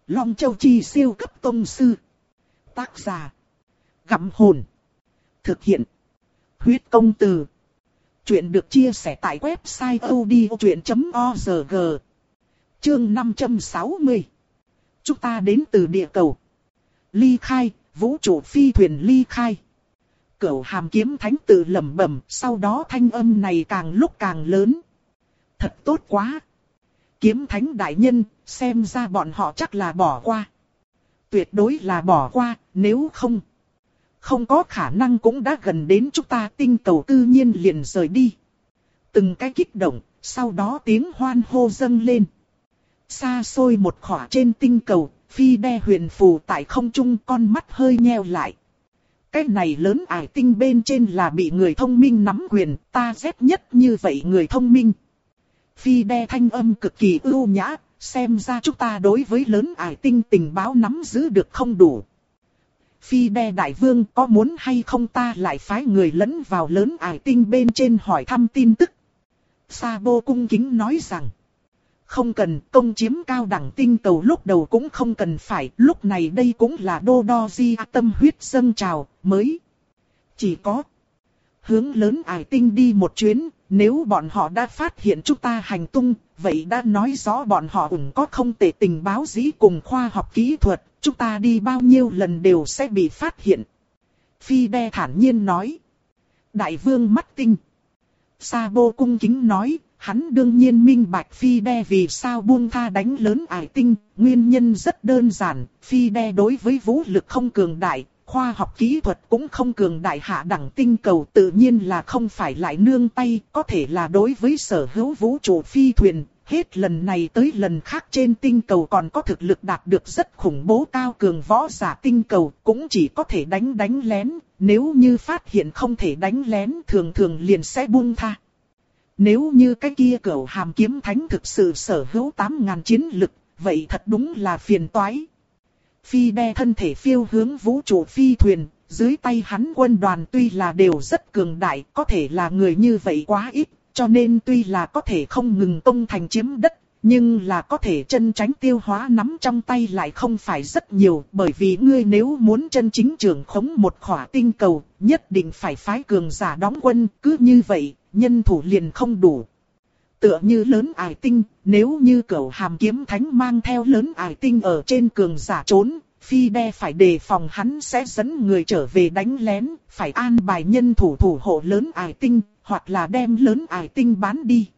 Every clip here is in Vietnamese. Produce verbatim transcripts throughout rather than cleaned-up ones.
Long Châu Chi siêu cấp tông sư. Tác giả. Gặm hồn. Thực hiện. Huyết công từ. Chuyện được chia sẻ tại website audiochuyện chấm org. Chương năm trăm sáu mươi. Chúng ta đến từ địa cầu. Ly khai, vũ trụ phi thuyền ly khai. Cửu Hàm Kiếm Thánh tự lẩm bẩm, sau đó thanh âm này càng lúc càng lớn. Thật tốt quá. Kiếm Thánh đại nhân, xem ra bọn họ chắc là bỏ qua. Tuyệt đối là bỏ qua, nếu không. Không có khả năng cũng đã gần đến chúng ta tinh cầu tự nhiên liền rời đi. Từng cái kích động, sau đó tiếng hoan hô dâng lên. Xa xôi một khỏa trên tinh cầu, phi đe huyền phù tại không trung, con mắt hơi nheo lại. Cái này lớn ải tinh bên trên là bị người thông minh nắm quyền, ta ghét nhất như vậy người thông minh. Phi đe thanh âm cực kỳ ưu nhã, xem ra chúng ta đối với lớn ải tinh tình báo nắm giữ được không đủ. Phi đe đại vương có muốn hay không ta lại phái người lẫn vào lớn ải tinh bên trên hỏi thăm tin tức. Sabo cung kính nói rằng, không cần, công chiếm cao đẳng tinh cầu lúc đầu cũng không cần phải, lúc này đây cũng là đô đo di tâm huyết dâng trào, mới. Chỉ có hướng lớn ải tinh đi một chuyến, nếu bọn họ đã phát hiện chúng ta hành tung, vậy đã nói rõ bọn họ cũng có không tệ tình báo dĩ cùng khoa học kỹ thuật, chúng ta đi bao nhiêu lần đều sẽ bị phát hiện. Phi đe thản nhiên nói. Đại vương mắt tinh. Sabo cung kính nói, hắn đương nhiên minh bạch phi đe vì sao buông tha đánh lớn ải tinh, nguyên nhân rất đơn giản, phi đe đối với vũ lực không cường đại, khoa học kỹ thuật cũng không cường đại hạ đẳng tinh cầu tự nhiên là không phải lại nương tay, có thể là đối với sở hữu vũ trụ phi thuyền, hết lần này tới lần khác trên tinh cầu còn có thực lực đạt được rất khủng bố cao cường võ giả tinh cầu, cũng chỉ có thể đánh đánh lén, nếu như phát hiện không thể đánh lén thường thường liền sẽ buông tha. Nếu như cái kia Cửu Hàm Kiếm Thánh thực sự sở hữu tám ngàn chiến lực, vậy thật đúng là phiền toái. Phi đe thân thể phiêu hướng vũ trụ phi thuyền, dưới tay hắn quân đoàn tuy là đều rất cường đại, có thể là người như vậy quá ít, cho nên tuy là có thể không ngừng công thành chiếm đất, nhưng là có thể chân tránh tiêu hóa nắm trong tay lại không phải rất nhiều, bởi vì ngươi nếu muốn chân chính trưởng khống một khỏa tinh cầu, nhất định phải phái cường giả đóng quân, cứ như vậy, nhân thủ liền không đủ. Tựa như lớn ải tinh, nếu như Cửu Hàm Kiếm Thánh mang theo lớn ải tinh ở trên cường giả trốn, phi đe phải đề phòng hắn sẽ dẫn người trở về đánh lén, phải an bài nhân thủ thủ hộ lớn ải tinh, hoặc là đem lớn ải tinh bán đi.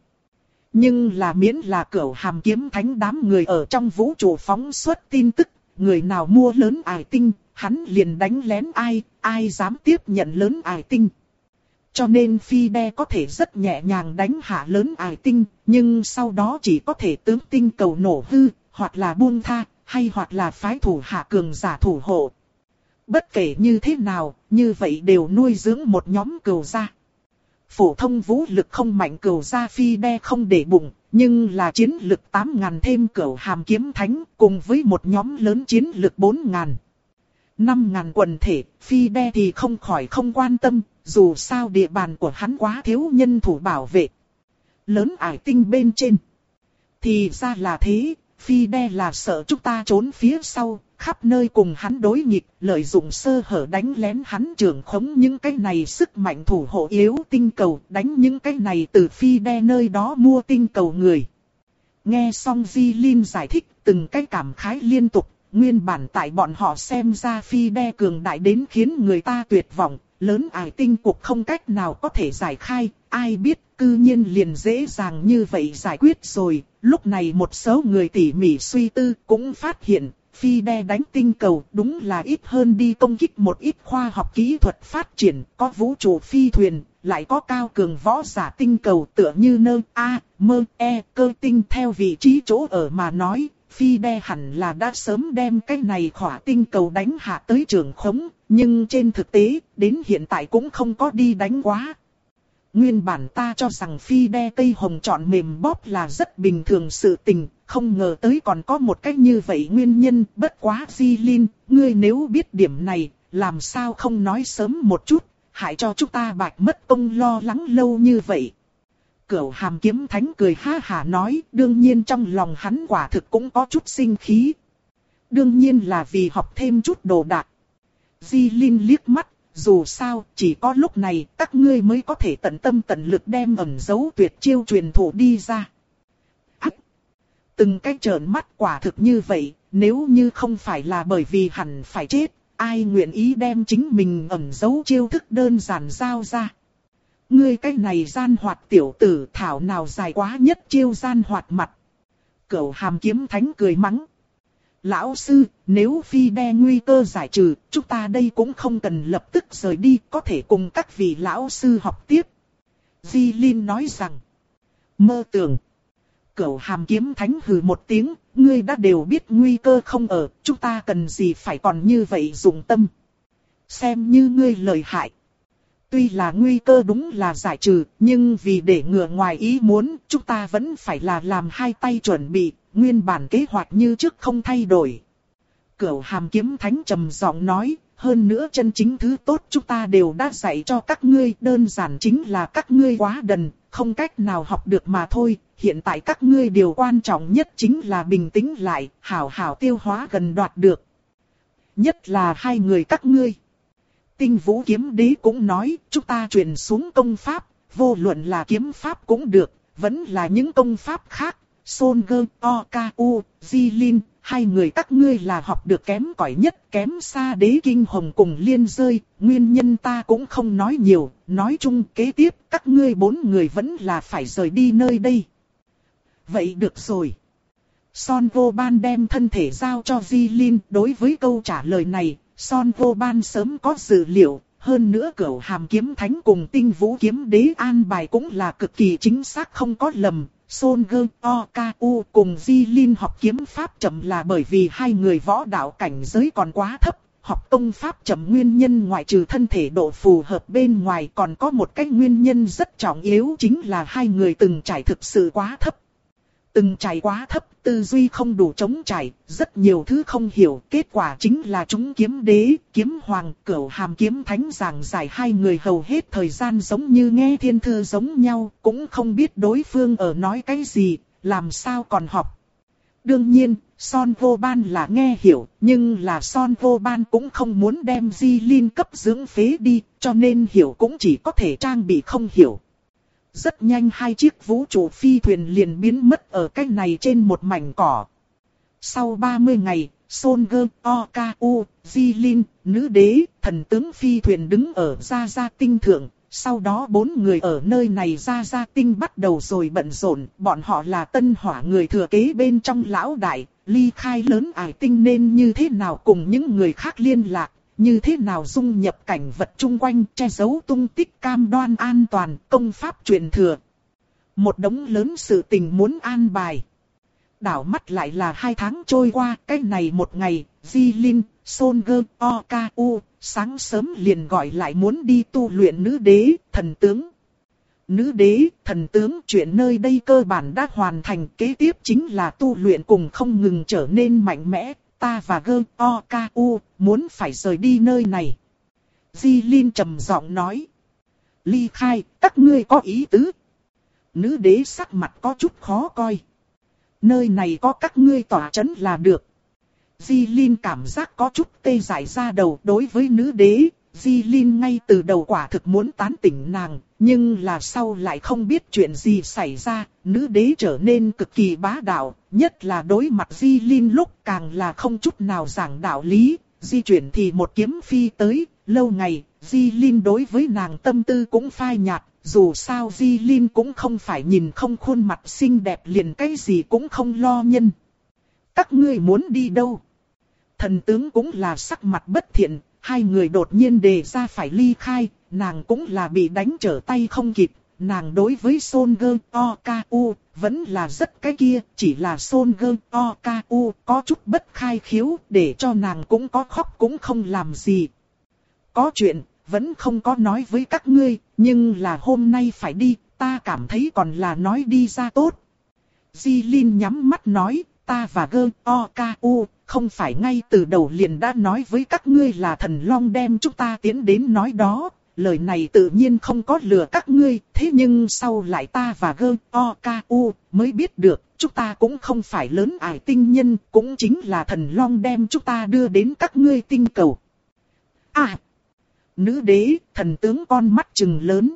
Nhưng là miễn là Cửu Hàm Kiếm Thánh đám người ở trong vũ trụ phóng xuất tin tức, người nào mua lớn ải tinh, hắn liền đánh lén ai, ai dám tiếp nhận lớn ải tinh. Cho nên phi đe có thể rất nhẹ nhàng đánh hạ lớn ải tinh, nhưng sau đó chỉ có thể tướng tinh cầu nổ hư, hoặc là buông tha, hay hoặc là phái thủ hạ cường giả thủ hộ. Bất kể như thế nào, như vậy đều nuôi dưỡng một nhóm cừu gia. Phổ thông vũ lực không mạnh cừu gia phi đe không để bụng, nhưng là chiến lực tám ngàn thêm Cửu Hàm Kiếm Thánh, cùng với một nhóm lớn chiến lực bốn ngàn. năm ngàn quần thể, phi đe thì không khỏi không quan tâm, dù sao địa bàn của hắn quá thiếu nhân thủ bảo vệ. Lớn ải tinh bên trên. Thì ra là thế, phi đe là sợ chúng ta trốn phía sau, khắp nơi cùng hắn đối nghịch, lợi dụng sơ hở đánh lén hắn trưởng khống những cái này sức mạnh thủ hộ yếu tinh cầu, đánh những cái này từ phi đe nơi đó mua tinh cầu người. Nghe xong Di Linh giải thích, từng cái cảm khái liên tục, nguyên bản tại bọn họ xem ra phi đe cường đại đến khiến người ta tuyệt vọng, lớn ải tinh cục không cách nào có thể giải khai, ai biết cư nhiên liền dễ dàng như vậy giải quyết rồi. Lúc này một số người tỉ mỉ suy tư cũng phát hiện, phi đe đánh tinh cầu đúng là ít hơn đi công kích một ít khoa học kỹ thuật phát triển, có vũ trụ phi thuyền, lại có cao cường võ giả tinh cầu tựa như nơ A, mơ, E, cơ tinh theo vị trí chỗ ở mà nói. Phi đe hẳn là đã sớm đem cái này khỏa tinh cầu đánh hạ tới trường khống, nhưng trên thực tế, đến hiện tại cũng không có đi đánh quá. Nguyên bản ta cho rằng phi đe cây hồng chọn mềm bóp là rất bình thường sự tình, không ngờ tới còn có một cách như vậy nguyên nhân, bất quá Di Linh, ngươi nếu biết điểm này, làm sao không nói sớm một chút, hại cho chúng ta bạch mất công lo lắng lâu như vậy. Cửu Hàm Kiếm Thánh cười ha hả nói, đương nhiên trong lòng hắn quả thực cũng có chút sinh khí. Đương nhiên là vì học thêm chút đồ đạc. Di Linh liếc mắt, dù sao, chỉ có lúc này các ngươi mới có thể tận tâm tận lực đem ẩn dấu tuyệt chiêu truyền thụ đi ra. Ác! Từng cái trợn mắt quả thực như vậy, nếu như không phải là bởi vì hẳn phải chết, ai nguyện ý đem chính mình ẩn dấu chiêu thức đơn giản giao ra. Ngươi cái này gian hoạt tiểu tử thảo nào dài quá nhất chiêu gian hoạt mặt. Cửu Hàm Kiếm Thánh cười mắng. Lão sư, nếu phi đe nguy cơ giải trừ, chúng ta đây cũng không cần lập tức rời đi, có thể cùng các vị lão sư học tiếp. Di Linh nói rằng. Mơ tưởng. Cửu Hàm Kiếm Thánh hừ một tiếng, ngươi đã đều biết nguy cơ không ở, chúng ta cần gì phải còn như vậy dùng tâm. Xem như ngươi lợi hại. Tuy là nguy cơ đúng là giải trừ, nhưng vì để ngừa ngoài ý muốn, chúng ta vẫn phải là làm hai tay chuẩn bị, nguyên bản kế hoạch như trước không thay đổi. Cửu Hàm Kiếm Thánh trầm giọng nói, hơn nữa chân chính thứ tốt chúng ta đều đã dạy cho các ngươi, đơn giản chính là các ngươi quá đần, không cách nào học được mà thôi. Hiện tại các ngươi điều quan trọng nhất chính là bình tĩnh lại, hảo hảo tiêu hóa gần đoạt được. Nhất là hai người các ngươi. Tinh Vũ Kiếm Đế cũng nói, chúng ta truyền xuống công pháp, vô luận là kiếm pháp cũng được, vẫn là những công pháp khác. Son Gơ, O K U, Di Linh, hai người các ngươi là học được kém cỏi nhất, kém xa Đế Kinh Hồng cùng Liên Rơi, nguyên nhân ta cũng không nói nhiều, nói chung kế tiếp các ngươi bốn người vẫn là phải rời đi nơi đây. Vậy được rồi. Son Vô Ban đem thân thể giao cho Di Linh, đối với câu trả lời này, Son Vô Ban sớm có dự liệu, hơn nữa Cửu Hàm Kiếm Thánh cùng Tinh Vũ Kiếm Đế an bài cũng là cực kỳ chính xác không có lầm. Son Gơ, O K U cùng Di Linh học kiếm pháp chậm là bởi vì hai người võ đạo cảnh giới còn quá thấp. Học công pháp chậm nguyên nhân ngoại trừ thân thể độ phù hợp bên ngoài còn có một cái nguyên nhân rất trọng yếu chính là hai người từng trải thực sự quá thấp. Từng trải quá thấp, tư duy không đủ chống trải, rất nhiều thứ không hiểu, kết quả chính là chúng kiếm đế, kiếm hoàng, Cửu Hàm Kiếm Thánh giảng giải hai người hầu hết thời gian giống như nghe thiên thư giống nhau, cũng không biết đối phương ở nói cái gì, làm sao còn học. Đương nhiên, Son Vô Ban là nghe hiểu, nhưng là Son Vô Ban cũng không muốn đem Di Linh cấp dưỡng phế đi, cho nên hiểu cũng chỉ có thể trang bị không hiểu. Rất nhanh hai chiếc vũ trụ phi thuyền liền biến mất ở cái này trên một mảnh cỏ. Sau ba mươi ngày, Son Gơ, O K U, Di Linh, nữ đế, thần tướng phi thuyền đứng ở Gia Gia Tinh thượng. Sau đó bốn người ở nơi này Gia Gia Tinh bắt đầu rồi bận rộn. Bọn họ là tân hỏa người thừa kế bên trong lão đại, ly khai lớn ải tinh nên như thế nào cùng những người khác liên lạc. Như thế nào dung nhập cảnh vật chung quanh, che giấu tung tích cam đoan an toàn, công pháp truyền thừa. Một đống lớn sự tình muốn an bài. Đảo mắt lại là hai tháng trôi qua, cái này một ngày, Di Linh, Son Gơ, O K U, sáng sớm liền gọi lại muốn đi tu luyện nữ đế, thần tướng. Nữ đế, thần tướng chuyện nơi đây cơ bản đã hoàn thành, kế tiếp chính là tu luyện cùng không ngừng trở nên mạnh mẽ. Ta và Gơ, O K U, muốn phải rời đi nơi này. Di Linh trầm giọng nói. Ly khai, các ngươi có ý tứ. Nữ đế sắc mặt có chút khó coi. Nơi này có các ngươi tỏa chấn là được. Di Linh cảm giác có chút tê dại ra đầu đối với nữ đế. Di Linh ngay từ đầu quả thực muốn tán tỉnh nàng, nhưng là sau lại không biết chuyện gì xảy ra, nữ đế trở nên cực kỳ bá đạo, nhất là đối mặt Di Linh lúc càng là không chút nào giảng đạo lý, di chuyển thì một kiếm phi tới, lâu ngày, Di Linh đối với nàng tâm tư cũng phai nhạt, dù sao Di Linh cũng không phải nhìn không khuôn mặt xinh đẹp liền cái gì cũng không lo nhân. Các ngươi muốn đi đâu? Thần tướng cũng là sắc mặt bất thiện. Hai người đột nhiên đề ra phải ly khai, nàng cũng là bị đánh trở tay không kịp. Nàng đối với Son Gơ, O K U, vẫn là rất cái kia, chỉ là Son Gơ, O K U, có chút bất khai khiếu, để cho nàng cũng có khóc cũng không làm gì. Có chuyện, vẫn không có nói với các ngươi, nhưng là hôm nay phải đi, ta cảm thấy còn là nói đi ra tốt. Di Linh nhắm mắt nói, ta và Gơ, O K U, không phải ngay từ đầu liền đã nói với các ngươi là thần long đem chúng ta tiến đến nói đó, lời này tự nhiên không có lừa các ngươi, thế nhưng sau lại ta và Gơ O Ca U mới biết được, chúng ta cũng không phải lớn ải tinh nhân, cũng chính là thần long đem chúng ta đưa đến các ngươi tinh cầu. À! Nữ đế, thần tướng con mắt trừng lớn.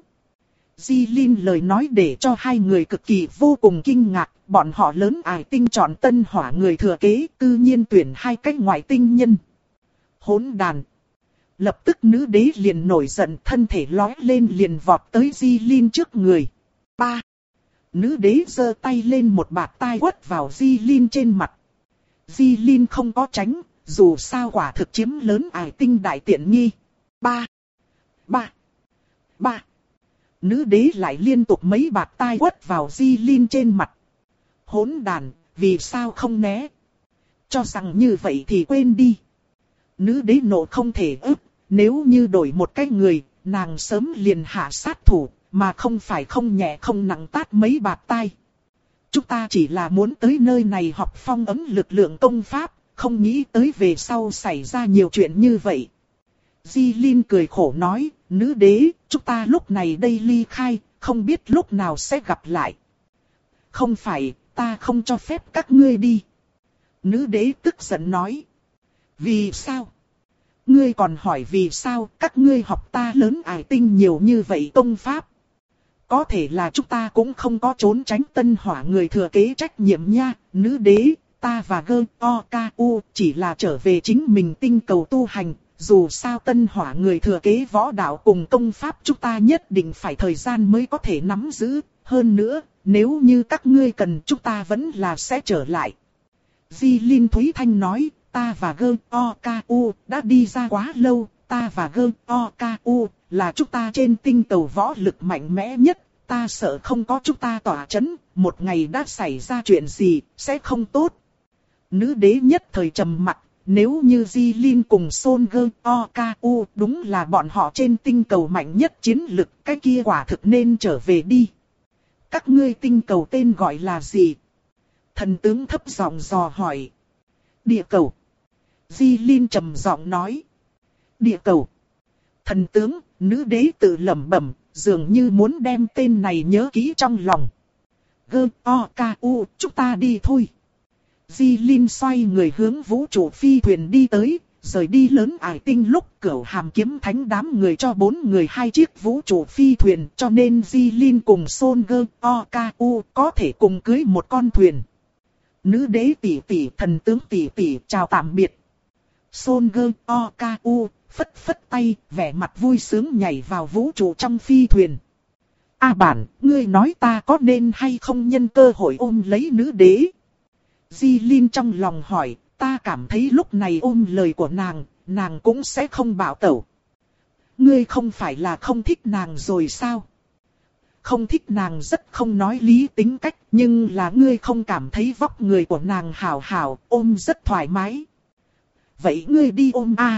Di Linh lời nói để cho hai người cực kỳ vô cùng kinh ngạc, bọn họ lớn ải tinh chọn tân hỏa người thừa kế, tự nhiên tuyển hai cách ngoại tinh nhân. Hỗn đàn! Lập tức nữ đế liền nổi giận, thân thể lói lên liền vọt tới Di Linh trước người. Ba! Nữ đế giơ tay lên một bạt tai quất vào Di Linh trên mặt. Di Linh không có tránh, dù sao quả thực chiếm lớn ải tinh đại tiện nghi. Ba! Ba! Ba! Nữ đế lại liên tục mấy bạt tai quất vào Di Linh trên mặt. Hỗn đàn, vì sao không né? Cho rằng như vậy thì quên đi. Nữ đế nộ không thể ức, nếu như đổi một cái người, nàng sớm liền hạ sát thủ, mà không phải không nhẹ không nặng tát mấy bạt tai. Chúng ta chỉ là muốn tới nơi này học phong ấn lực lượng công pháp, không nghĩ tới về sau xảy ra nhiều chuyện như vậy. Di Linh cười khổ nói, nữ đế, chúng ta lúc này đây ly khai, không biết lúc nào sẽ gặp lại. Không phải, ta không cho phép các ngươi đi. Nữ đế tức giận nói. Vì sao? Ngươi còn hỏi vì sao các ngươi học ta lớn ải tinh nhiều như vậy công pháp? Có thể là chúng ta cũng không có trốn tránh tân hỏa người thừa kế trách nhiệm nha, nữ đế, ta và Gơ O Ca U chỉ là trở về chính mình tinh cầu tu hành. Dù sao tân hỏa người thừa kế võ đạo cùng công pháp chúng ta nhất định phải thời gian mới có thể nắm giữ. Hơn nữa, nếu như các ngươi cần chúng ta vẫn là sẽ trở lại. Di Linh Thúy Thanh nói, ta và Gơ O Ca U đã đi ra quá lâu, ta và Gơ O Ca U là chúng ta trên tinh cầu võ lực mạnh mẽ nhất, ta sợ không có chúng ta tỏa chấn, một ngày đã xảy ra chuyện gì, sẽ không tốt. Nữ đế nhất thời trầm mặc. Nếu như Di Linh cùng Son Gơ O Ca U đúng là bọn họ trên tinh cầu mạnh nhất chiến lực, cái kia quả thực nên trở về đi. Các ngươi tinh cầu tên gọi là gì? Thần tướng thấp giọng dò hỏi. Địa cầu. Di Linh trầm giọng nói. Địa cầu. Thần tướng, nữ đế tự lẩm bẩm, dường như muốn đem tên này nhớ kỹ trong lòng. Gơ O Ca U, chúng ta đi thôi. Di Linh xoay người hướng vũ trụ phi thuyền đi tới, rời đi lớn ải tinh lúc Cửu Hàm kiếm thánh đám người cho bốn người hai chiếc vũ trụ phi thuyền, cho nên Di Linh cùng Son Gơ O Ca U có thể cùng cưới một con thuyền. Nữ đế tỷ tỷ, thần tướng tỷ tỷ, chào tạm biệt. Son Gơ O Ca U phất phất tay, vẻ mặt vui sướng nhảy vào vũ trụ trong phi thuyền. A bản, ngươi nói ta có nên hay không nhân cơ hội ôm lấy nữ đế? Di Linh trong lòng hỏi, ta cảm thấy lúc này ôm lời của nàng, nàng cũng sẽ không bảo tẩu. Ngươi không phải là không thích nàng rồi sao? Không thích nàng rất không nói lý tính cách, nhưng là ngươi không cảm thấy vóc người của nàng hảo hảo, ôm rất thoải mái. Vậy ngươi đi ôm a.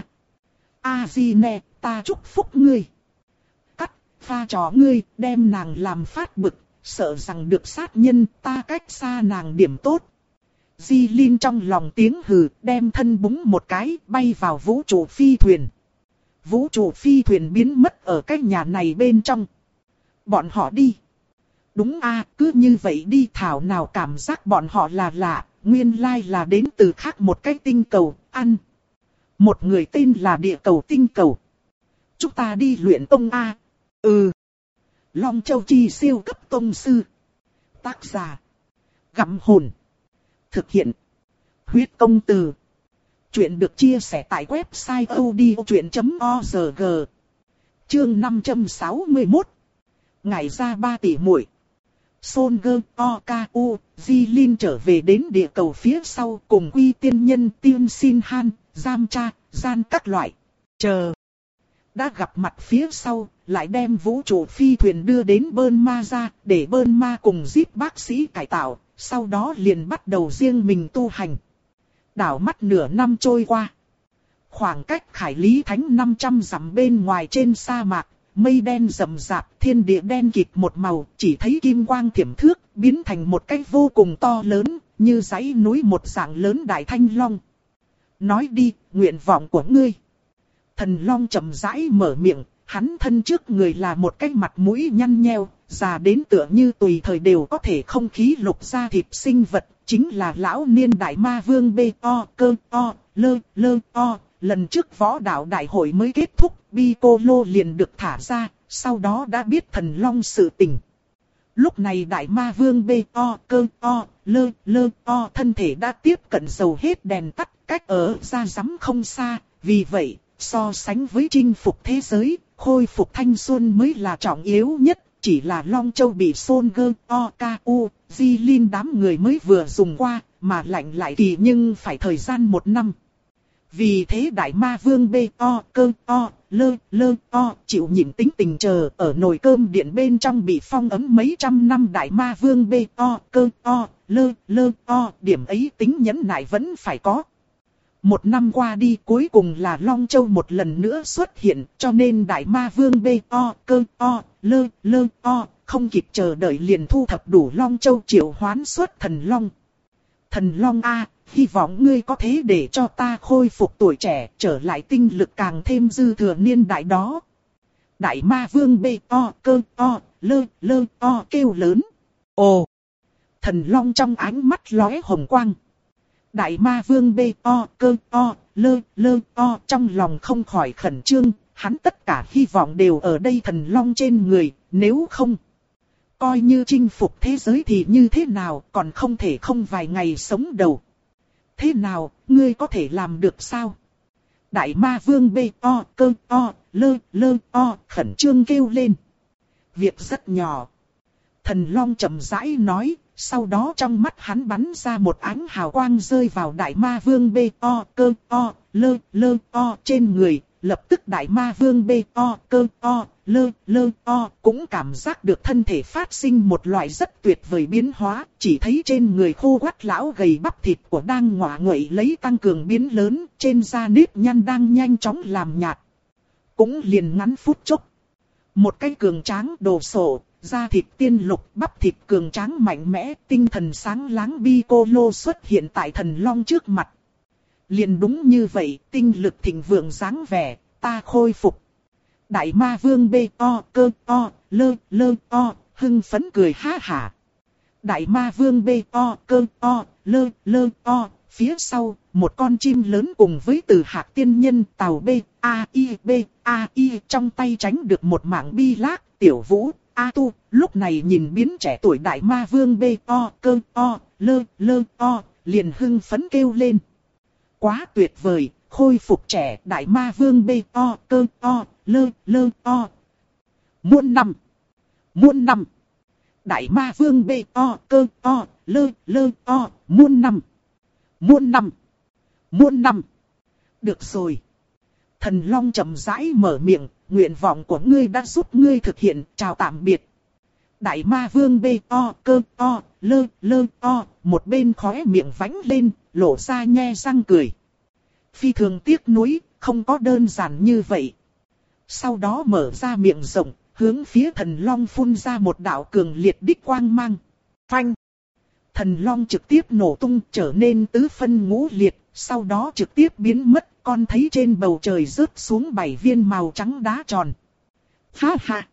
A Di nè, ta chúc phúc ngươi. Cắt, pha trò ngươi, đem nàng làm phát bực, sợ rằng được sát nhân, ta cách xa nàng điểm tốt. Di Linh trong lòng tiếng hừ, đem thân búng một cái, bay vào vũ trụ phi thuyền. Vũ trụ phi thuyền biến mất ở cái nhà này bên trong. Bọn họ đi. Đúng a, cứ như vậy đi, thảo nào cảm giác bọn họ là lạ, nguyên lai là đến từ khác một cái tinh cầu, ăn. Một người tên là địa cầu tinh cầu. Chúng ta đi luyện tông a. Ừ. Long Châu Chi siêu cấp tông sư. Tác giả. Gặm hồn. Thực hiện. Huyết công từ. Chuyện được chia sẻ tại website odchuyện chấm org. Chương năm trăm sáu mươi mốt. Ngày ra ba tỷ muội. Son Gơ O Ca U, Di Linh trở về đến địa cầu phía sau cùng Quy Tiên Nhân, Tiên Xin Han, Giam Cha, Gian các loại. Chờ. Đã gặp mặt phía sau, lại đem vũ trụ phi thuyền đưa đến Bơn Ma ra, để Bơn Ma cùng Zip bác sĩ cải tạo, sau đó liền bắt đầu riêng mình tu hành. Đảo mắt nửa năm trôi qua. Khoảng cách Khải Lý Thánh năm trăm dặm bên ngoài trên sa mạc, mây đen rậm rạp, thiên địa đen kịt một màu, chỉ thấy kim quang thiểm thước, biến thành một cái vô cùng to lớn, như dãy núi một dạng lớn đại thanh long. Nói đi, nguyện vọng của ngươi. Thần long chậm rãi mở miệng, hắn thân trước người là một cái mặt mũi nhăn nheo, già đến tựa như tùy thời đều có thể không khí lục ra thịt sinh vật, chính là lão niên đại ma vương bê to cơ to, lơ lơ to. Lần trước võ đạo đại hội mới kết thúc, Piccolo liền được thả ra, sau đó đã biết thần long sự tình. Lúc này đại ma vương bê to cơ to, lơ lơ to thân thể đã tiếp cận dầu hết đèn tắt, cách ở ra rắm không xa, vì vậy, so sánh với chinh phục thế giới, khôi phục thanh xuân mới là trọng yếu nhất, chỉ là Long Châu bị Son Gơ To Ca U, Di Linh đám người mới vừa dùng qua, mà lạnh lại kỳ nhưng phải thời gian một năm. Vì thế đại ma vương bê to cơ to, lơ lơ to, chịu nhịn tính tình chờ ở nồi cơm điện bên trong bị phong ấm mấy trăm năm. Đại ma vương bê to cơ to, lơ lơ to, điểm ấy tính nhẫn nại vẫn phải có. Một năm qua đi cuối cùng là Long Châu một lần nữa xuất hiện, cho nên đại ma vương bê to cơ to, lơ lơ to, không kịp chờ đợi liền thu thập đủ Long Châu triệu hoán xuất thần Long. Thần Long A, hy vọng ngươi có thể để cho ta khôi phục tuổi trẻ, trở lại tinh lực càng thêm dư thừa niên đại đó. Đại ma vương bê to cơ to, lơ lơ to kêu lớn. Ồ! Thần Long trong ánh mắt lóe hồng quang. Đại ma vương bê to cơ to, lơ lơ to trong lòng không khỏi khẩn trương, hắn tất cả hy vọng đều ở đây thần Long trên người, nếu không. Coi như chinh phục thế giới thì như thế nào, còn không thể không vài ngày sống đầu. Thế nào, ngươi có thể làm được sao? Đại ma vương bê to cơ to, lơ lơ to, khẩn trương kêu lên. Việc rất nhỏ. Thần Long chậm rãi nói, sau đó trong mắt hắn bắn ra một ánh hào quang rơi vào đại ma vương bê to cơ to, lơ lơ to trên người. Lập tức đại ma vương bê to cơ to, lơ lơ to cũng cảm giác được thân thể phát sinh một loại rất tuyệt vời biến hóa. Chỉ thấy trên người khô quắt lão gầy bắp thịt của đang ngọa nguậy lấy tăng cường biến lớn, trên da nếp nhăn đang nhanh chóng làm nhạt. Cũng liền ngắn phút chốc. Một cái cường tráng đồ sộ, da thịt tiên lục, bắp thịt cường tráng mạnh mẽ, tinh thần sáng láng Piccolo xuất hiện tại thần Long trước mặt. Liền đúng như vậy, tinh lực thịnh vượng dáng vẻ, ta khôi phục. Đại ma vương bê to cơ to, lơ lơ to, hưng phấn cười ha hả. Đại ma vương bê to cơ to, lơ lơ to, phía sau, một con chim lớn cùng với từ hạc tiên nhân tàu B, A, I, B, A, I trong tay tránh được một mảng bi lác, tiểu vũ, A tu, lúc này nhìn biến trẻ tuổi đại ma vương bê to cơ to, lơ lơ to, liền hưng phấn kêu lên. Quá tuyệt vời, khôi phục trẻ đại ma vương bê to cơ to, lơ lơ to. Muôn năm, muôn năm. Đại ma vương bê to cơ to, lơ lơ to, muôn năm, muôn năm, muôn năm. Được rồi. Thần Long chậm rãi mở miệng, nguyện vọng của ngươi đã giúp ngươi thực hiện, chào tạm biệt. Đại ma vương bê to cơ to, lơ lơ to, một bên khóe miệng vánh lên, lộ ra nhe răng cười. Phi thường tiếc nuối, không có đơn giản như vậy. Sau đó mở ra miệng rộng, hướng phía thần Long phun ra một đạo cường liệt đích quang mang. Phanh! Thần Long trực tiếp nổ tung trở nên tứ phân ngũ liệt, sau đó trực tiếp biến mất, con thấy trên bầu trời rớt xuống bảy viên màu trắng đá tròn. Ha ha!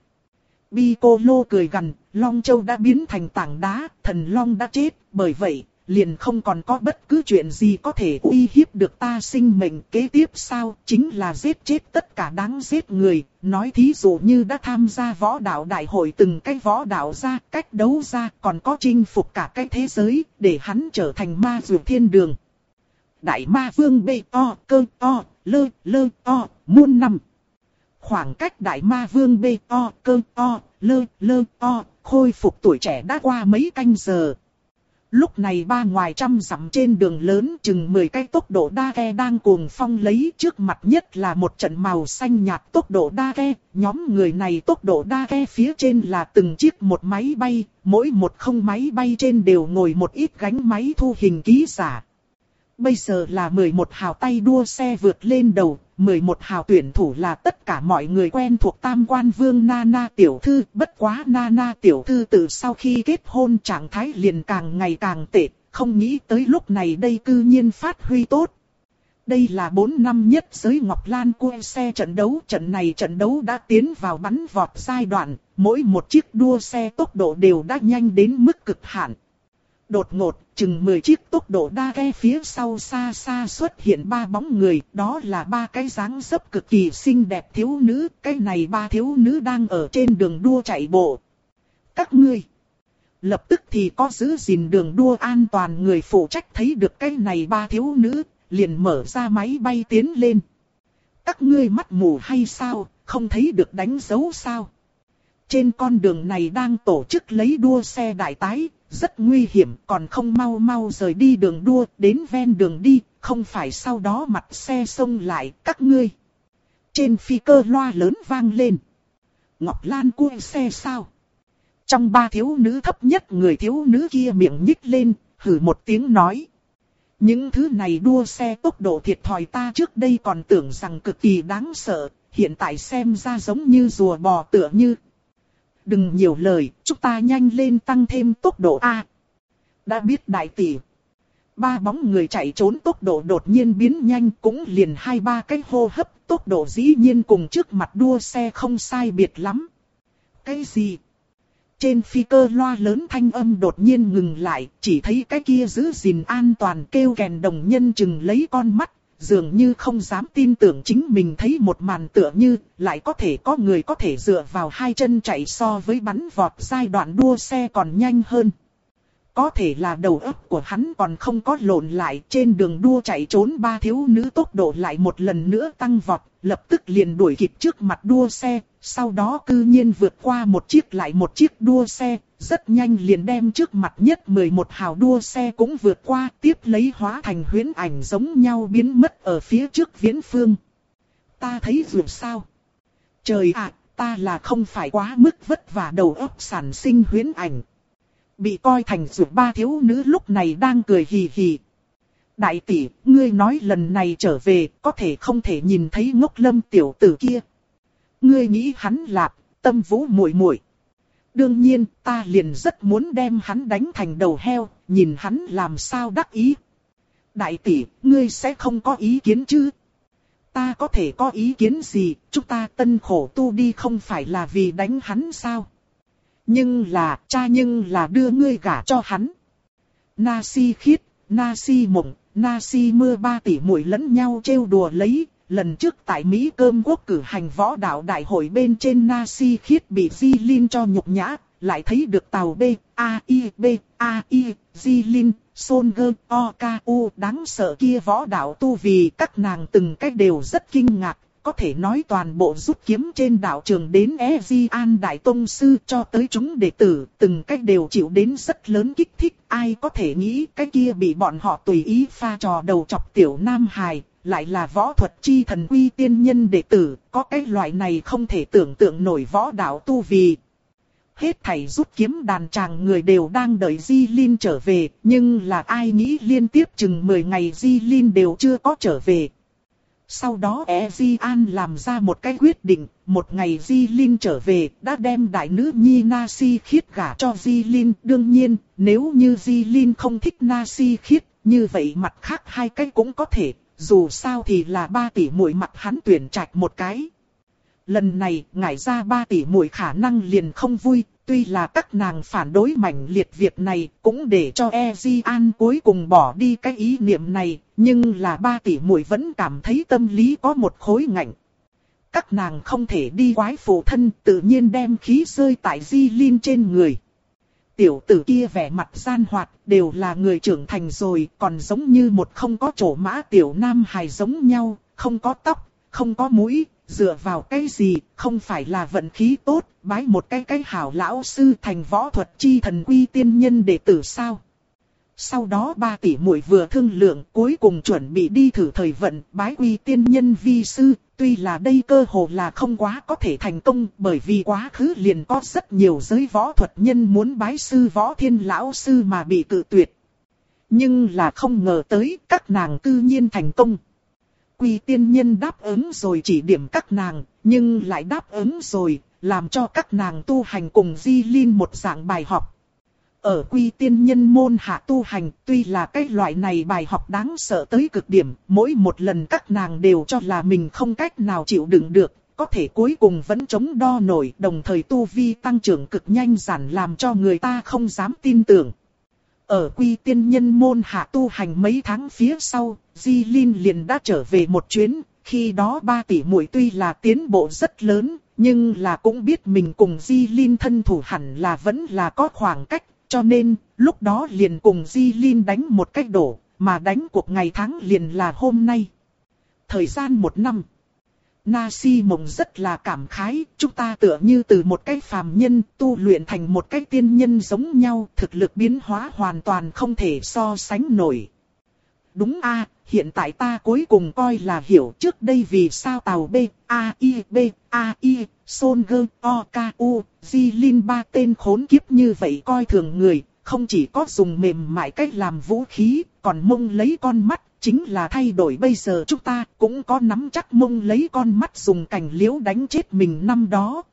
Piccolo cười gằn, Long Châu đã biến thành tảng đá, thần Long đã chết, bởi vậy, liền không còn có bất cứ chuyện gì có thể uy hiếp được ta sinh mệnh. Kế tiếp sao, chính là giết chết tất cả đáng giết người, nói thí dụ như đã tham gia võ đạo đại hội từng cái võ đạo ra, cách đấu ra, còn có chinh phục cả cái thế giới, để hắn trở thành ma dược thiên đường. Đại ma vương bê to, cơ to, lơ, lơ to, muôn năm. Khoảng cách đại ma vương bê to, cơ to, lơ, lơ to, khôi phục tuổi trẻ đã qua mấy canh giờ. Lúc này ba ngoài trăm dặm trên đường lớn chừng mười cái tốc độ đa ghe đang cuồng phong lấy, trước mặt nhất là một trận màu xanh nhạt tốc độ đa ghe. Nhóm người này tốc độ đa ghe phía trên là từng chiếc một máy bay, mỗi một không máy bay trên đều ngồi một ít gánh máy thu hình ký giả. Bây giờ là mười một hào tay đua xe vượt lên đầu, mười một hào tuyển thủ là tất cả mọi người quen thuộc Tam Quan Vương Nana tiểu thư. Bất quá Nana tiểu thư từ sau khi kết hôn trạng thái liền càng ngày càng tệ, không nghĩ tới lúc này đây cư nhiên phát huy tốt. Đây là bốn năm nhất giới Ngọc Lan cua xe trận đấu. Trận này trận đấu đã tiến vào bắn vọt giai đoạn, mỗi một chiếc đua xe tốc độ đều đã nhanh đến mức cực hạn. Đột ngột, chừng mười chiếc tốc độ đa ghe phía sau xa xa xuất hiện ba bóng người, đó là ba cái dáng dấp cực kỳ xinh đẹp thiếu nữ, cái này ba thiếu nữ đang ở trên đường đua chạy bộ. Các ngươi, lập tức thì có giữ gìn đường đua an toàn người phụ trách thấy được cái này ba thiếu nữ, liền mở ra máy bay tiến lên. Các ngươi mắt mù hay sao, không thấy được đánh dấu sao? Trên con đường này đang tổ chức lấy đua xe đại tái, rất nguy hiểm, còn không mau mau rời đi đường đua, đến ven đường đi, không phải sau đó mặt xe xông lại, các ngươi. Trên phi cơ loa lớn vang lên. Ngọc Lan cua xe sao? Trong ba thiếu nữ thấp nhất người thiếu nữ kia miệng nhích lên, hừ một tiếng nói. Những thứ này đua xe tốc độ thiệt thòi ta trước đây còn tưởng rằng cực kỳ đáng sợ, hiện tại xem ra giống như rùa bò tựa như. Đừng nhiều lời, chúng ta nhanh lên tăng thêm tốc độ A. Đã biết đại tỷ. Ba bóng người chạy trốn tốc độ đột nhiên biến nhanh, cũng liền hai ba cái hô hấp, tốc độ dĩ nhiên cùng trước mặt đua xe không sai biệt lắm. Cái gì? Trên phi cơ loa lớn thanh âm đột nhiên ngừng lại, chỉ thấy cái kia giữ gìn an toàn kêu kèn đồng nhân chừng lấy con mắt, dường như không dám tin tưởng chính mình thấy một màn tựa như, lại có thể có người có thể dựa vào hai chân chạy so với bắn vọt giai đoạn đua xe còn nhanh hơn. Có thể là đầu óc của hắn còn không có lộn lại, trên đường đua chạy trốn ba thiếu nữ tốc độ lại một lần nữa tăng vọt, lập tức liền đuổi kịp trước mặt đua xe, sau đó cư nhiên vượt qua một chiếc lại một chiếc đua xe, rất nhanh liền đem trước mặt nhất mười một hào đua xe cũng vượt qua, tiếp lấy hóa thành huyễn ảnh giống nhau biến mất ở phía trước viễn phương. Ta thấy rồi sao? Trời ạ, ta là không phải quá mức vất vả đầu óc sản sinh huyễn ảnh. Bị coi thành rồi ba thiếu nữ lúc này đang cười hì hì. Đại tỷ, ngươi nói lần này trở về có thể không thể nhìn thấy Ngốc Lâm tiểu tử kia. Ngươi nghĩ hắn lạp, tâm vũ muội muội. Đương nhiên, ta liền rất muốn đem hắn đánh thành đầu heo, nhìn hắn làm sao đắc ý. Đại tỷ, ngươi sẽ không có ý kiến chứ? Ta có thể có ý kiến gì, chúng ta tân khổ tu đi không phải là vì đánh hắn sao? Nhưng là, cha nhưng là đưa ngươi gả cho hắn. Na Si Khiết, Na Si Mộng, Na Si Mưa ba tỷ muội lẫn nhau trêu đùa lấy. Lần trước tại Mỹ Cơm Quốc cử hành võ đạo đại hội bên trên Na Si Khiết bị Di Linh cho nhục nhã, lại thấy được tàu B, A I B, A I, Di Linh, Son Gơ, O K U đáng sợ kia võ đạo tu vì các nàng từng cách đều rất kinh ngạc. Có thể nói toàn bộ rút kiếm trên đạo trường đến E Di An Đại Tông Sư cho tới chúng đệ tử, từng cách đều chịu đến rất lớn kích thích. Ai có thể nghĩ cái kia bị bọn họ tùy ý pha trò đầu chọc tiểu nam hài, lại là võ thuật chi thần Quy Tiên Nhân đệ tử, có cái loại này không thể tưởng tượng nổi võ đạo tu vì. Hết thảy rút kiếm đàn tràng người đều đang đợi Di Linh trở về, nhưng là ai nghĩ liên tiếp chừng mười ngày Di Linh đều chưa có trở về. Sau đó E Di An làm ra một cái quyết định, một ngày Di Linh trở về, đã đem đại nữ nhi Na Si Khiết gả cho Di Linh. Đương nhiên, nếu như Di Linh không thích Na Si Khiết, như vậy mặt khác hai cái cũng có thể, dù sao thì là ba tỷ muội mặt hắn tuyển trạch một cái. Lần này, ngải ra ba tỷ muội khả năng liền không vui, tuy là các nàng phản đối mãnh liệt việc này, cũng để cho E Di An cuối cùng bỏ đi cái ý niệm này, nhưng là ba tỷ muội vẫn cảm thấy tâm lý có một khối ngạnh. Các nàng không thể đi quái phụ thân, tự nhiên đem khí rơi tại Di Linh trên người. Tiểu tử kia vẻ mặt gian hoạt, đều là người trưởng thành rồi, còn giống như một không có chỗ mã tiểu nam hài giống nhau, không có tóc, không có mũi. Dựa vào cái gì, không phải là vận khí tốt, bái một cái cái hảo lão sư thành võ thuật chi thần Quy Tiên Nhân đệ tử sao? Sau đó ba tỷ muội vừa thương lượng, cuối cùng chuẩn bị đi thử thời vận, bái Quy Tiên Nhân vi sư, tuy là đây cơ hồ là không quá có thể thành công, bởi vì quá khứ liền có rất nhiều giới võ thuật nhân muốn bái sư võ thiên lão sư mà bị cự tuyệt. Nhưng là không ngờ tới, các nàng cư nhiên thành công. Quy Tiên Nhân đáp ứng rồi chỉ điểm các nàng, nhưng lại đáp ứng rồi, làm cho các nàng tu hành cùng Di Linh một dạng bài học. Ở Quy Tiên Nhân môn hạ tu hành, tuy là cái loại này bài học đáng sợ tới cực điểm, mỗi một lần các nàng đều cho là mình không cách nào chịu đựng được, có thể cuối cùng vẫn chống đo nổi, đồng thời tu vi tăng trưởng cực nhanh dần làm cho người ta không dám tin tưởng. Ở Quy Tiên Nhân môn hạ tu hành mấy tháng phía sau, Di Linh liền đã trở về một chuyến, khi đó ba tỷ muội tuy là tiến bộ rất lớn, nhưng là cũng biết mình cùng Di Linh thân thủ hẳn là vẫn là có khoảng cách, cho nên lúc đó liền cùng Di Linh đánh một cách đổ, mà đánh cuộc ngày tháng liền là hôm nay. Thời gian một năm. Na Si Mộng rất là cảm khái, chúng ta tựa như từ một cái phàm nhân tu luyện thành một cái tiên nhân giống nhau, thực lực biến hóa hoàn toàn không thể so sánh nổi. Đúng a, hiện tại ta cuối cùng coi là hiểu trước đây vì sao tàu B, A, I, B, A, I, Son, G, O, K, U, Di Linh ba tên khốn kiếp như vậy coi thường người, không chỉ có dùng mềm mại cách làm vũ khí, còn mông lấy con mắt. Chính là thay đổi bây giờ chúng ta cũng có nắm chắc mông lấy con mắt dùng cành liễu đánh chết mình năm đó.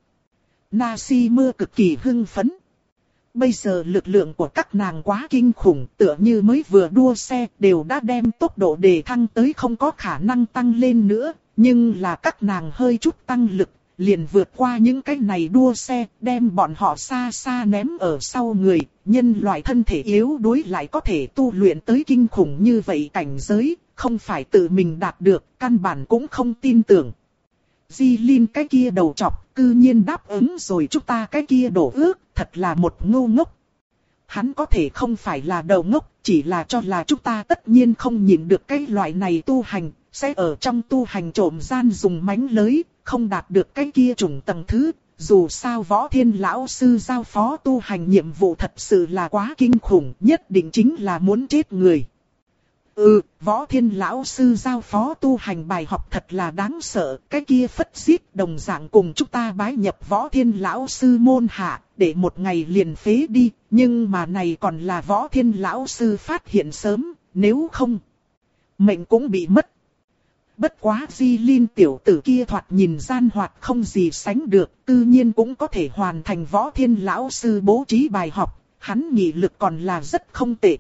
Na Si Mưa cực kỳ hưng phấn. Bây giờ lực lượng của các nàng quá kinh khủng, tựa như mới vừa đua xe đều đã đem tốc độ đề thăng tới không có khả năng tăng lên nữa. Nhưng là các nàng hơi chút tăng lực, liền vượt qua những cái này đua xe, đem bọn họ xa xa ném ở sau người. Nhân loại thân thể yếu đuối lại có thể tu luyện tới kinh khủng như vậy cảnh giới, không phải tự mình đạt được, căn bản cũng không tin tưởng. Di Linh cái kia đầu chọc, cư nhiên đáp ứng rồi chúng ta cái kia đổ ước, thật là một ngu ngốc. Hắn có thể không phải là đầu ngốc, chỉ là cho là chúng ta tất nhiên không nhìn được cái loại này tu hành, sẽ ở trong tu hành trộm gian dùng mánh lới, không đạt được cái kia chủng tầng thứ. Dù sao Võ Thiên lão sư giao phó tu hành nhiệm vụ thật sự là quá kinh khủng, nhất định chính là muốn chết người. Ừ, Võ Thiên lão sư giao phó tu hành bài học thật là đáng sợ, cái kia phất xiết đồng dạng cùng chúng ta bái nhập Võ Thiên lão sư môn hạ, để một ngày liền phế đi, nhưng mà này còn là Võ Thiên lão sư phát hiện sớm, nếu không, mệnh cũng bị mất. Bất quá Di Linh tiểu tử kia thoạt nhìn gian hoạt không gì sánh được, tự nhiên cũng có thể hoàn thành Võ Thiên lão sư bố trí bài học, hắn nghị lực còn là rất không tệ.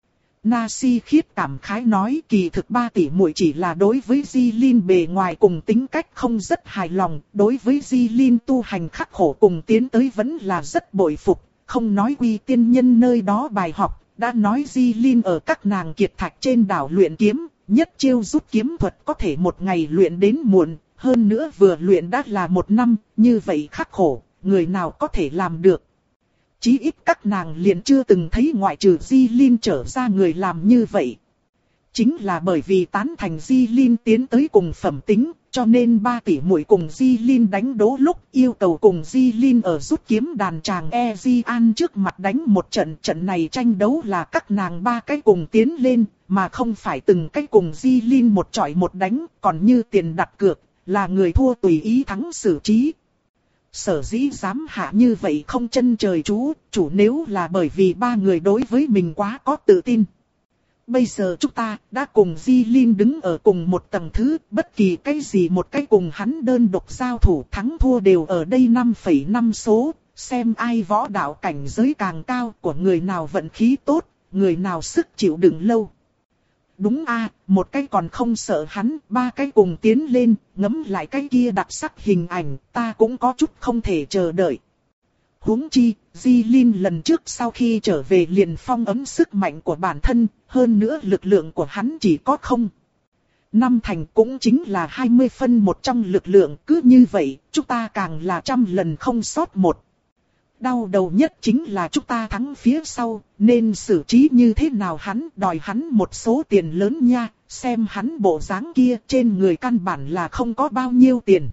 Na Si Khiết cảm khái nói kỳ thực ba tỷ muội chỉ là đối với Di Linh bề ngoài cùng tính cách không rất hài lòng, đối với Di Linh tu hành khắc khổ cùng tiến tới vẫn là rất bội phục, không nói Quy Tiên Nhân nơi đó bài học, đã nói Di Linh ở các nàng kiệt thạch trên đảo luyện kiếm. Nhất chiêu rút kiếm thuật có thể một ngày luyện đến muộn, hơn nữa vừa luyện đã là một năm, như vậy khắc khổ, người nào có thể làm được. Chí ít các nàng liền chưa từng thấy ngoại trừ Di Linh trở ra người làm như vậy. Chính là bởi vì tán thành Di Linh tiến tới cùng phẩm tính, cho nên ba tỷ muội cùng Di Linh đánh đố lúc yêu cầu cùng Di Linh ở rút kiếm đàn tràng E Di An trước mặt đánh một trận. Trận này tranh đấu là các nàng ba cái cùng tiến lên, mà không phải từng cái cùng Di Linh một chọi một đánh, còn như tiền đặt cược, là người thua tùy ý thắng xử trí. Sở dĩ dám hạ như vậy không chân trời chú, chủ nếu là bởi vì ba người đối với mình quá có tự tin. Bây giờ chúng ta đã cùng Di Linh đứng ở cùng một tầng thứ, bất kỳ cái gì một cái cùng hắn đơn độc giao thủ thắng thua đều ở đây năm phẩy năm số, xem ai võ đạo cảnh giới càng cao của người nào vận khí tốt, người nào sức chịu đựng lâu. Đúng a, một cái còn không sợ hắn, ba cái cùng tiến lên, ngấm lại cái kia đặc sắc hình ảnh, ta cũng có chút không thể chờ đợi. Huống chi, Di Linh lần trước sau khi trở về liền phong ấm sức mạnh của bản thân, hơn nữa lực lượng của hắn chỉ có không. Năm thành cũng chính là hai mươi phân một trong lực lượng, cứ như vậy, chúng ta càng là trăm lần không sót một. Đau đầu nhất chính là chúng ta thắng phía sau, nên xử trí như thế nào hắn, đòi hắn một số tiền lớn nha, xem hắn bộ dáng kia trên người căn bản là không có bao nhiêu tiền.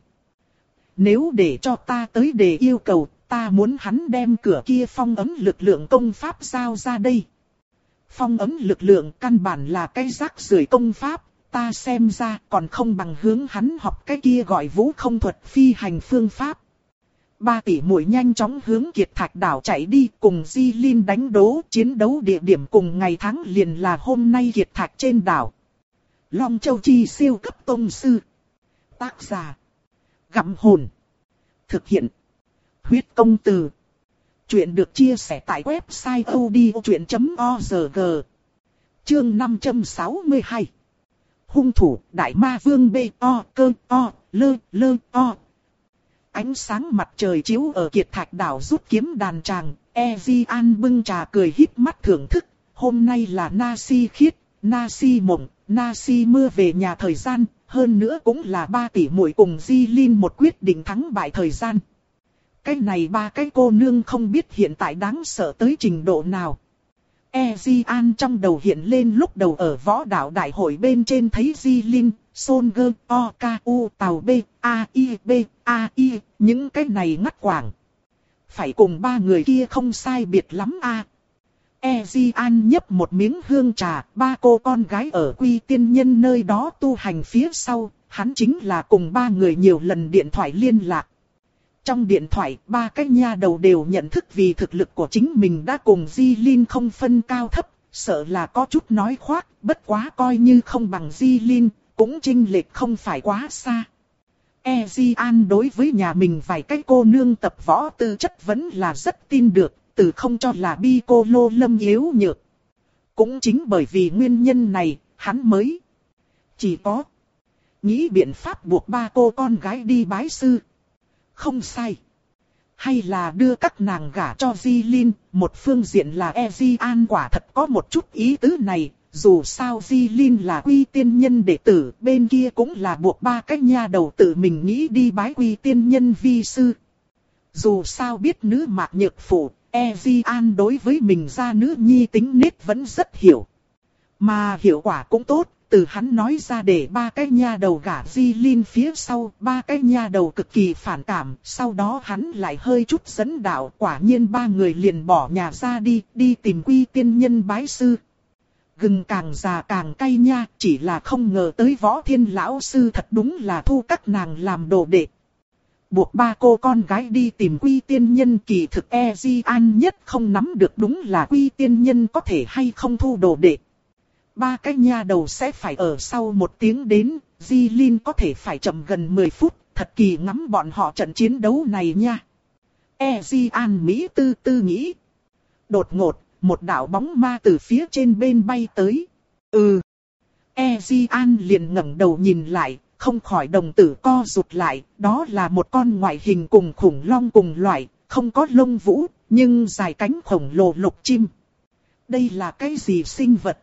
Nếu để cho ta tới để yêu cầu, ta muốn hắn đem cửa kia phong ấm lực lượng công pháp giao ra đây. Phong ấm lực lượng căn bản là cái rác rưởi công pháp, ta xem ra còn không bằng hướng hắn học cái kia gọi vũ không thuật phi hành phương pháp. Ba tỷ muội nhanh chóng hướng Kiệt Thạch đảo chạy đi cùng Di Linh đánh đố, chiến đấu địa điểm cùng ngày tháng liền là hôm nay Kiệt Thạch trên đảo. Long Châu Chi siêu cấp tông sư. Tác giả: Gặm Hồn. Thực hiện: Huyết Công Từ. Chuyện được chia sẻ tại website audiochuyện chấm org. Chương năm trăm sáu mươi hai. Hung thủ Đại Ma Vương B O cơ O lơ lơ O. Ánh sáng mặt trời chiếu ở Kiệt Thạch đảo rút kiếm đàn tràng, Ezian bưng trà cười híp mắt thưởng thức. Hôm nay là Nasi khiết, Nasi mộng, Nasi mưa về nhà thời gian, hơn nữa cũng là ba tỷ muội cùng Di Linh một quyết định thắng bại thời gian. Cái này ba cái cô nương không biết hiện tại đáng sợ tới trình độ nào. Ezian trong đầu hiện lên lúc đầu ở võ đạo đại hội bên trên thấy Di Linh, Son Gơ, O K U Tàu B, A I B, A I, những cái này ngắt quảng. Phải cùng ba người kia không sai biệt lắm a. À. Ezian nhấp một miếng hương trà, ba cô con gái ở Quy Tiên Nhân nơi đó tu hành phía sau, hắn chính là cùng ba người nhiều lần điện thoại liên lạc. Trong điện thoại, ba cái nha đầu đều nhận thức vì thực lực của chính mình đã cùng Di Linh không phân cao thấp, sợ là có chút nói khoác, bất quá coi như không bằng Di Linh, cũng chênh lệch không phải quá xa. Ezian đối với nhà mình vài cái cô nương tập võ tư chất vẫn là rất tin được, từ không cho là bi cô lô lâm yếu nhược. Cũng chính bởi vì nguyên nhân này, hắn mới chỉ có nghĩ biện pháp buộc ba cô con gái đi bái sư. Không sai. Hay là đưa các nàng gả cho Di Linh, một phương diện là Ezian quả thật có một chút ý tứ này, dù sao Di Linh là Quy Tiên Nhân đệ tử, bên kia cũng là buộc ba cái nha đầu tự mình nghĩ đi bái Quy Tiên Nhân vi sư. Dù sao biết nữ mạc nhược phụ, Ezian đối với mình gia nữ nhi tính nết vẫn rất hiểu. Mà hiệu quả cũng tốt. Từ hắn nói ra để ba cái nha đầu gả Di Linh phía sau, ba cái nha đầu cực kỳ phản cảm, sau đó hắn lại hơi chút dẫn đạo, quả nhiên ba người liền bỏ nhà ra đi, đi tìm Quy Tiên Nhân bái sư. Gừng càng già càng cay nha, chỉ là không ngờ tới Võ Thiên lão sư thật đúng là thu các nàng làm đồ đệ. Buộc ba cô con gái đi tìm Quy Tiên Nhân, kỳ thực Ezian nhất không nắm được đúng là Quy Tiên Nhân có thể hay không thu đồ đệ. Ba cái nha đầu sẽ phải ở sau một tiếng đến, Di Linh có thể phải chậm gần mười phút, thật kỳ ngắm bọn họ trận chiến đấu này nha. Ezian Mỹ tư tư nghĩ. Đột ngột, một đạo bóng ma từ phía trên bên bay tới. Ừ. Ezian liền ngẩng đầu nhìn lại, không khỏi đồng tử co rụt lại, đó là một con ngoại hình cùng khủng long cùng loại, không có lông vũ, nhưng dài cánh khổng lồ lục chim. Đây là cái gì sinh vật?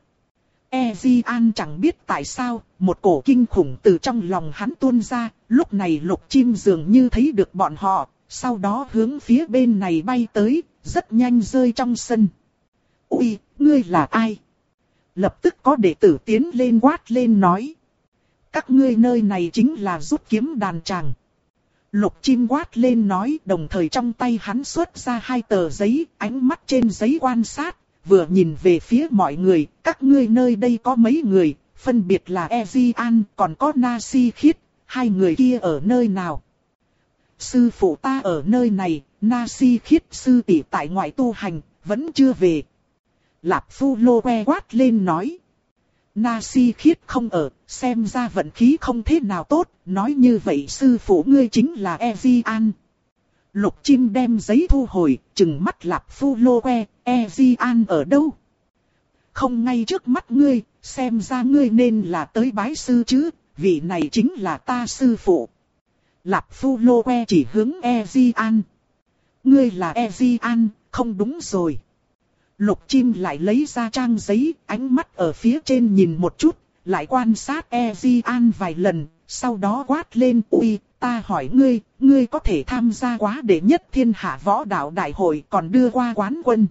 Ezian chẳng biết tại sao, một cổ kinh khủng từ trong lòng hắn tuôn ra, lúc này lục chim dường như thấy được bọn họ, sau đó hướng phía bên này bay tới, rất nhanh rơi trong sân. Ui, ngươi là ai? Lập tức có đệ tử tiến lên quát lên nói. Các ngươi nơi này chính là rút kiếm đàn tràng. Lục chim quát lên nói, đồng thời trong tay hắn xuất ra hai tờ giấy, ánh mắt trên giấy quan sát. Vừa nhìn về phía mọi người, các ngươi nơi đây có mấy người, phân biệt là Ezian, còn có Nasi khiết, hai người kia ở nơi nào? Sư phụ ta ở nơi này, Nasi khiết sư tỷ tại ngoại tu hành, vẫn chưa về. Lạp Phu Lô que quát lên nói. Nasi khiết không ở, xem ra vận khí không thế nào tốt, nói như vậy sư phụ ngươi chính là Ezian. Lục chim đem giấy thu hồi, trừng mắt Lạp Phu Lô que, Ezian ở đâu? Không ngay trước mắt ngươi, xem ra ngươi nên là tới bái sư chứ, vị này chính là ta sư phụ. Lạp Phu Lô que chỉ hướng Ezian. Ngươi là Ezian, không đúng rồi. Lục chim lại lấy ra trang giấy, ánh mắt ở phía trên nhìn một chút, lại quan sát Ezian vài lần, sau đó quát lên. Ui, ta hỏi ngươi, ngươi có thể tham gia quá đệ nhất thiên hạ võ đạo đại hội còn đưa qua quán quân.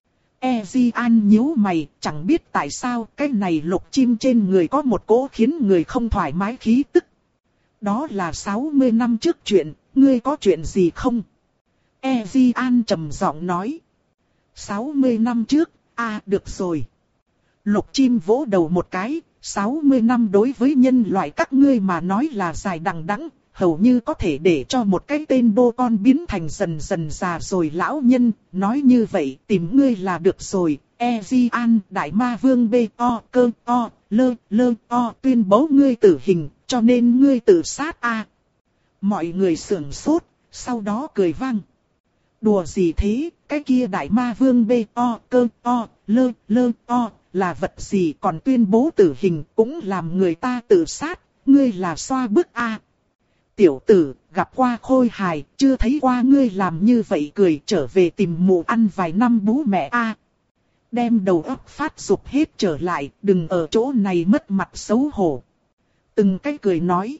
Ezian nhíu mày, chẳng biết tại sao cái này lục chim trên người có một cỗ khiến người không thoải mái khí tức. Đó là sáu mươi năm trước chuyện, ngươi có chuyện gì không? Ezian trầm giọng nói. sáu mươi năm trước, à được rồi. Lục chim vỗ đầu một cái, sáu mươi năm đối với nhân loại các ngươi mà nói là dài đằng đẵng, hầu như có thể để cho một cái tên đô con biến thành dần dần già rồi lão nhân, nói như vậy tìm ngươi là được rồi. Ezian, Đại Ma Vương B O cơ O lơ lơ O tuyên bố ngươi tử hình, cho nên ngươi tự sát a. À. Mọi người sửng sốt, sau đó cười vang. Đùa gì thế, cái kia đại ma vương B O cơ O lơ lơ O là vật gì còn tuyên bố tử hình cũng làm người ta tự sát, ngươi là xoa bức a. Tiểu tử, gặp qua khôi hài, chưa thấy qua ngươi làm như vậy cười trở về tìm mụ ăn vài năm bú mẹ a. Đem đầu óc phát dục hết trở lại, đừng ở chỗ này mất mặt xấu hổ. Từng cái cười nói.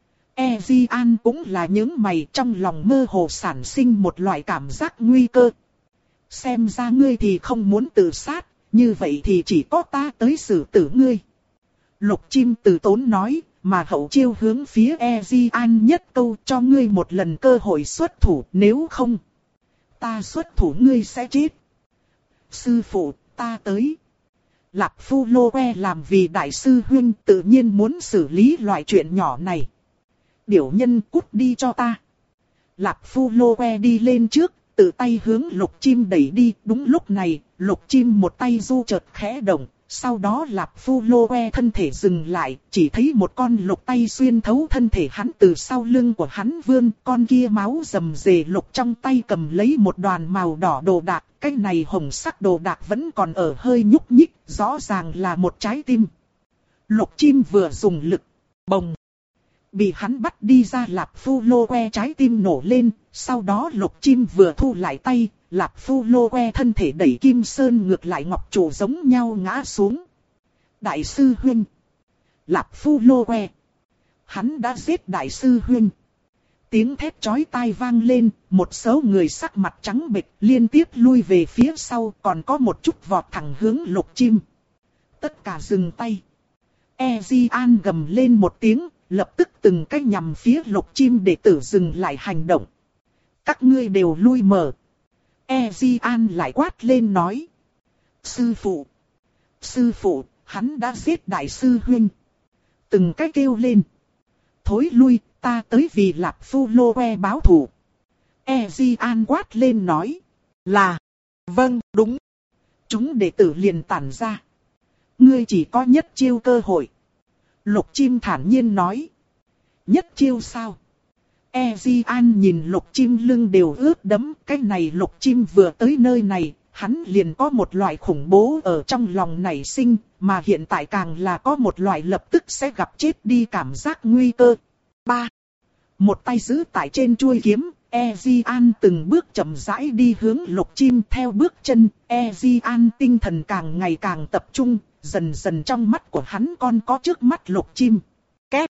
Ezian cũng là những mày trong lòng mơ hồ sản sinh một loại cảm giác nguy cơ. Xem ra ngươi thì không muốn tự sát, như vậy thì chỉ có ta tới xử tử ngươi. Lục chim từ tốn nói, mà hậu chiêu hướng phía Ezian nhất câu cho ngươi một lần cơ hội xuất thủ, nếu không, ta xuất thủ ngươi sẽ chết. Sư phụ, ta tới. Lạp Phu Lô Que làm vì đại sư huynh tự nhiên muốn xử lý loại chuyện nhỏ này. Điểu nhân cút đi cho ta. Lạp Phu Lô Que đi lên trước, tự tay hướng lục chim đẩy đi. Đúng lúc này, lục chim một tay du chợt khẽ động. Sau đó Lạp Phu Lô Que thân thể dừng lại, chỉ thấy một con lục tay xuyên thấu thân thể hắn từ sau lưng của hắn vươn. Con kia máu rầm rề lục trong tay cầm lấy một đoàn màu đỏ đồ đạc. Cái này hồng sắc đồ đạc vẫn còn ở hơi nhúc nhích, rõ ràng là một trái tim. Lục chim vừa dùng lực, bồng. Bị hắn bắt đi ra Lạp Phu Lô Que trái tim nổ lên, sau đó lục chim vừa thu lại tay, Lạp Phu Lô Que thân thể đẩy Kim Sơn ngược lại ngọc trụ giống nhau ngã xuống. Đại sư huynh. Lạp Phu Lô Que. Hắn đã giết đại sư huynh. Tiếng thét chói tai vang lên, một số người sắc mặt trắng bệch liên tiếp lui về phía sau, còn có một chút vọt thẳng hướng lục chim. Tất cả dừng tay. Ezian gầm lên một tiếng, lập tức từng cái nhằm phía lục chim đệ tử dừng lại hành động. Các ngươi đều lui mở. Ezian lại quát lên nói. Sư phụ. Sư phụ, hắn đã giết đại sư huynh. Từng cái kêu lên. Thối lui, ta tới vì Lạp Phu Lô Que báo thù. Ezian quát lên nói. Là. Vâng, đúng. Chúng đệ tử liền tản ra. Ngươi chỉ có nhất chiêu cơ hội. Lục chim thản nhiên nói. Nhất chiêu sao? Ezian nhìn lục chim lưng đều ướt đẫm. Cái này lục chim vừa tới nơi này, hắn liền có một loại khủng bố ở trong lòng nảy sinh. Mà hiện tại càng là có một loại lập tức sẽ gặp chết đi cảm giác nguy cơ. Ba. Một tay giữ tại trên chuôi kiếm. Ezian từng bước chậm rãi đi hướng lục chim theo bước chân. Ezian tinh thần càng ngày càng tập trung. Dần dần trong mắt của hắn còn có trước mắt lục chim. Két.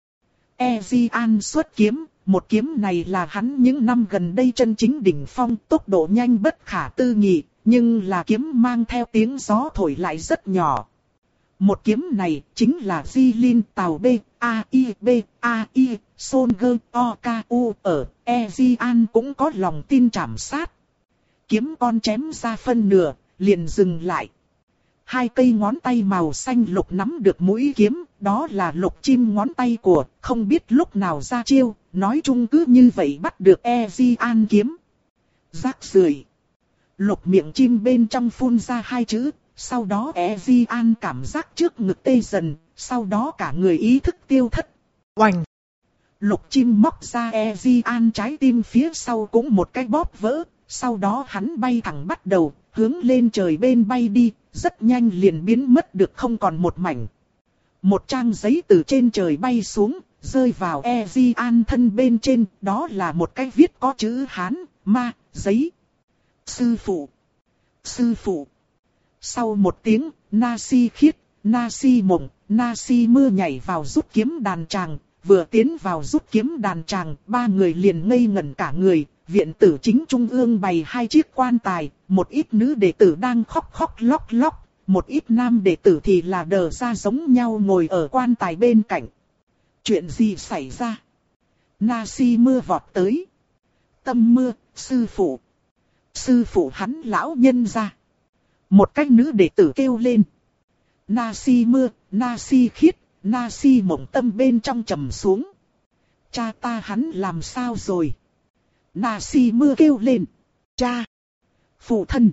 Ezian xuất kiếm. Một kiếm này là hắn những năm gần đây chân chính đỉnh phong, tốc độ nhanh bất khả tư nghị. Nhưng là kiếm mang theo tiếng gió thổi lại rất nhỏ. Một kiếm này chính là Jilin Tào B, A I B, A I, Son G, O K U ở, Ezian cũng có lòng tin chảm sát. Kiếm con chém ra phân nửa, liền dừng lại. Hai cây ngón tay màu xanh lục nắm được mũi kiếm, đó là lục chim ngón tay của, không biết lúc nào ra chiêu, nói chung cứ như vậy bắt được Ezian kiếm. Rác rưởi. Lục miệng chim bên trong phun ra hai chữ. Sau đó Ezian cảm giác trước ngực tê dần, sau đó cả người ý thức tiêu thất. Oành! Lục chim móc ra Ezian trái tim phía sau cũng một cái bóp vỡ, sau đó hắn bay thẳng bắt đầu, hướng lên trời bên bay đi, rất nhanh liền biến mất được không còn một mảnh. Một trang giấy từ trên trời bay xuống, rơi vào Ezian thân bên trên, đó là một cái viết có chữ Hán, ma, giấy. Sư phụ! Sư phụ! Sau một tiếng, Nasi khiết, Nasi mộng, Nasi mưa nhảy vào rút kiếm đàn tràng, vừa tiến vào rút kiếm đàn tràng, ba người liền ngây ngẩn cả người, viện tử chính trung ương bày hai chiếc quan tài, một ít nữ đệ tử đang khóc khóc lóc lóc, một ít nam đệ tử thì là đờ ra giống nhau ngồi ở quan tài bên cạnh. Chuyện gì xảy ra? Nasi mưa vọt tới. Tâm mưa, sư phụ. Sư phụ hắn lão nhân ra. Một cách nữ đệ tử kêu lên. Nasi mưa, Nasi khiết, Nasi mộng tâm bên trong trầm xuống. Cha ta hắn làm sao rồi? Nasi mưa kêu lên. Cha! Phụ thân!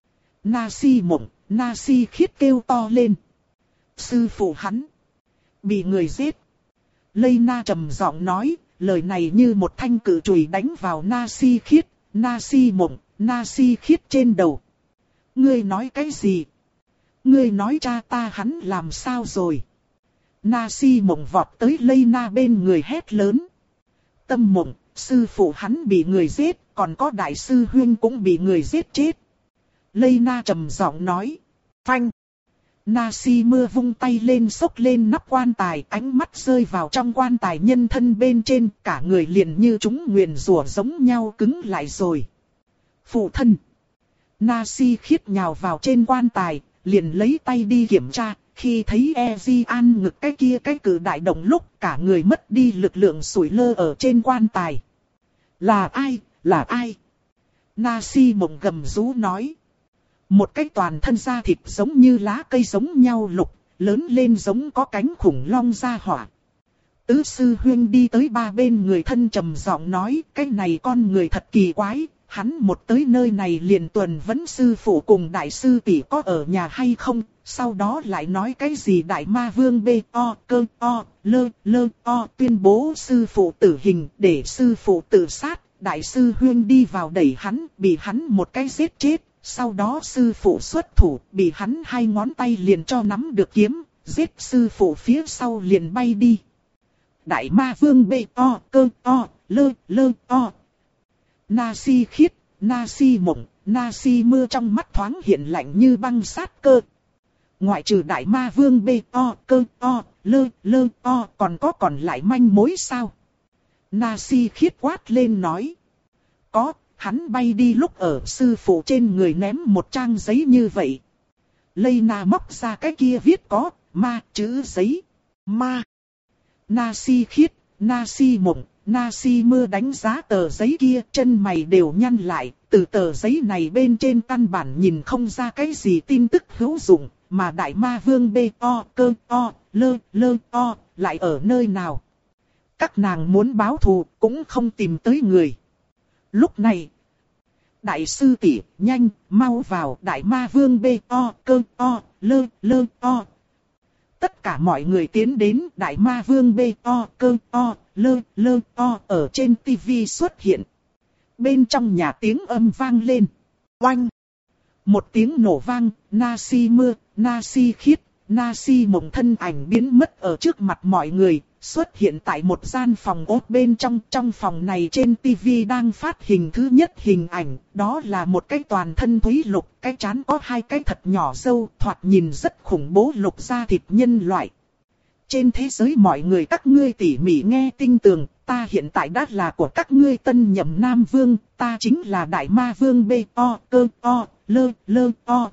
Nasi mộng, Nasi khiết kêu to lên. Sư phụ hắn! Bị người giết. Lây Na trầm giọng nói, lời này như một thanh cự chùy đánh vào Nasi khiết. Na Si Mộng, Na Si Khiết trên đầu. Ngươi nói cái gì? Ngươi nói cha ta hắn làm sao rồi? Na Si Mộng vọt tới Lena bên người hét lớn. Tâm Mộng, sư phụ hắn bị người giết, còn có đại sư huynh cũng bị người giết chết. Lena trầm giọng nói. Phanh. Na Si Mưa vung tay lên xốc lên nắp quan tài, ánh mắt rơi vào trong quan tài nhân thân bên trên, cả người liền như chúng nguyền rủa giống nhau cứng lại rồi. Phụ thân. Na Si Khiết nhào vào trên quan tài, liền lấy tay đi kiểm tra, khi thấy Eji An ngực cái kia cái cử đại động lúc cả người mất đi lực lượng sủi lơ ở trên quan tài. Là ai, là ai? Na Si Mộng gầm rú nói. Một cái toàn thân da thịt giống như lá cây giống nhau lục, lớn lên giống có cánh khủng long ra hỏa. Tứ sư huynh đi tới ba bên người thân trầm giọng nói, cái này con người thật kỳ quái, hắn một tới nơi này liền tuần vấn sư phụ cùng đại sư tỷ có ở nhà hay không, sau đó lại nói cái gì đại ma vương bê o cơ o lơ lơ o tuyên bố sư phụ tử hình để sư phụ tự sát, đại sư huynh đi vào đẩy hắn, bị hắn một cái giết chết. Sau đó sư phụ xuất thủ, bị hắn hai ngón tay liền cho nắm được kiếm, giết sư phụ phía sau liền bay đi. Đại ma vương bê o cơ o lơ lơ o. Na Si Khiết, Na Si Mộng, Na Si Mưa trong mắt thoáng hiện lạnh như băng sát cơ. Ngoại trừ đại ma vương bê o cơ o lơ lơ o còn có còn lại manh mối sao? Na Si Khiết quát lên nói. Có. Hắn bay đi lúc ở sư phụ trên người ném một trang giấy như vậy. Lena móc ra cái kia viết có, ma chữ giấy. Ma. Na Si Khiết, Na Si Mộng, Na Si Mưa đánh giá tờ giấy kia, chân mày đều nhăn lại. Từ tờ giấy này bên trên căn bản nhìn không ra cái gì tin tức hữu dụng, mà đại ma vương bê o cơ o lơ lơ o lại ở nơi nào. Các nàng muốn báo thù cũng không tìm tới người. Lúc này, đại sư tỷ, nhanh, mau vào, đại ma vương bê o cơ o lơ lơ o. Tất cả mọi người tiến đến, đại ma vương bê o cơ o lơ lơ o ở trên tivi xuất hiện. Bên trong nhà tiếng âm vang lên. Oanh! Một tiếng nổ vang, Na Si Mưa, Na Si Khiết, Na Si Mộng thân ảnh biến mất ở trước mặt mọi người. Xuất hiện tại một gian phòng ốt bên trong, trong phòng này trên tivi đang phát hình thứ nhất hình ảnh, đó là một cái toàn thân thúy lục, cái trán có hai cái thật nhỏ râu, thoạt nhìn rất khủng bố lục da thịt nhân loại. Trên thế giới mọi người các ngươi tỉ mỉ nghe tinh tường, ta hiện tại đã là của các ngươi tân nhậm Nam Vương, ta chính là đại ma vương bê o cơ o lơ lơ o.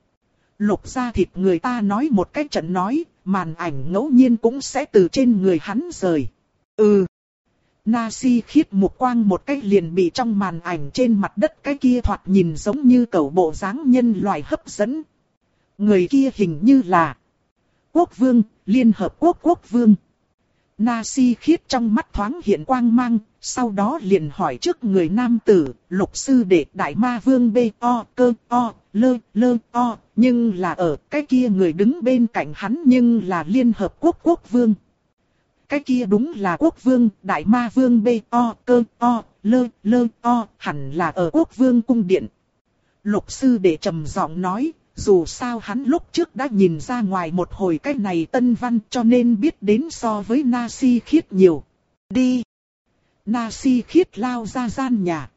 Lục da thịt người ta nói một cái trận nói, màn ảnh ngẫu nhiên cũng sẽ từ trên người hắn rời. Ừ. Na Si Khiết mục quang một cái liền bị trong màn ảnh trên mặt đất cái kia thoạt nhìn giống như cẩu bộ dáng nhân loại hấp dẫn. Người kia hình như là Quốc Vương, Liên Hợp Quốc Quốc Vương. Na Si Khiết trong mắt thoáng hiện quang mang, sau đó liền hỏi trước người nam tử, lục sư đệ đại ma vương bê o cơ o lơ lơ o, nhưng là ở cái kia người đứng bên cạnh hắn nhưng là Liên Hợp Quốc Quốc Vương. Cái kia đúng là Quốc Vương, đại ma vương bê o cơ o lơ lơ o, hẳn là ở Quốc Vương cung điện. Lục sư đệ trầm giọng nói, dù sao hắn lúc trước đã nhìn ra ngoài một hồi cái này tân văn cho nên biết đến so với Na Si Khiết nhiều. Đi! Na Si Khiết lao ra gian nhà.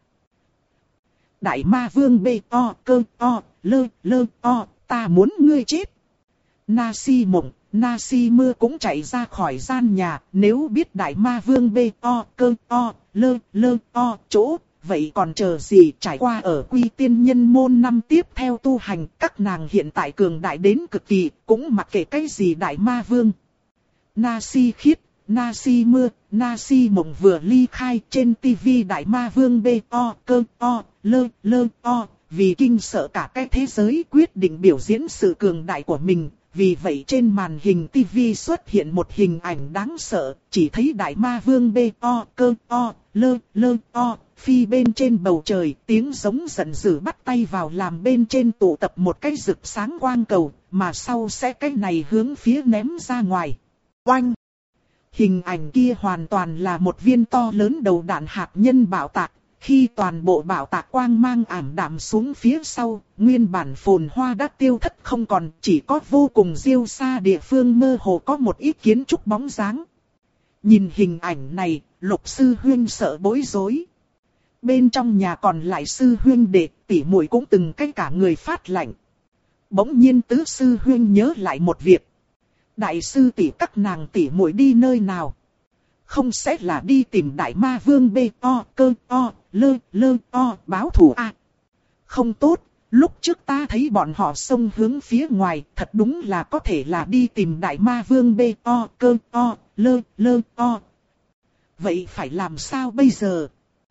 Đại ma vương bê o cơ o lơ lơ o, ta muốn ngươi chết. Na Si Mộng, Na Si Mưa cũng chạy ra khỏi gian nhà, nếu biết đại ma vương bê o cơ o lơ lơ o chỗ, vậy còn chờ gì, trải qua ở Quy Tiên Nhân môn năm tiếp theo tu hành, các nàng hiện tại cường đại đến cực kỳ, cũng mặc kệ cái gì đại ma vương. Na Si Khiết, Na Si Mưa, Na Si Mộng vừa ly khai, trên tivi đại ma vương bê o cơ o lơ lơ o, vì kinh sợ cả cái thế giới quyết định biểu diễn sự cường đại của mình. Vì vậy trên màn hình tivi xuất hiện một hình ảnh đáng sợ, chỉ thấy đại ma vương bê o cơ o lơ lơ o, phi bên trên bầu trời, tiếng giống giận dữ bắt tay vào làm bên trên tụ tập một cái rực sáng quang cầu, mà sau sẽ cái này hướng phía ném ra ngoài. Oanh! Hình ảnh kia hoàn toàn là một viên to lớn đầu đạn hạt nhân bạo tạc, Khi toàn bộ bảo tạc quang mang ảm đạm xuống phía sau, nguyên bản phồn hoa đã tiêu thất không còn, chỉ có vô cùng diêu xa địa phương mơ hồ có một ít kiến trúc bóng dáng. Nhìn hình ảnh này, Lục sư huynh sợ bối rối. Bên trong nhà còn lại sư huynh đệ, tỷ muội cũng từng cái cả người phát lạnh. Bỗng nhiên tứ sư huynh nhớ lại một việc. Đại sư tỷ các nàng tỷ muội đi nơi nào? Không sẽ là đi tìm đại ma vương bê o cơ o lơ lơ o báo thù à? Không tốt, lúc trước ta thấy bọn họ xông hướng phía ngoài, thật đúng là có thể là đi tìm đại ma vương bê o cơ o lơ lơ o. Vậy phải làm sao bây giờ?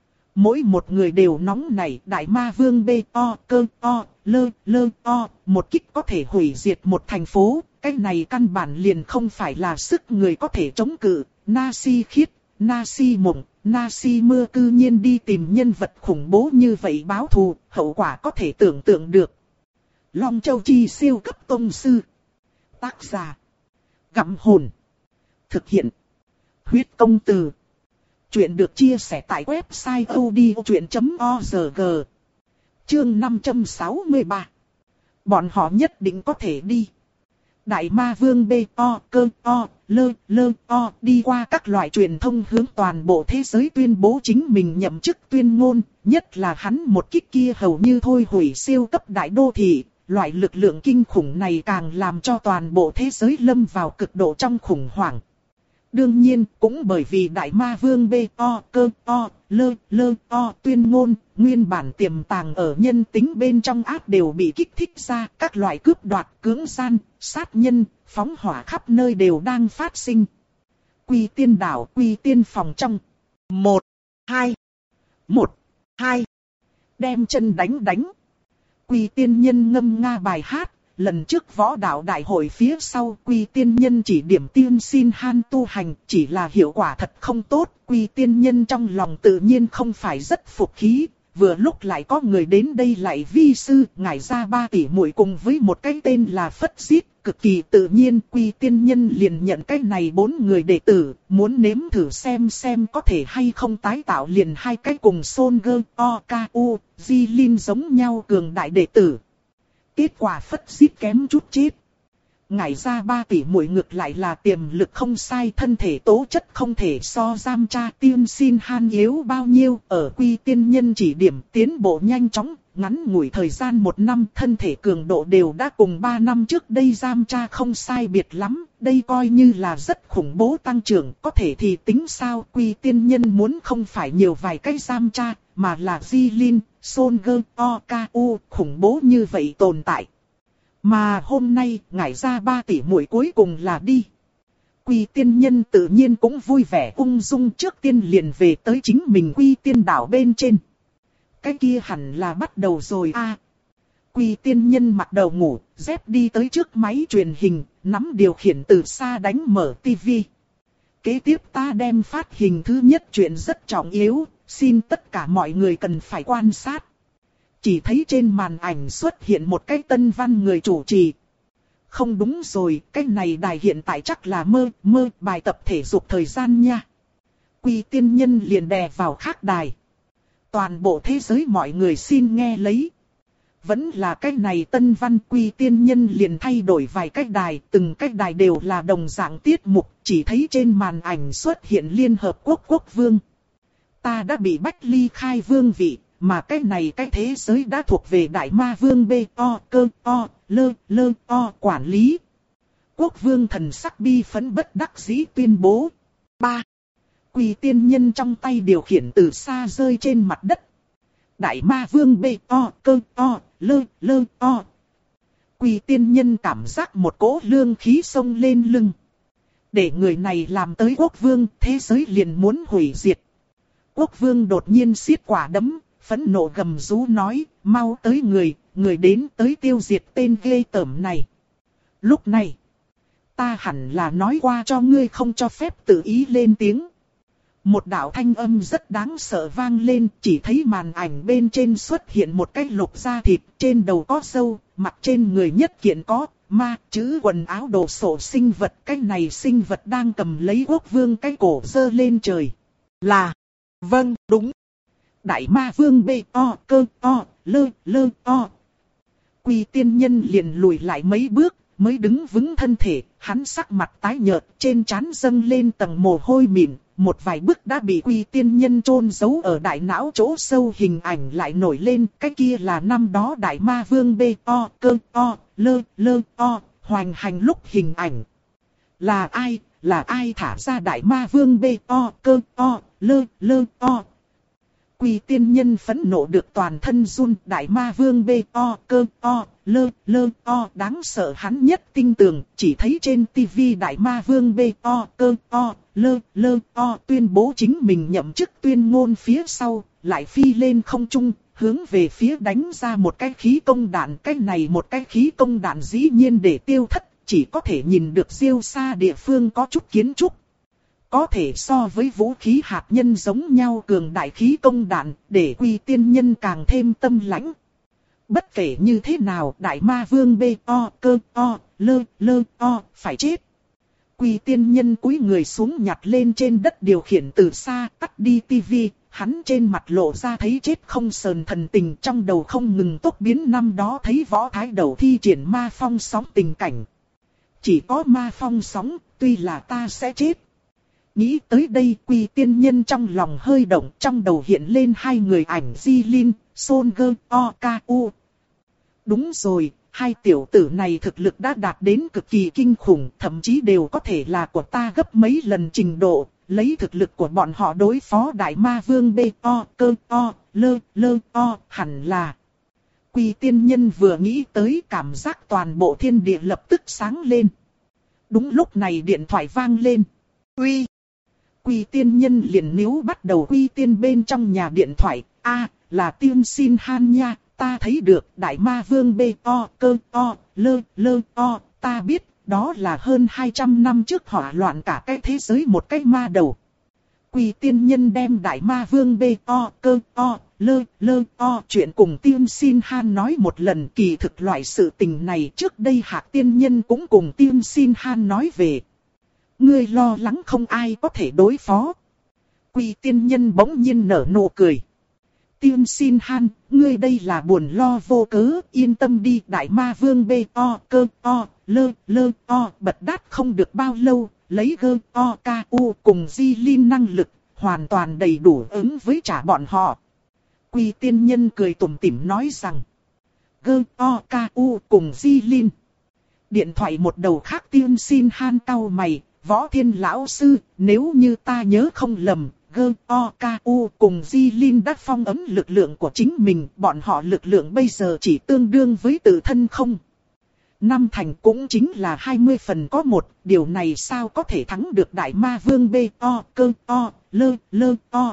Mỗi một người đều nóng nảy, đại ma vương bê o cơ o lơ lơ o, một kích có thể hủy diệt một thành phố, cái này căn bản liền không phải là sức người có thể chống cự. Na Si khiết, Na Si mộng, Na Si mưa cư nhiên đi tìm nhân vật khủng bố như vậy báo thù, hậu quả có thể tưởng tượng được. Long Châu Chi siêu cấp tông sư. Tác giả: Gặm Hồn. Thực hiện: Huyết Công Từ. Chuyện được chia sẻ tại website odchuyện chấm org. Chương năm trăm sáu mươi ba. Bọn họ nhất định có thể đi. Đại ma vương bê o cơ o lơ lơ o đi qua các loại truyền thông hướng toàn bộ thế giới tuyên bố chính mình nhậm chức tuyên ngôn, nhất là hắn một kích kia hầu như thôi hủy siêu cấp đại đô thị, loại lực lượng kinh khủng này càng làm cho toàn bộ thế giới lâm vào cực độ trong khủng hoảng. Đương nhiên, cũng bởi vì đại ma vương bê o cơ o lơ lơ o tuyên ngôn, nguyên bản tiềm tàng ở nhân tính bên trong ác đều bị kích thích ra, các loại cướp đoạt, cưỡng gian, sát nhân, phóng hỏa khắp nơi đều đang phát sinh. Quy Tiên đảo, Quy Tiên phòng trong. Một, hai, một, hai. Đem chân đánh đánh. Quy Tiên nhân ngâm nga bài hát. Lần trước võ đạo đại hội phía sau Quy Tiên nhân chỉ điểm tiên xin han tu hành, chỉ là hiệu quả thật không tốt. Quy Tiên nhân trong lòng tự nhiên không phải rất phục khí, vừa lúc lại có người đến đây lại vi sư, ngải ra ba tỷ muội cùng với một cái tên là Phất Giết, cực kỳ tự nhiên. Quy Tiên nhân liền nhận cái này bốn người đệ tử, muốn nếm thử xem xem có thể hay không tái tạo liền hai cái cùng Son Gơ, O K U, Di Linh giống nhau cường đại đệ tử. Kết quả Phất Giết kém chút chết. Ngải ra ba tỷ muội ngược lại là tiềm lực không sai, thân thể tố chất không thể so giam cha tiên xin han yếu bao nhiêu. Ở Quy Tiên nhân chỉ điểm tiến bộ nhanh chóng, ngắn ngủi thời gian một năm thân thể cường độ đều đã cùng ba năm trước đây giam cha không sai biệt lắm. Đây coi như là rất khủng bố tăng trưởng, có thể thì tính sao? Quy Tiên nhân muốn không phải nhiều vài cái giam cha, mà là Di Linh, Son Gơ, O K U khủng bố như vậy tồn tại. Mà hôm nay, ngải ra ba tỷ muội cuối cùng là đi. Quy Tiên nhân tự nhiên cũng vui vẻ ung dung, trước tiên liền về tới chính mình Quy Tiên đảo bên trên. Cái kia hẳn là bắt đầu rồi a. À, Quy Tiên nhân mặc đầu ngủ, dép đi tới trước máy truyền hình, nắm điều khiển từ xa đánh mở tivi. Kế tiếp ta đem phát hình thứ nhất chuyện rất trọng yếu, xin tất cả mọi người cần phải quan sát. Chỉ thấy trên màn ảnh xuất hiện một cái tân văn người chủ trì. Không đúng rồi, cái này đài hiện tại chắc là mơ, mơ bài tập thể dục thời gian nha. Quy Tiên nhân liền đè vào khác đài. Toàn bộ thế giới mọi người xin nghe lấy. Vẫn là cái này tân văn. Quy Tiên nhân liền thay đổi vài cái đài, từng cái đài đều là đồng dạng tiết mục, chỉ thấy trên màn ảnh xuất hiện Liên Hợp Quốc Quốc Vương. Ta đã bị bách ly khai vương vị, mà cái này cái thế giới đã thuộc về đại ma vương bê o cơ o lơ lơ o quản lý. Quốc vương thần sắc bi phẫn bất đắc dĩ tuyên bố. ba. Quy Tiên nhân trong tay điều khiển từ xa rơi trên mặt đất. Đại ma vương bê o cơ o lơ lơ o. Quy Tiên nhân cảm giác một cỗ lương khí xông lên lưng. Để người này làm tới quốc vương, thế giới liền muốn hủy diệt. Quốc vương đột nhiên siết quả đấm, phẫn nộ gầm rú nói, mau tới người, người đến tới tiêu diệt tên ghê tởm này. Lúc này, ta hẳn là nói qua cho ngươi không cho phép tự ý lên tiếng. Một đạo thanh âm rất đáng sợ vang lên, chỉ thấy màn ảnh bên trên xuất hiện một cái lục da thịt, trên đầu có râu, mặt trên người nhất kiện có ma chữ quần áo đồ sộ sinh vật. Cái này sinh vật đang cầm lấy quốc vương cái cổ giơ lên trời. Là, vâng, đúng. Đại ma vương bê to cơ to, lơ lơ to. Quy tiên nhân liền lùi lại mấy bước, mới đứng vững thân thể, hắn sắc mặt tái nhợt, trên trán dâng lên tầng mồ hôi mịn, một vài bước đã bị quy tiên nhân chôn giấu ở đại não chỗ sâu, hình ảnh lại nổi lên, cái kia là năm đó đại ma vương bê to cơ to, lơ lơ to, hoành hành lúc hình ảnh. Là ai, là ai thả ra đại ma vương bê to cơ to, lơ lơ to. Quy tiên nhân phẫn nộ được toàn thân run, đại ma vương bê to cơ to, lơ lơ to, đáng sợ hắn nhất tinh tường, chỉ thấy trên tivi đại ma vương bê to cơ to, lơ lơ to tuyên bố chính mình nhậm chức tuyên ngôn phía sau, lại phi lên không trung, hướng về phía đánh ra một cái khí công đạn, cái này một cái khí công đạn dĩ nhiên để tiêu thất, chỉ có thể nhìn được siêu xa địa phương có chút kiến trúc. Có thể so với vũ khí hạt nhân giống nhau cường đại khí công đạn, để quy tiên nhân càng thêm tâm lãnh. Bất kể như thế nào, đại ma vương bê to cơ to, lơ lơ to, phải chết. Quy tiên nhân cúi người xuống nhặt lên trên đất điều khiển từ xa, tắt đi tivi, hắn trên mặt lộ ra thấy chết không sờn thần tình, trong đầu không ngừng tốc biến năm đó thấy võ thái đầu thi triển ma phong sóng tình cảnh. Chỉ có ma phong sóng, tuy là ta sẽ chết. Nghĩ tới đây, quy tiên nhân trong lòng hơi động, trong đầu hiện lên hai người ảnh Jilin, Solskjaer, Oku. Đúng rồi, hai tiểu tử này thực lực đã đạt đến cực kỳ kinh khủng, thậm chí đều có thể là của ta gấp mấy lần trình độ, lấy thực lực của bọn họ đối phó đại ma vương bê to, cơ to, lơ, lơ to, hẳn là. Quy tiên nhân vừa nghĩ tới, cảm giác toàn bộ thiên địa lập tức sáng lên. Đúng lúc này điện thoại vang lên. Quy. Quy tiên nhân liền níu bắt đầu quy tiên bên trong nhà điện thoại. A, à, là tiên xin han nha, ta thấy được đại ma vương bê to, cơ to, lơ, lơ to, ta biết, đó là hơn hai trăm năm trước hỏa loạn cả cái thế giới một cái ma đầu. Quy tiên nhân đem đại ma vương bê to, cơ to, lơ, lơ to chuyện cùng tiên xin han nói một lần. Kỳ thực loại sự tình này trước đây Hạc tiên nhân cũng cùng tiên xin han nói về. Ngươi lo lắng không ai có thể đối phó. Quy tiên nhân bỗng nhiên nở nụ cười. Tiên xin han, ngươi đây là buồn lo vô cớ, yên tâm đi, đại ma vương bê to, cơ to, lơ, lơ to, bật đát không được bao lâu, lấy gơ to ca u cùng Jilin năng lực, hoàn toàn đầy đủ ứng với trả bọn họ. Quy tiên nhân cười tủm tỉm nói rằng, gơ to ca u cùng Jilin. Điện thoại một đầu khác tiên xin han cau mày. Võ Thiên lão sư, nếu như ta nhớ không lầm, gơ o ca u cùng Jilin đã phong ấn lực lượng của chính mình, bọn họ lực lượng bây giờ chỉ tương đương với tự thân không. Năm thành cũng chính là hai mươi phần có một, điều này sao có thể thắng được đại ma vương bê o cơ o, lơ lơ o.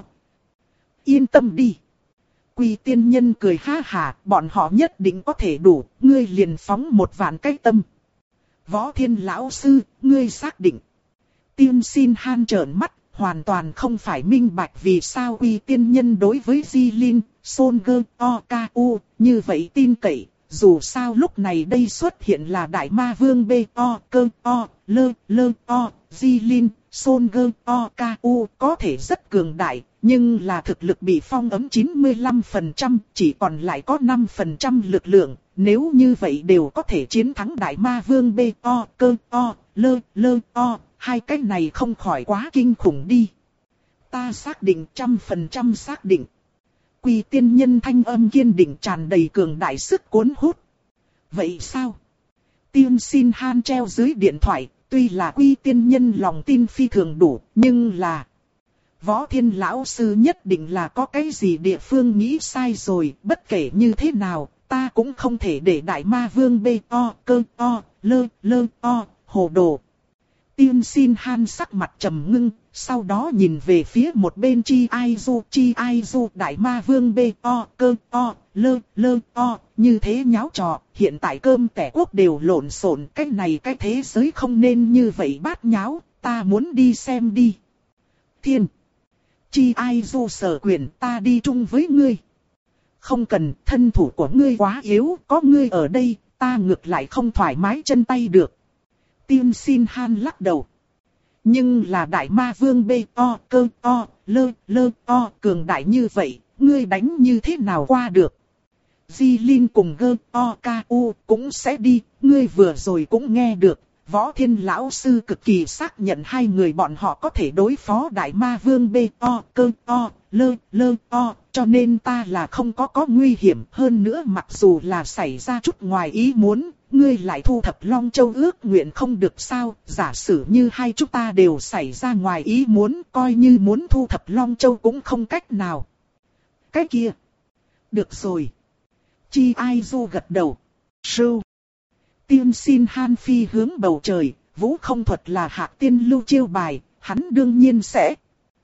Yên tâm đi. Quy tiên nhân cười ha hà, bọn họ nhất định có thể đủ, ngươi liền phóng một vạn cái tâm. Võ Thiên lão sư, ngươi xác định. Tiên xin han trợn mắt, hoàn toàn không phải minh bạch vì sao quy tiên nhân đối với Jilin, Solskjaer, Oku, như vậy tin cậy. Dù sao lúc này đây xuất hiện là đại ma vương bê to, cơ to, lơ, lơ to, Jilin, Solskjaer, Oku có thể rất cường đại, nhưng là thực lực bị phong ấm chín mươi lăm phần trăm, chỉ còn lại có năm phần trăm lực lượng. Nếu như vậy đều có thể chiến thắng đại ma vương bê to, cơ to, lơ, lơ to. Hai cái này không khỏi quá kinh khủng đi. Ta xác định trăm phần trăm xác định. Quy tiên nhân thanh âm kiên định tràn đầy cường đại sức cuốn hút. Vậy sao? Tiên xin han treo dưới điện thoại, tuy là quy tiên nhân lòng tin phi thường đủ, nhưng là... Võ Thiên lão sư nhất định là có cái gì địa phương nghĩ sai rồi, bất kể như thế nào, ta cũng không thể để đại ma vương bê to, cơ to, lơ, lơ to, hồ đồ. Tiên xin han sắc mặt trầm ngưng, sau đó nhìn về phía một bên Chi Ai Du, Chi Ai Du đại ma vương bê to, cơ to, lơ, lơ to, như thế nháo trò, hiện tại cơm tẻ quốc đều lộn xộn, cái này cái thế giới không nên như vậy bát nháo, ta muốn đi xem đi. Thiên! Chi Ai Du sở quyền, ta đi chung với ngươi. Không cần, thân thủ của ngươi quá yếu, có ngươi ở đây, ta ngược lại không thoải mái chân tay được. Tiên xin han lắc đầu. Nhưng là đại ma vương bê to, cơ to, lơ, lơ to, cường đại như vậy, ngươi đánh như thế nào qua được. Di Linh cùng Gơ O Ca U cũng sẽ đi, ngươi vừa rồi cũng nghe được. Võ Thiên lão sư cực kỳ xác nhận hai người bọn họ có thể đối phó Đại Ma Vương B O Cơ O Lơ Lơ O, cho nên ta là không có có nguy hiểm. Hơn nữa mặc dù là xảy ra chút ngoài ý muốn, ngươi lại thu thập Long Châu ước nguyện không được sao. Giả sử như hai chúng ta đều xảy ra ngoài ý muốn, coi như muốn thu thập Long Châu cũng không cách nào. Cái kia. Được rồi. Chi Ai Du gật đầu. Sưu. Tiên xin Han phi hướng bầu trời, vũ không thuật là Hạc Tiên lưu chiêu bài, hắn đương nhiên sẽ.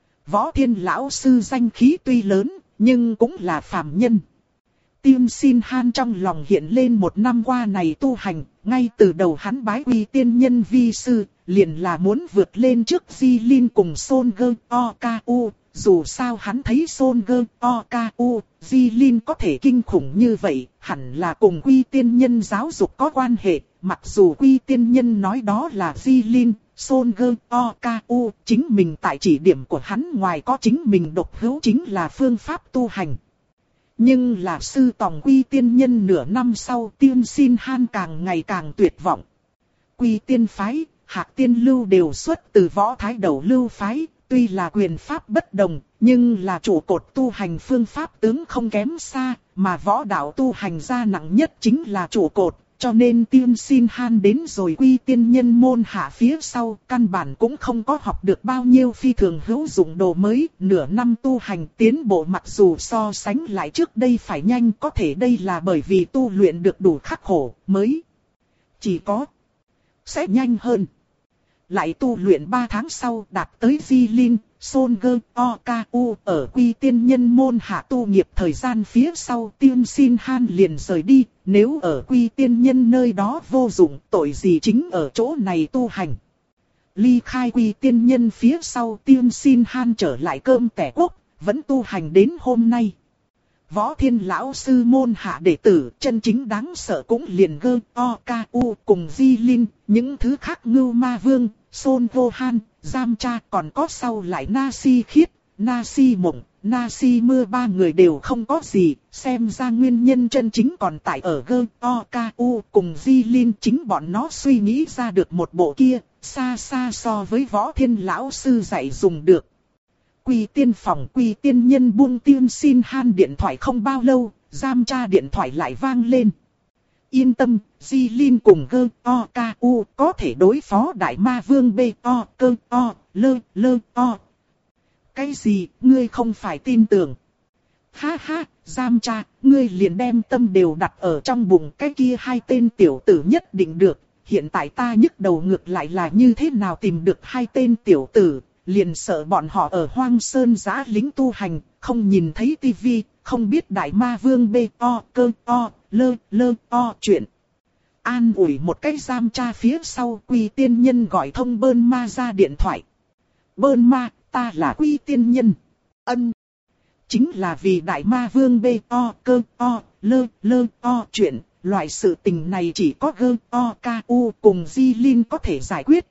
Võ Thiên lão sư danh khí tuy lớn, nhưng cũng là phàm nhân. Tiên xin Han trong lòng hiện lên một năm qua này tu hành, ngay từ đầu hắn bái quy tiên nhân vi sư, liền là muốn vượt lên trước Di Linh cùng Son Gơ O Ca U. Dù sao hắn thấy Son Gơ O Ca U, Di Linh có thể kinh khủng như vậy, hẳn là cùng quy tiên nhân giáo dục có quan hệ. Mặc dù quy tiên nhân nói đó là Di Linh, Son Gơ O Ca U, chính mình tại chỉ điểm của hắn ngoài có chính mình độc hữu chính là phương pháp tu hành. Nhưng là sư tòng quy tiên nhân nửa năm sau, Tiên Xin Han càng ngày càng tuyệt vọng. Quy tiên phái, Hạc Tiên Lưu đều xuất từ Võ Thái Đầu Lưu phái. Tuy là quyền pháp bất đồng, nhưng là trụ cột tu hành phương pháp tướng không kém xa, mà võ đạo tu hành ra nặng nhất chính là trụ cột, cho nên Tiên Xin Han đến rồi quy tiên nhân môn hạ phía sau, căn bản cũng không có học được bao nhiêu phi thường hữu dụng đồ mới, nửa năm tu hành tiến bộ mặc dù so sánh lại trước đây phải nhanh, có thể đây là bởi vì tu luyện được đủ khắc khổ, mới chỉ có sẽ nhanh hơn. Lại tu luyện ba tháng sau đạt tới Di Linh, Son Gơ O Ca U ở quy tiên nhân môn hạ tu nghiệp thời gian phía sau Tiên Xin Han liền rời đi, nếu ở quy tiên nhân nơi đó vô dụng tội gì chính ở chỗ này tu hành. Ly khai quy tiên nhân phía sau Tiên Xin Han trở lại Cơm Tẻ Quốc, vẫn tu hành đến hôm nay. Võ Thiên lão sư môn hạ đệ tử chân chính đáng sợ cũng liền Gơ O Ca U cùng Di Linh, những thứ khác Ngưu Ma Vương, Son Vô Han, Giam Cha còn có sau lại Na Si Khiết, Na Si Mộng, Na Si Mưa ba người đều không có gì, xem ra nguyên nhân chân chính còn tại ở Gơ O Ca U cùng Di Linh, chính bọn nó suy nghĩ ra được một bộ kia, xa xa so với Võ Thiên lão sư dạy dùng được. Quy tiên phòng quy tiên nhân buông Tiên Xin Han điện thoại không bao lâu, Giam Cha điện thoại lại vang lên. Yên tâm, Di Linh cùng Gơ O Ca U có thể đối phó Đại Ma Vương B O Cơ O Lơ Lơ O. Cái gì, ngươi không phải tin tưởng? Ha ha, Giam Cha, ngươi liền đem tâm đều đặt ở trong bụng cái kia hai tên tiểu tử nhất định được. Hiện tại ta nhức đầu ngược lại là như thế nào tìm được hai tên tiểu tử. Liền sợ bọn họ ở Hoang Sơn Giã lính tu hành, không nhìn thấy tivi, không biết Đại Ma Vương B O Cơ O Lơ Lơ O chuyện. An ủi một cái Giam Cha phía sau quy tiên nhân gọi thông Bơn Ma ra điện thoại. Bơn Ma, ta là quy tiên nhân. Ân. Chính là vì Đại Ma Vương B O Cơ O Lơ Lơ O chuyện, loại sự tình này chỉ có Gơ O Ca U cùng Di Linh có thể giải quyết.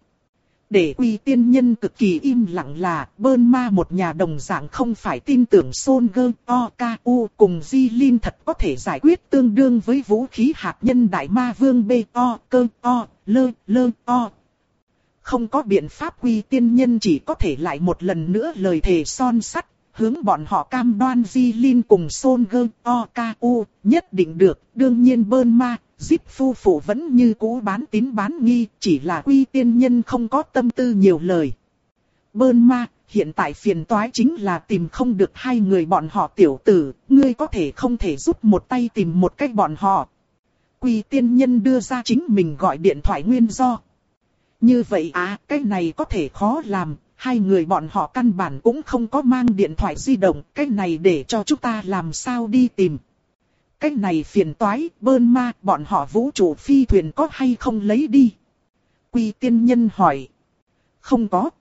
Để quy tiên nhân cực kỳ im lặng là Bơn Ma một nhà đồng dạng không phải tin tưởng Son Gơ O Ca U cùng Di Linh thật có thể giải quyết tương đương với vũ khí hạt nhân Đại Ma Vương B O Cơ O Lơ Lơ O. Không có biện pháp quy tiên nhân chỉ có thể lại một lần nữa lời thề son sắt, hướng bọn họ cam đoan Di Linh cùng Son Gơ O Ca U nhất định được, đương nhiên Bơn Ma. Zip phu phụ vẫn như cũ bán tín bán nghi, chỉ là quy tiên nhân không có tâm tư nhiều lời. Bơn Ma, hiện tại phiền toái chính là tìm không được hai người bọn họ tiểu tử, ngươi có thể không thể giúp một tay tìm một cách bọn họ. Quy tiên nhân đưa ra chính mình gọi điện thoại nguyên do. Như vậy à, cái này có thể khó làm, hai người bọn họ căn bản cũng không có mang điện thoại di động, cái này để cho chúng ta làm sao đi tìm. Cái này phiền toái, Bơn Ma, bọn họ vũ trụ phi thuyền có hay không lấy đi? Quy tiên nhân hỏi. Không có.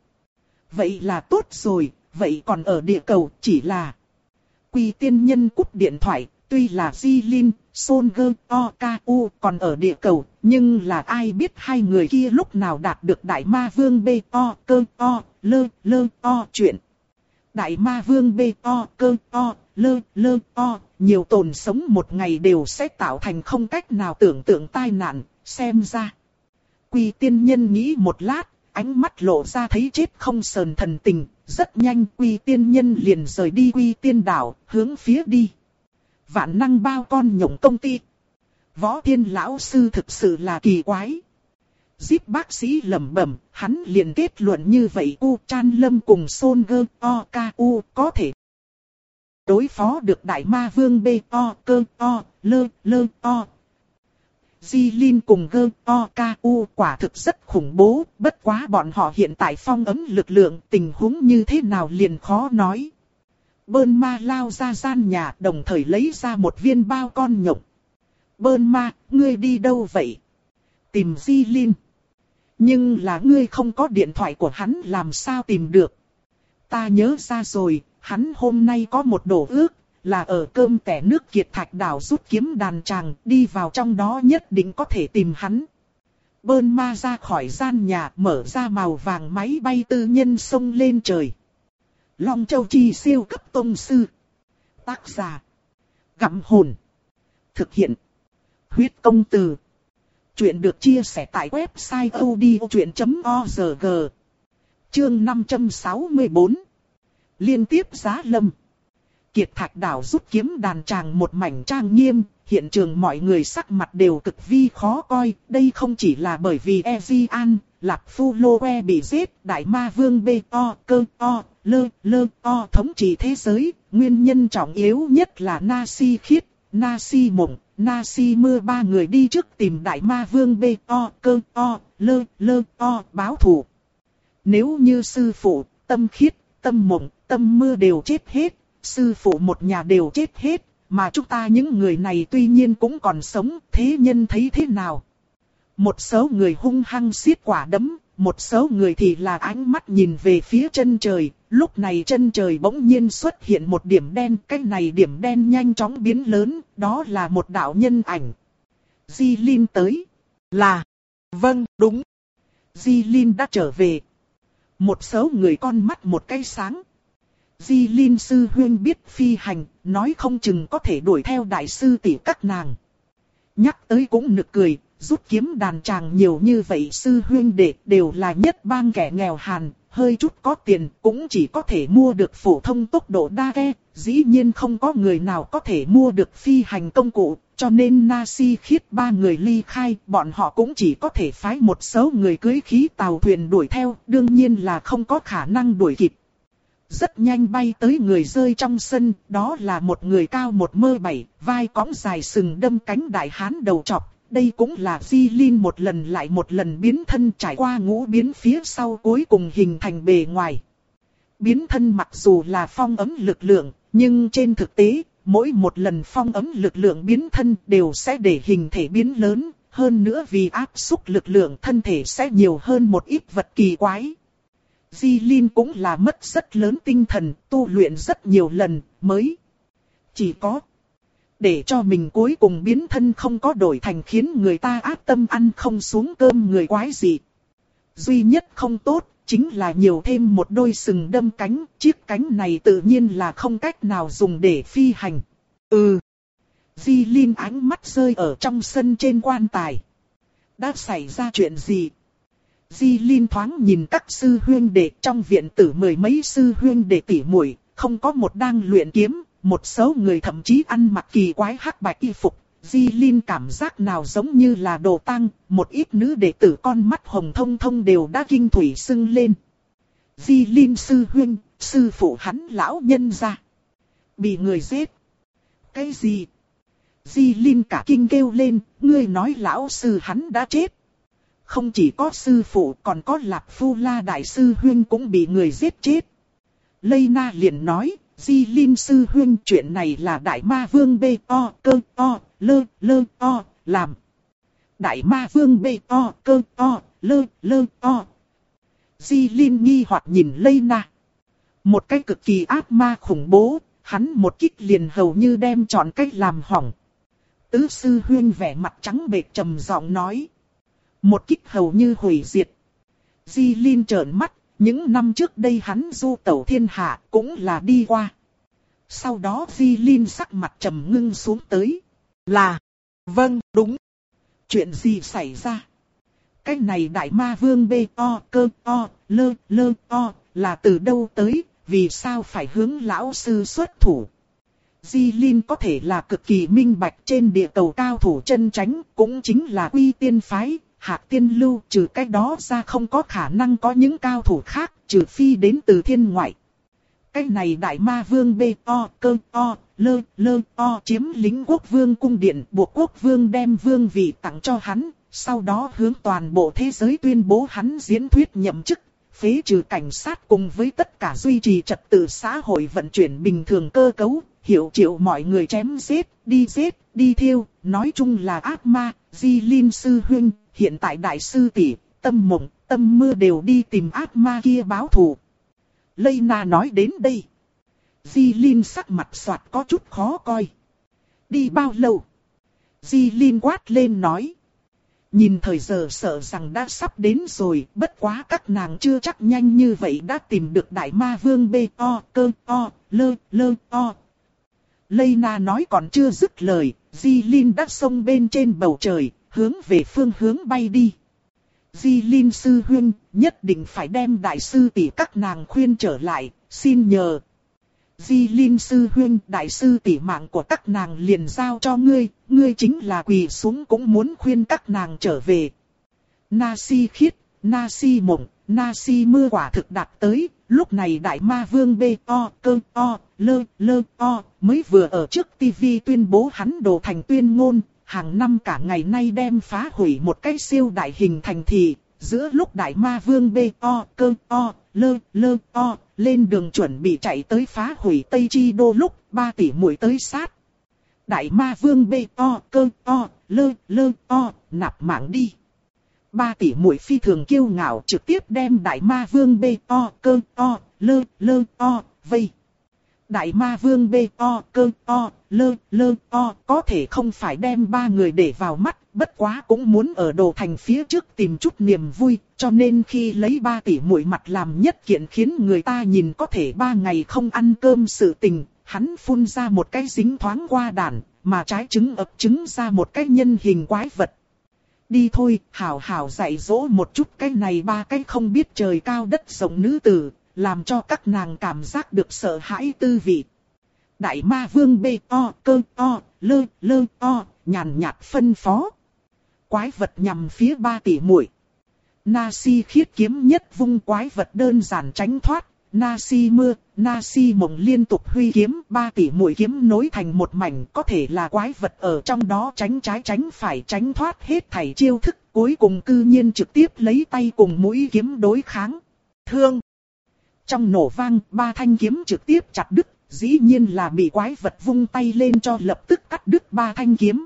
Vậy là tốt rồi, vậy còn ở địa cầu chỉ là. Quy tiên nhân cúp điện thoại, tuy là Di Linh, Son Gơ O Ca U còn ở địa cầu, nhưng là ai biết hai người kia lúc nào đạt được Đại Ma Vương B O Cơ O Lơ Lơ O chuyện. Đại ma vương bê to cơ to, lơ lơ to, nhiều tồn sống một ngày đều sẽ tạo thành không cách nào tưởng tượng tai nạn, xem ra. Quy tiên nhân nghĩ một lát, ánh mắt lộ ra thấy chết không sờn thần tình, rất nhanh Quy tiên nhân liền rời đi Quy tiên đảo, hướng phía đi. Vạn năng bao con nhộng công ty. Võ Thiên lão sư thực sự là kỳ quái. Zip bác sĩ lẩm bẩm, hắn liền kết luận như vậy U Chan Lâm cùng Son Gơ O K U có thể đối phó được đại ma vương bê to cơ to, lơ lơ to. Di Linh cùng Gơ O K U quả thực rất khủng bố, bất quá bọn họ hiện tại phong ấm lực lượng, tình huống như thế nào liền khó nói. Bơn ma lao ra gian nhà, đồng thời lấy ra một viên bao con nhộng. Bơn ma, ngươi đi đâu vậy? Tìm Di Linh. Nhưng là ngươi không có điện thoại của hắn làm sao tìm được? Ta nhớ ra rồi, hắn hôm nay có một đồ ước, là ở cơm tẻ nước Kiệt Thạch đảo rút kiếm đàn tràng, đi vào trong đó nhất định có thể tìm hắn. Bơn ma ra khỏi gian nhà, mở ra màu vàng máy bay tư nhân xông lên trời. Long Châu Chi siêu cấp tông sư. Tác giả. Gặm hồn. Thực hiện. Huyết công từ. Chuyện được chia sẻ tại website odchuyện chấm org. Chương năm trăm sáu mươi tư. Liên tiếp giá lâm. Kiệt Thạch đảo rút kiếm đàn tràng một mảnh trang nghiêm, hiện trường mọi người sắc mặt đều cực vi khó coi. Đây không chỉ là bởi vì Ezian, Lạp Phu Lô Que bị giết, Đại Ma Vương bê to cơ to, lơ lơ to thống trị thế giới. Nguyên nhân trọng yếu nhất là Na-Si Khiết, Na-Si Mộng, Na-Si Mưa ba người đi trước tìm Đại Ma Vương bê to cơ to, lơ lơ to báo thù. Nếu như sư phụ, Tâm Khiết, Tâm Mộng, Tâm Mưa đều chết hết, sư phụ một nhà đều chết hết, mà chúng ta những người này tuy nhiên cũng còn sống, thế nhân thấy thế nào? Một số người hung hăng siết quả đấm, một số người thì là ánh mắt nhìn về phía chân trời, lúc này chân trời bỗng nhiên xuất hiện một điểm đen, cái này điểm đen nhanh chóng biến lớn, đó là một đạo nhân ảnh. Di Linh tới. Là. Vâng, đúng. Di Linh đã trở về. Một số người con mắt một cái sáng. Di Linh sư huynh biết phi hành, nói không chừng có thể đuổi theo đại sư tỷ các nàng. Nhắc tới cũng nực cười, rút kiếm đàn tràng nhiều như vậy sư huynh đệ đều là nhất bang kẻ nghèo hàn, hơi chút có tiền cũng chỉ có thể mua được phổ thông tốc độ đa ghe, dĩ nhiên không có người nào có thể mua được phi hành công cụ, cho nên Na-Si Khiết ba người ly khai, bọn họ cũng chỉ có thể phái một số người cưỡi khí tàu thuyền đuổi theo, đương nhiên là không có khả năng đuổi kịp. Rất nhanh bay tới người rơi trong sân, đó là một người cao một mơ bảy, vai cõng dài sừng đâm cánh đại hán đầu trọc. Đây cũng là Di Linh một lần lại một lần biến thân trải qua ngũ biến phía sau cuối cùng hình thành bề ngoài. Biến thân mặc dù là phong ấm lực lượng, nhưng trên thực tế, mỗi một lần phong ấm lực lượng biến thân đều sẽ để hình thể biến lớn, hơn nữa vì áp xúc lực lượng thân thể sẽ nhiều hơn một ít vật kỳ quái. Di Linh cũng là mất rất lớn tinh thần, tu luyện rất nhiều lần, mới chỉ có để cho mình cuối cùng biến thân không có đổi thành khiến người ta ác tâm ăn không xuống cơm người quái gì. Duy nhất không tốt, chính là nhiều thêm một đôi sừng đâm cánh, chiếc cánh này tự nhiên là không cách nào dùng để phi hành. Ừ. Di Linh ánh mắt rơi ở trong sân trên quan tài. Đã xảy ra chuyện gì? Di Linh thoáng nhìn các sư huynh đệ trong viện tử mười mấy sư huynh đệ tỉ muội, không có một đang luyện kiếm, một số người thậm chí ăn mặc kỳ quái hắc bạch y phục. Di Linh cảm giác nào giống như là đồ tang, một ít nữ đệ tử con mắt hồng thông thông đều đã kinh thủy sưng lên. Di Linh sư huynh, sư phụ hắn lão nhân ra. Bị người giết. Cái gì? Di Linh cả kinh kêu lên, ngươi nói lão sư hắn đã chết. Không chỉ có sư phụ còn có Lạp Phu La đại sư huynh cũng bị người giết chết. Lây Na liền nói, Di Linh sư huynh chuyện này là Đại Ma Vương bê to cơ to, lơ lơ to, làm. Đại Ma Vương bê to cơ to, lơ lơ to. Di Linh nghi hoặc nhìn Lây Na. Một cái cực kỳ ác ma khủng bố, hắn một kích liền hầu như đem trọn cách làm hỏng. Tứ sư huynh vẻ mặt trắng bệch trầm giọng nói. Một kích hầu như hủy diệt. Di Linh trợn mắt, Những năm trước đây hắn du tẩu thiên hạ cũng là đi qua. Sau đó Di Linh sắc mặt trầm ngưng xuống tới. Là, vâng, đúng. Chuyện gì xảy ra? Cái này đại ma vương bê o cơ o lơ lơ o là từ đâu tới, vì sao phải hướng lão sư xuất thủ? Di Linh có thể là cực kỳ minh bạch, trên địa cầu cao thủ chân chánh, cũng chính là Quy Tiên phái, Hạc Tiên Lưu, trừ cái đó ra không có khả năng có những cao thủ khác, trừ phi đến từ thiên ngoại. Cái này đại ma vương bê o cơ o lơ lơ o chiếm lĩnh quốc vương cung điện, buộc quốc vương đem vương vị tặng cho hắn, sau đó hướng toàn bộ thế giới tuyên bố hắn diễn thuyết nhậm chức, phế trừ cảnh sát cùng với tất cả duy trì trật tự xã hội vận chuyển bình thường cơ cấu, hiệu triệu mọi người chém giết, đi giết, đi thiêu, nói chung là ác ma. Di Linh sư huynh, hiện tại đại sư tỷ, Tâm Mộng, Tâm Mưa đều đi tìm ác ma kia báo thù. Lây Na nói đến đây. Di Linh sắc mặt xoạt có chút khó coi. Đi bao lâu? Di Linh quát lên nói. Nhìn thời giờ sợ rằng đã sắp đến rồi, bất quá các nàng chưa chắc nhanh như vậy đã tìm được đại ma vương bê o cơ o lơ lơ o. Lây Na nói còn chưa dứt lời, Di Linh đã xông bên trên bầu trời, hướng về phương hướng bay đi. Di Linh sư huynh, nhất định phải đem đại sư tỷ các nàng khuyên trở lại, xin nhờ. Di Linh sư huynh, đại sư tỷ mạng của các nàng liền giao cho ngươi, ngươi chính là quỳ xuống cũng muốn khuyên các nàng trở về. Na Si khiết, Na Si mộng, Na Si mưa quả thực đạt tới, lúc này đại ma vương bê o cơ o lơ lơ o mới vừa ở trước tivi tuyên bố hắn đồ thành tuyên ngôn, hàng năm cả ngày nay đem phá hủy một cái siêu đại hình thành thị. Giữa lúc đại ma vương bê o cơ o lơ lơ o lên đường chuẩn bị chạy tới phá hủy Tây Chi Đô lúc ba tỷ muội tới sát. Đại ma vương bê o cơ o lơ lơ o nạp mạng đi. Ba tỷ muội phi thường kiêu ngạo trực tiếp đem đại ma vương bê o cơ o lơ lơ o vây. Đại ma vương bê o cơ o lơ lơ o có thể không phải đem ba người để vào mắt, bất quá cũng muốn ở đồ thành phía trước tìm chút niềm vui, cho nên khi lấy ba tỷ muội mặt làm nhất kiện khiến người ta nhìn có thể ba ngày không ăn cơm sự tình, hắn phun ra một cái dính thoáng qua đản, mà trái trứng ấp trứng ra một cái nhân hình quái vật. Đi thôi, hảo hảo dạy dỗ một chút cái này ba cái không biết trời cao đất rộng nữ tử, làm cho các nàng cảm giác được sợ hãi tư vị. Đại ma vương bê o cơ o lơ lơ o nhàn nhạt phân phó. Quái vật nhằm phía ba tỷ muội. Na Si khiết kiếm nhất vung quái vật đơn giản tránh thoát. Na Si mưa, Na Si mộng liên tục huy kiếm, ba tỷ muội kiếm nối thành một mảnh, có thể là quái vật ở trong đó tránh trái tránh phải tránh thoát hết thảy chiêu thức, cuối cùng cư nhiên trực tiếp lấy tay cùng mũi kiếm đối kháng. Thương! Trong nổ vang, ba thanh kiếm trực tiếp chặt đứt, dĩ nhiên là bị quái vật vung tay lên cho lập tức cắt đứt ba thanh kiếm.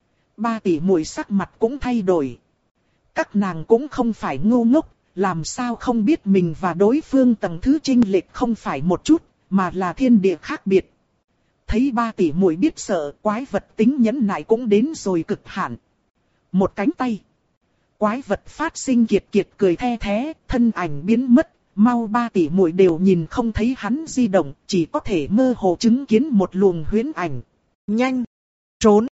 Ba tỷ muội sắc mặt cũng thay đổi. Các nàng cũng không phải ngu ngốc, làm sao không biết mình và đối phương tầng thứ chênh lệch không phải một chút, mà là thiên địa khác biệt. Thấy ba tỷ muội biết sợ, quái vật tính nhẫn nại cũng đến rồi cực hạn. Một cánh tay. Quái vật phát sinh kiệt kiệt cười the thé, thân ảnh biến mất. Mau ba tỷ muội đều nhìn không thấy hắn di động, chỉ có thể mơ hồ chứng kiến một luồng huyễn ảnh. Nhanh! Trốn!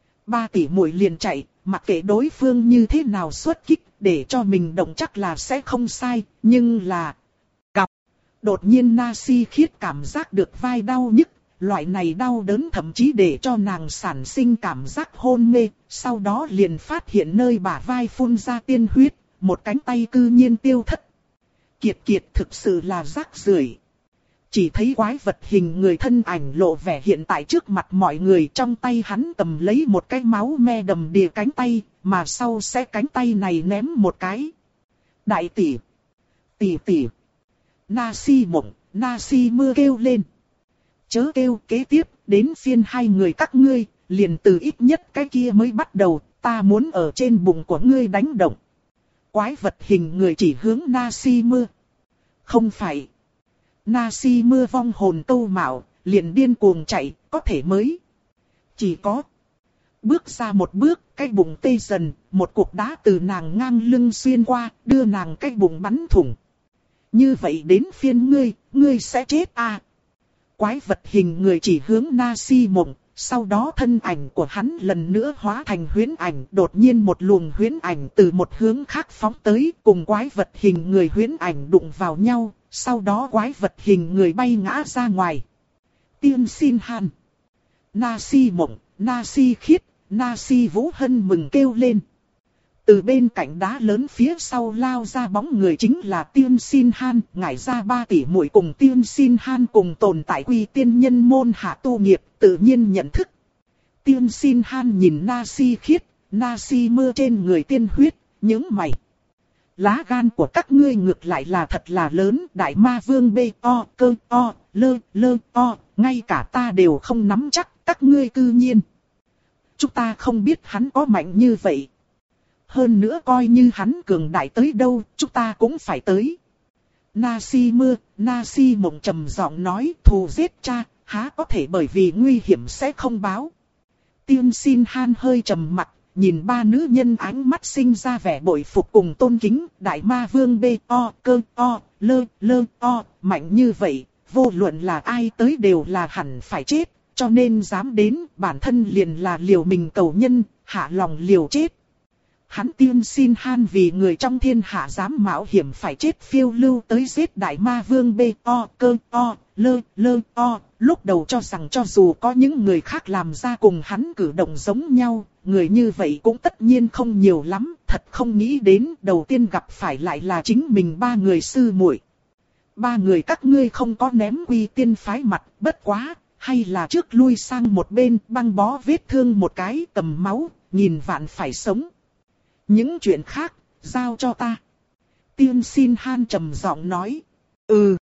Ba tỷ muội liền chạy, mặc kệ đối phương như thế nào xuất kích, để cho mình động chắc là sẽ không sai, nhưng là... Cặp! Đột nhiên Na Si khiết cảm giác được vai đau nhức, loại này đau đớn thậm chí để cho nàng sản sinh cảm giác hôn mê, sau đó liền phát hiện nơi bả vai phun ra tiên huyết, một cánh tay cư nhiên tiêu thất. Kiệt kiệt thực sự là rác rưởi. Chỉ thấy quái vật hình người thân ảnh lộ vẻ hiện tại trước mặt mọi người, trong tay hắn cầm lấy một cái máu me đầm đìa cánh tay, mà sau sẽ cánh tay này ném một cái. Đại tỷ! Tỷ tỷ! Na Si mộng, Na Si mưa kêu lên. Chớ kêu, kế tiếp, đến phiên hai người các ngươi, liền từ ít nhất cái kia mới bắt đầu, ta muốn ở trên bụng của ngươi đánh động. Quái vật hình người chỉ hướng Na Si mưa. Không phải. Na Si mưa vong hồn câu mạo, liền điên cuồng chạy, có thể mới. Chỉ có. Bước ra một bước, cái bụng tê dần, một cục đá từ nàng ngang lưng xuyên qua, đưa nàng cái bụng bắn thủng. Như vậy đến phiên ngươi, ngươi sẽ chết à. Quái vật hình người chỉ hướng Na-si Mộng, sau đó thân ảnh của hắn lần nữa hóa thành huyễn ảnh. Đột nhiên một luồng huyễn ảnh từ một hướng khác phóng tới, cùng quái vật hình người huyễn ảnh đụng vào nhau, sau đó quái vật hình người bay ngã ra ngoài. Tiên Xin Han, Na-si Mộng, Na-si Khiết, Na-si Vũ Hân mừng kêu lên. Từ bên cạnh đá lớn phía sau lao ra bóng người chính là Tiên Xin Han, ngải ra ba tỷ muội cùng Tiên Xin Han cùng tồn tại Quy Tiên nhân môn hạ tu nghiệp, tự nhiên nhận thức. Tiên Xin Han nhìn Na-si Khiết, Na-si Mưa trên người tiên huyết, những mày. Lá gan của các ngươi ngược lại là thật là lớn, đại ma vương bê o, cơ o, lơ, lơ o, ngay cả ta đều không nắm chắc, các ngươi cư nhiên. Chúng ta không biết hắn có mạnh như vậy. Hơn nữa coi như hắn cường đại tới đâu, chúng ta cũng phải tới. Na-si Mưa, Na-si Mộng trầm giọng nói, thù giết cha, há có thể bởi vì nguy hiểm sẽ không báo. Tiên Xin Han hơi trầm mặt, nhìn ba nữ nhân ánh mắt sinh ra vẻ bội phục cùng tôn kính. Đại ma vương bê o, cơ o, lơ, lơ o, mạnh như vậy, vô luận là ai tới đều là hẳn phải chết. Cho nên dám đến, bản thân liền là liều mình cầu nhân, hạ lòng liều chết. Hắn Tiên Xin Han vì người trong thiên hạ dám mạo hiểm phải chết phiêu lưu tới giết đại ma vương bê o, cơ o, lơ, lơ o. Lúc đầu cho rằng cho dù có những người khác làm ra cùng hắn cử động giống nhau, người như vậy cũng tất nhiên không nhiều lắm. Thật không nghĩ đến đầu tiên gặp phải lại là chính mình ba người sư muội. Ba người các ngươi không có ném Quy Tiên phái mặt, bất quá, hay là trước lui sang một bên băng bó vết thương một cái tầm máu, nhìn vạn phải sống. Những chuyện khác, giao cho ta. Tiên Xin Han trầm giọng nói. Ừ.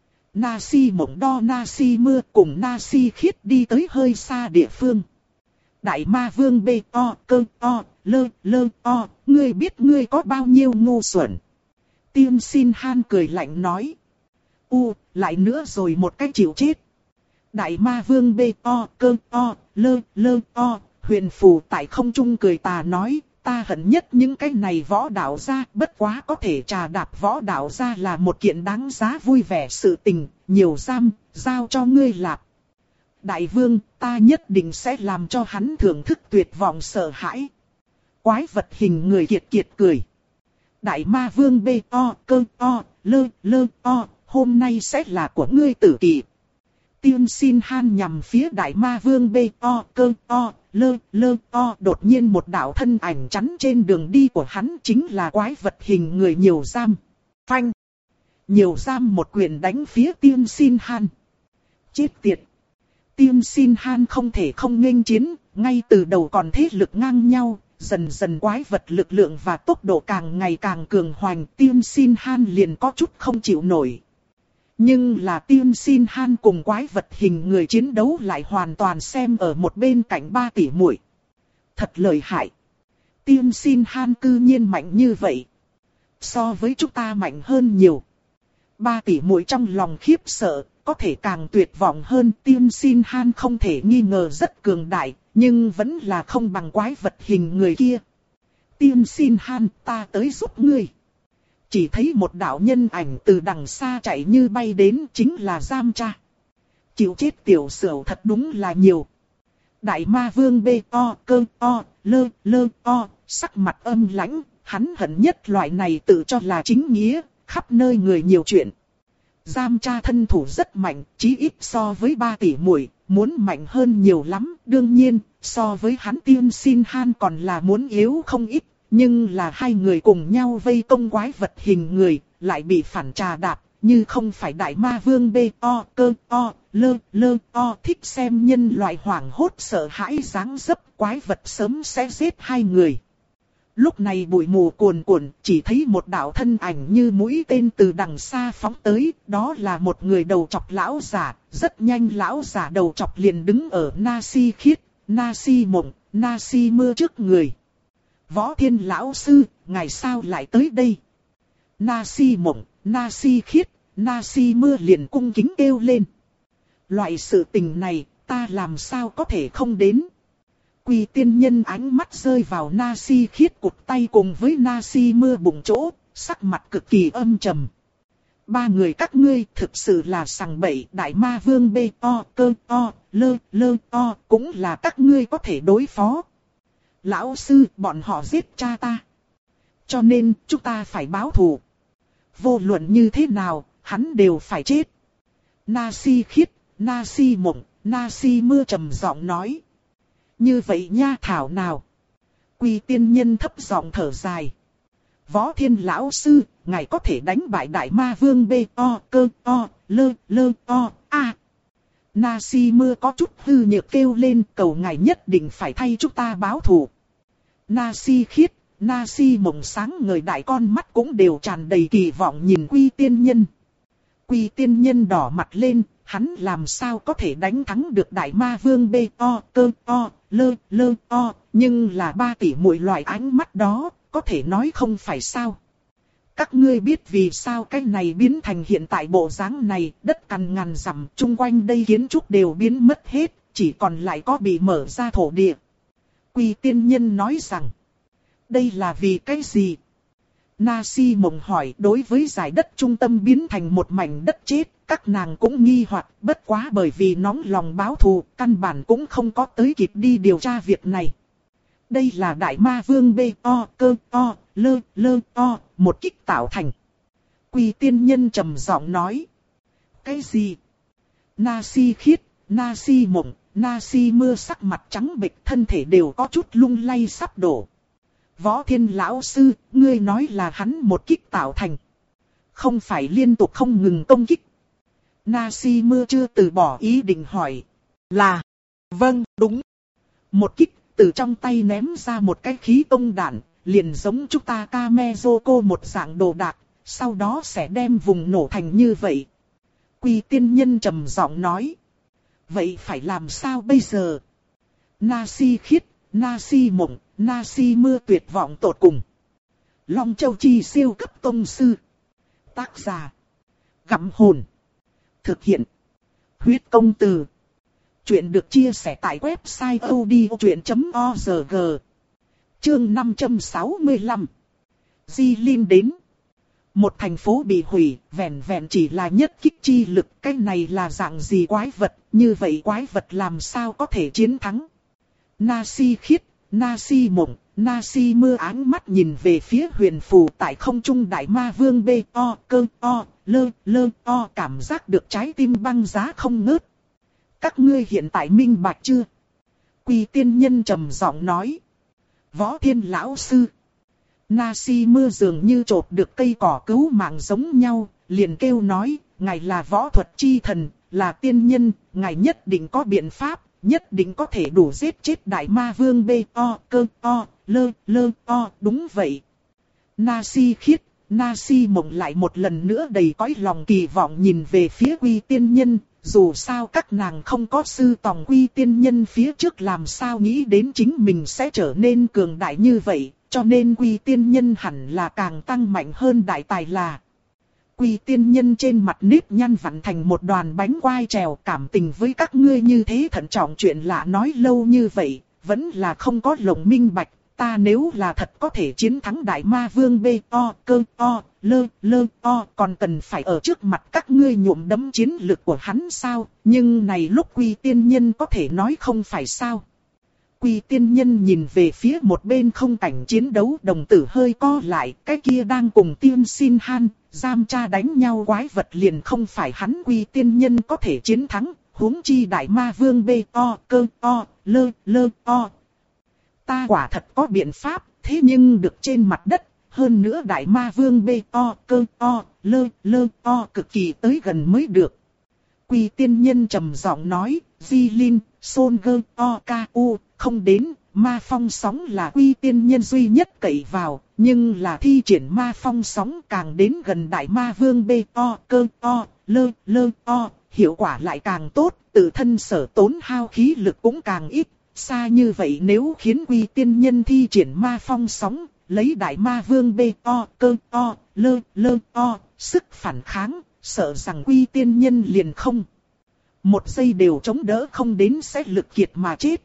Na-si Mộng đo Na-si Mưa cùng Na-si Khiết đi tới hơi xa địa phương. Đại ma vương bê o, cơ o, lơ, lơ o, ngươi biết ngươi có bao nhiêu ngu xuẩn. Tiên Xin Han cười lạnh nói. U, lại nữa rồi một cách chịu chết. Đại ma vương bê o, cơ o, lơ, lơ o, huyền phù tại không trung cười tà nói. Ta hận nhất những cái này võ đạo gia, bất quá có thể trà đạp võ đạo gia là một kiện đáng giá vui vẻ sự tình, nhiều giam, giao cho ngươi lạp. Đại vương, ta nhất định sẽ làm cho hắn thưởng thức tuyệt vọng sợ hãi. Quái vật hình người kiệt kiệt cười. Đại ma vương bê o, cơ o, lơ, lơ o, hôm nay sẽ là của ngươi tử kỳ. Tiên Xin Han nhằm phía đại ma vương bê o, cơ o, lơ, lơ o. Đột nhiên một đạo thân ảnh chắn trên đường đi của hắn chính là quái vật hình người nhiều giam. Phanh. Nhiều giam một quyền đánh phía Tiên Xin Han. Chết tiệt. Tiên Xin Han không thể không nghênh chiến, ngay từ đầu còn thế lực ngang nhau. Dần dần quái vật lực lượng và tốc độ càng ngày càng cường hoành. Tiên Xin Han liền có chút không chịu nổi. Nhưng là Tiên Xin Han cùng quái vật hình người chiến đấu lại hoàn toàn xem ở một bên cạnh ba tỷ muội. Thật lợi hại. Tiên Xin Han cư nhiên mạnh như vậy. So với chúng ta mạnh hơn nhiều. Ba tỷ muội trong lòng khiếp sợ, có thể càng tuyệt vọng hơn. Tiên Xin Han không thể nghi ngờ rất cường đại, nhưng vẫn là không bằng quái vật hình người kia. Tiên Xin Han, ta tới giúp ngươi. Chỉ thấy một đạo nhân ảnh từ đằng xa chạy như bay đến, chính là Giam Cha. Chịu chết tiểu sửu thật đúng là nhiều. Đại ma vương bê o, cơ o, lơ, lơ o, sắc mặt âm lãnh, hắn hận nhất loại này tự cho là chính nghĩa, khắp nơi người nhiều chuyện. Giam Cha thân thủ rất mạnh, chí ít so với ba tỷ muội, muốn mạnh hơn nhiều lắm. Đương nhiên, so với hắn Tiên Xin Han còn là muốn yếu không ít. Nhưng là hai người cùng nhau vây công quái vật hình người, lại bị phản trà đạp, như không phải đại ma vương bê o, cơ o, lơ, lơ o thích xem nhân loại hoảng hốt sợ hãi dáng dấp, quái vật sớm sẽ giết hai người. Lúc này bụi mù cuồn cuộn, chỉ thấy một đạo thân ảnh như mũi tên từ đằng xa phóng tới, đó là một người đầu chọc lão giả, rất nhanh lão giả đầu chọc liền đứng ở Na-si Khiết, Na-si Mộng, Na-si Mưa trước người. Võ Thiên lão sư, ngài sao lại tới đây? Na-si Mộng, Na-si Khiết, Na-si Mưa liền cung kính kêu lên. Loại sự tình này, ta làm sao có thể không đến? Quy Tiên nhân ánh mắt rơi vào Na-si Khiết cụt tay cùng với Na-si Mưa bụng chỗ, sắc mặt cực kỳ âm trầm. ba người các ngươi thực sự là sằng bậy. Đại ma vương bê to cơ to, lơ lơ to, cũng là các ngươi có thể đối phó. Lão sư, bọn họ giết cha ta. Cho nên, chúng ta phải báo thù. Vô luận như thế nào, hắn đều phải chết. Na Si khiết, Na Si mộng, Na Si mưa trầm giọng nói. Như vậy nha thảo nào. Quy tiên nhân thấp giọng thở dài. Võ Thiên lão sư, ngài có thể đánh bại đại ma vương bê to cơ to, lơ lơ to, a. Na Si mưa có chút hư nhược kêu lên, cầu ngài nhất định phải thay chúng ta báo thù. Na Si khiết, Na Si mộng sáng ngời đại con mắt cũng đều tràn đầy kỳ vọng nhìn Quy tiên nhân. Quy tiên nhân đỏ mặt lên, hắn làm sao có thể đánh thắng được đại ma vương bê to cơ to, lơ lơ to, nhưng là ba tỷ muội loại ánh mắt đó, có thể nói không phải sao. Các ngươi biết vì sao cái này biến thành hiện tại bộ dáng này, đất cằn ngàn dặm, chung quanh đây kiến trúc đều biến mất hết, chỉ còn lại có bị mở ra thổ địa. Quy tiên nhân nói rằng, đây là vì cái gì? Na Si mộng hỏi, đối với giải đất trung tâm biến thành một mảnh đất chết, các nàng cũng nghi hoặc, bất quá bởi vì nóng lòng báo thù, căn bản cũng không có tới kịp đi điều tra việc này. Đây là đại ma vương bê to cơ to, lơ lơ to, một kích tạo thành. Quy tiên nhân trầm giọng nói. Cái gì? Na Si khiết, Na Si mộng, Na Si mưa sắc mặt trắng bệch, thân thể đều có chút lung lay sắp đổ. Võ Thiên lão sư, ngươi nói là hắn một kích tạo thành. Không phải liên tục không ngừng công kích. Na Si mưa chưa từ bỏ ý định hỏi. Là, vâng, đúng. Một kích, từ trong tay ném ra một cái khí công đạn, liền giống chúng ta Kamezoko một dạng đồ đạc, sau đó sẽ đem vùng nổ thành như vậy. Quy tiên nhân trầm giọng nói. Vậy phải làm sao bây giờ? Na Si khiết, Na Si mộng, Na Si mưa tuyệt vọng tột cùng. Long Châu Chi siêu cấp tông sư. Tác giả. Gặm hồn. Thực hiện. Huyết công từ. Chuyện được chia sẻ tại website odchuyện chấm org. Chương năm trăm sáu mươi lăm. Di Linh đến. Một thành phố bị hủy, vẹn vẹn chỉ là nhất kích chi lực. Cái này là dạng gì quái vật, như vậy quái vật làm sao có thể chiến thắng? Na Si khiết, Na Si mộng, Na Si mưa áng mắt nhìn về phía huyền phù tại không trung đại ma vương bê to cơ to, lơ lơ to, cảm giác được trái tim băng giá không ngớt. Các ngươi hiện tại minh bạch chưa? Quy tiên nhân trầm giọng nói. Võ Thiên lão sư. Na Si mưa dường như chộp được cây cỏ cứu mạng giống nhau, liền kêu nói, ngài là võ thuật chi thần, là tiên nhân, ngài nhất định có biện pháp, nhất định có thể đủ giết chết đại ma vương bê to cơ to, lơ lơ to, đúng vậy. Na Si khiết, Na Si mộng lại một lần nữa đầy cõi lòng kỳ vọng nhìn về phía Quy tiên nhân. Dù sao các nàng không có sư tòng Quy tiên nhân phía trước làm sao nghĩ đến chính mình sẽ trở nên cường đại như vậy, cho nên Quy tiên nhân hẳn là càng tăng mạnh hơn đại tài là. Quy tiên nhân trên mặt nếp nhăn vặn thành một đoàn bánh quai trèo, cảm tình với các ngươi như thế thận trọng chuyện lạ nói lâu như vậy, vẫn là không có lồng minh bạch. Ta nếu là thật có thể chiến thắng đại ma vương bê to cơ to, lơ lơ to, còn cần phải ở trước mặt các ngươi nhuộm đẫm chiến lực của hắn sao? Nhưng này lúc Quy tiên nhân có thể nói không phải sao? Quy tiên nhân nhìn về phía một bên không cảnh chiến đấu, đồng tử hơi co lại, cái kia đang cùng Tiên Xin Han, giam cha đánh nhau quái vật liền không phải hắn Quy tiên nhân có thể chiến thắng, huống chi đại ma vương bê to cơ to, lơ lơ to. Ta quả thật có biện pháp, thế nhưng được trên mặt đất, hơn nữa đại ma vương bê to cơ to, lơ lơ to cực kỳ tới gần mới được. Quy tiên nhân trầm giọng nói, Di Linh, Son Gơ to ca u, không đến, ma phong sóng là Quy tiên nhân duy nhất cậy vào, nhưng là thi triển ma phong sóng càng đến gần đại ma vương bê to cơ to, lơ lơ to, hiệu quả lại càng tốt, tự thân sở tốn hao khí lực cũng càng ít. Xa như vậy nếu khiến Quy tiên nhân thi triển ma phong sóng, lấy đại ma vương bê to cơ to, lơ lơ to, sức phản kháng, sợ rằng Quy tiên nhân liền không. Một giây đều chống đỡ không đến sẽ lực kiệt mà chết.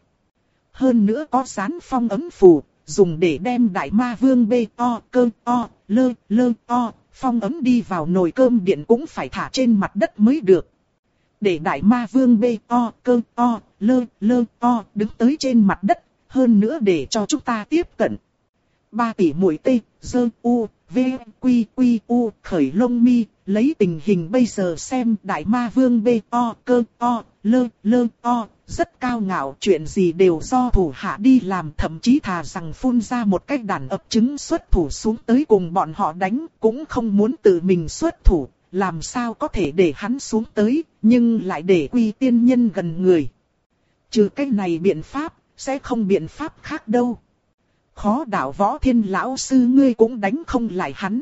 Hơn nữa có dán phong ấm phù, dùng để đem đại ma vương bê to cơ to, lơ lơ to, phong ấm đi vào nồi cơm điện cũng phải thả trên mặt đất mới được. Để đại ma vương bê o cơ o lơ lơ o đứng tới trên mặt đất, hơn nữa để cho chúng ta tiếp cận. Ba tỷ muội tê, dơ u, v, quy quy u, khởi lông mi, lấy tình hình bây giờ xem đại ma vương bê o cơ o lơ lơ o, rất cao ngạo, chuyện gì đều do thủ hạ đi làm, thậm chí thà rằng phun ra một cái đàn ập trứng xuất thủ xuống tới cùng bọn họ đánh, cũng không muốn tự mình xuất thủ, làm sao có thể để hắn xuống tới, nhưng lại để Quy Tiên Nhân gần người. Trừ cái này biện pháp, sẽ không biện pháp khác đâu. Khó đạo Võ Thiên lão sư ngươi cũng đánh không lại hắn.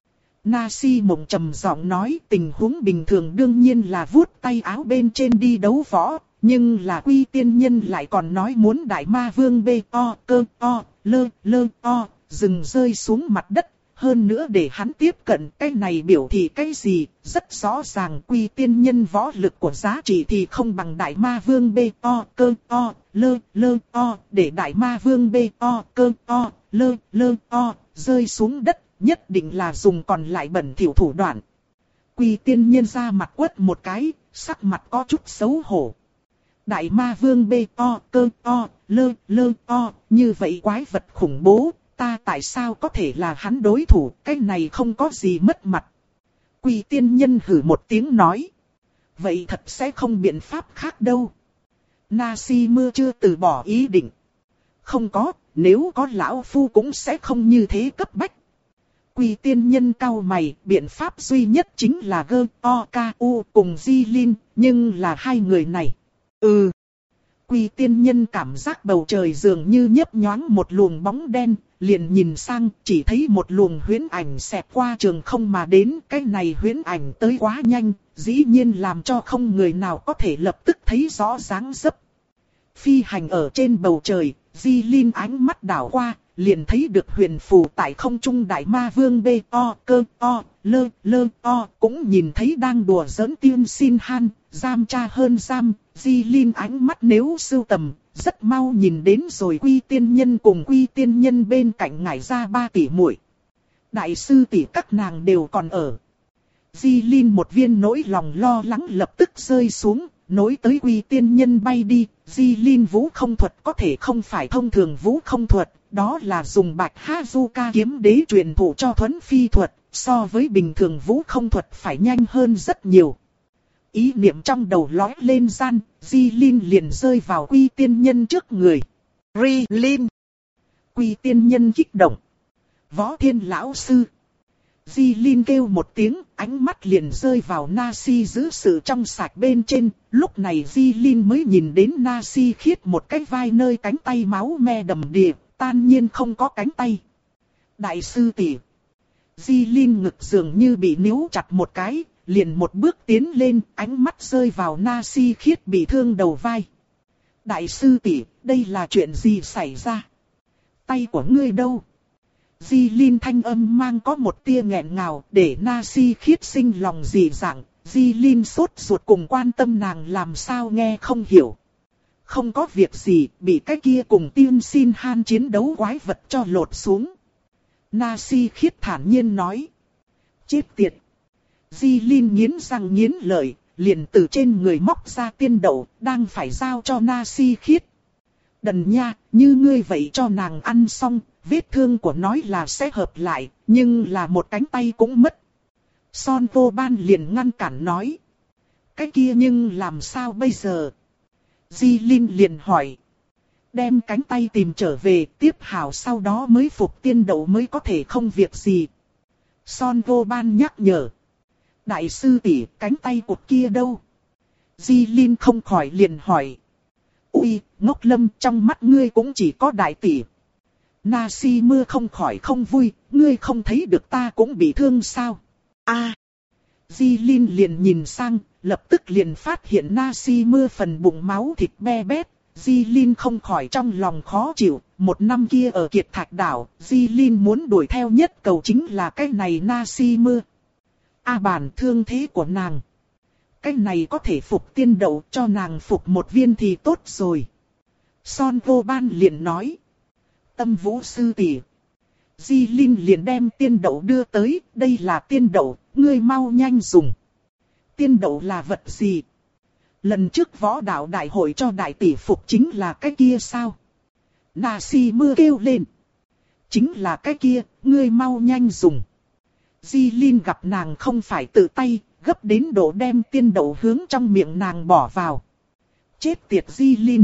Na Si Mộng trầm giọng nói, tình huống bình thường đương nhiên là vuốt tay áo bên trên đi đấu võ, nhưng là Quy Tiên Nhân lại còn nói muốn đại ma vương bê o cơ o lơ lơ o dừng rơi xuống mặt đất, hơn nữa để hắn tiếp cận, cái này biểu thị cái gì? Rất rõ ràng Quy Tiên Nhân võ lực của giá trị thì không bằng đại ma vương bê o cơ o lơ lơ o, để đại ma vương bê o cơ o lơ lơ o rơi xuống đất, nhất định là dùng còn lại bẩn thỉu thủ đoạn. Quy Tiên Nhân ra mặt quất một cái, sắc mặt có chút xấu hổ. Đại ma vương bê o cơ o lơ lơ o, như vậy quái vật khủng bố, ta tại sao có thể là hắn đối thủ, cái này không có gì mất mặt. Quy Tiên Nhân hử một tiếng nói. Vậy thật sẽ không biện pháp khác đâu. Na Si Mưa chưa từ bỏ ý định. Không có, nếu có lão phu cũng sẽ không như thế cấp bách. Quy Tiên Nhân cau mày, biện pháp duy nhất chính là gơ o ca u cùng Di Linh, nhưng là hai người này. Ừ. Quy Tiên Nhân cảm giác bầu trời dường như nhấp nhoáng một luồng bóng đen, liền nhìn sang, chỉ thấy một luồng huyễn ảnh xẹt qua trường không mà đến, cái này huyễn ảnh tới quá nhanh, dĩ nhiên làm cho không người nào có thể lập tức thấy rõ dáng dấp. Phi hành ở trên bầu trời, Di Linh ánh mắt đảo qua, liền thấy được huyền phù tại không trung đại ma vương bê o cơ o lơ lơ o, cũng nhìn thấy đang đùa giỡn Tiên Xin Han, giam cha hơn giam. Di Linh ánh mắt nếu sưu tầm, rất mau nhìn đến rồi Quy Tiên Nhân cùng Quy Tiên Nhân bên cạnh ngải ra ba tỷ muội. Đại sư tỷ các nàng đều còn ở. Di Linh một viên nỗi lòng lo lắng lập tức rơi xuống, nối tới Quy Tiên Nhân bay đi. Di Linh vũ không thuật có thể không phải thông thường vũ không thuật, đó là dùng Bạch Hazuka kiếm đế truyền thụ cho Thuấn Phi thuật, so với bình thường vũ không thuật phải nhanh hơn rất nhiều. Ý niệm trong đầu lóe lên gian, Di Linh liền rơi vào Quy Tiên Nhân trước người. Ri Linh. Quy Tiên Nhân kích động. Võ Thiên lão sư. Di Linh kêu một tiếng, ánh mắt liền rơi vào Na Si giữ sự trong sạch bên trên. Lúc này Di Linh mới nhìn đến Na Si khiết một cái vai nơi cánh tay máu me đầm đìa, tan nhiên không có cánh tay. Đại sư tỷ. Di Linh ngực dường như bị níu chặt một cái, liền một bước tiến lên, ánh mắt rơi vào Na Si khiết bị thương đầu vai. Đại sư tỷ, đây là chuyện gì xảy ra? Tay của ngươi đâu? Di Linh thanh âm mang có một tia nghẹn ngào, để Na Si khiết sinh lòng dị dạng. Di Linh sốt ruột cùng quan tâm nàng làm sao nghe không hiểu. Không có việc gì, bị cái kia cùng Tiên Xin Han chiến đấu quái vật cho lột xuống. Na Si khiết thản nhiên nói. Chết tiệt. Di Linh nghiến răng nghiến lợi, liền từ trên người móc ra tiên đậu, đang phải giao cho Na Si khiết. Đần nha, như ngươi vậy cho nàng ăn xong, vết thương của nói là sẽ hợp lại, nhưng là một cánh tay cũng mất. Son Vô Ban liền ngăn cản nói. Cái kia nhưng làm sao bây giờ? Di Linh liền hỏi. Đem cánh tay tìm trở về, tiếp hảo sau đó mới phục tiên đậu mới có thể không việc gì. Son Vô Ban nhắc nhở. Đại sư tỷ, cánh tay cụt kia đâu? Di Linh không khỏi liền hỏi. Ui, ngốc lâm, trong mắt ngươi cũng chỉ có đại tỷ. Na Si Mưa không khỏi không vui, ngươi không thấy được ta cũng bị thương sao? A. À. Di Linh liền nhìn sang, lập tức liền phát hiện Na Si Mưa phần bụng máu thịt be bét. Di Linh không khỏi trong lòng khó chịu, một năm kia ở Kiệt Thạch Đảo, Di Linh muốn đuổi theo nhất cầu chính là cái này Na Si Mưa. A bản thương thế của nàng. Cái này có thể phục tiên đậu, cho nàng phục một viên thì tốt rồi. Son Vô Ban liền nói. Tâm Vũ sư tỷ, Di Linh liền đem tiên đậu đưa tới, đây là tiên đậu, ngươi mau nhanh dùng. Tiên đậu là vật gì? Lần trước võ đạo đại hội cho đại tỷ phục chính là cái kia sao? Na Si Mưa kêu lên. Chính là cái kia, ngươi mau nhanh dùng. Di Linh gặp nàng không phải tự tay, gấp đến độ đem tiên đậu hướng trong miệng nàng bỏ vào. Chết tiệt Di Linh.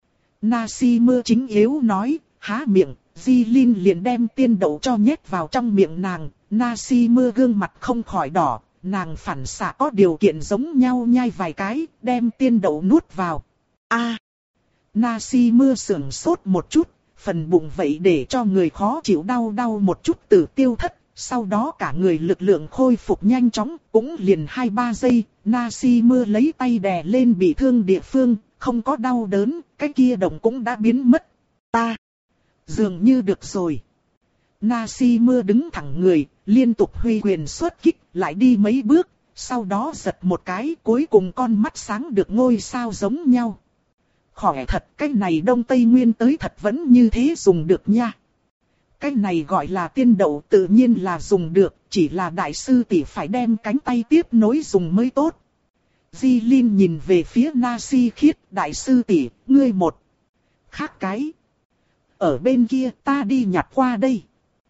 Na Si Mưa chính yếu nói, há miệng, Di Linh liền đem tiên đậu cho nhét vào trong miệng nàng. Na Si Mưa gương mặt không khỏi đỏ, nàng phản xạ có điều kiện giống nhau nhai vài cái, đem tiên đậu nuốt vào. A, à, Na Si Mưa sưởng sốt một chút, phần bụng vậy để cho người khó chịu đau đau một chút từ tiêu thất. Sau đó cả người lực lượng khôi phục nhanh chóng, cũng liền hai ba giây, Na Si Mưa lấy tay đè lên bị thương địa phương, không có đau đớn, cái kia động cũng đã biến mất. Ta, dường như được rồi. Na Si Mưa đứng thẳng người, liên tục huy quyền xuất kích, lại đi mấy bước, sau đó giật một cái, cuối cùng con mắt sáng được ngôi sao giống nhau. Khỏe thật, cái này Đông Tây Nguyên tới thật vẫn như thế dùng được nha. Cái này gọi là tiên đậu tự nhiên là dùng được, chỉ là đại sư tỷ phải đem cánh tay tiếp nối dùng mới tốt. Di Linh nhìn về phía Na Si Khiết, đại sư tỷ, ngươi một. Khác cái. Ở bên kia ta đi nhặt qua đây.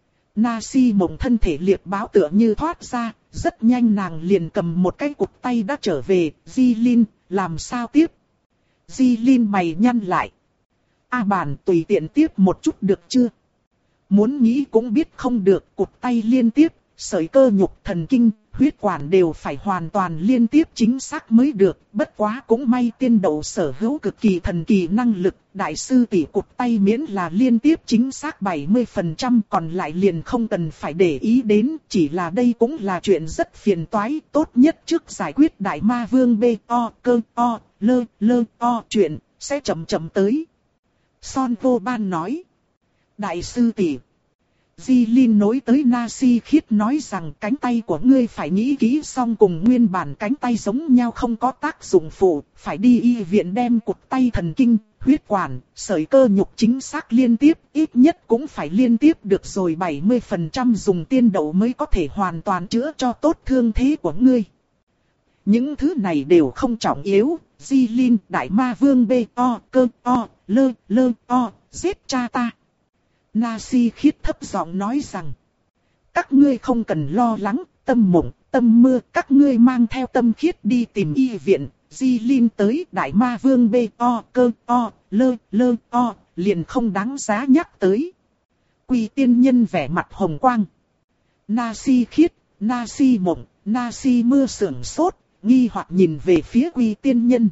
Na Si Mộng thân thể liệt báo tựa như thoát ra, rất nhanh nàng liền cầm một cái cục tay đã trở về, Di Linh, làm sao tiếp? Di Linh mày nhăn lại. A bản tùy tiện tiếp một chút được chưa? Muốn nghĩ cũng biết không được, cụt tay liên tiếp, sợi cơ nhục thần kinh, huyết quản đều phải hoàn toàn liên tiếp chính xác mới được. Bất quá cũng may tiên đậu sở hữu cực kỳ thần kỳ năng lực, đại sư tỷ cụt tay miễn là liên tiếp chính xác bảy mươi phần trăm, còn lại liền không cần phải để ý đến. Chỉ là đây cũng là chuyện rất phiền toái, tốt nhất trước giải quyết đại ma vương B O cơ O lơ lơ O chuyện, sẽ chậm chậm tới. Son Vô Ban nói. Đại sư tỷ. Di Linh nối tới Na Si Khiết nói rằng cánh tay của ngươi phải nghĩ kỹ xong cùng nguyên bản cánh tay giống nhau không có tác dụng phụ, phải đi y viện đem cụt tay thần kinh, huyết quản, sợi cơ nhục chính xác liên tiếp, ít nhất cũng phải liên tiếp được rồi bảy mươi phần trăm dùng tiên đậu mới có thể hoàn toàn chữa cho tốt thương thế của ngươi. Những thứ này đều không trọng yếu, Di Linh, đại ma vương B O cơ O lơ lơ O, giết cha ta. Na Si Khiết thấp giọng nói rằng, các ngươi không cần lo lắng, Tâm Mộng, Tâm Mưa, các ngươi mang theo Tâm Khiết đi tìm y viện. Di Linh tới, đại ma vương B O cơ O lơ lơ O, liền không đáng giá nhắc tới. Quy tiên nhân vẻ mặt hồng quang. Na Si Khiết, Na Si Mộng, Na Si Mưa sưởng sốt, nghi hoặc nhìn về phía Quy tiên nhân.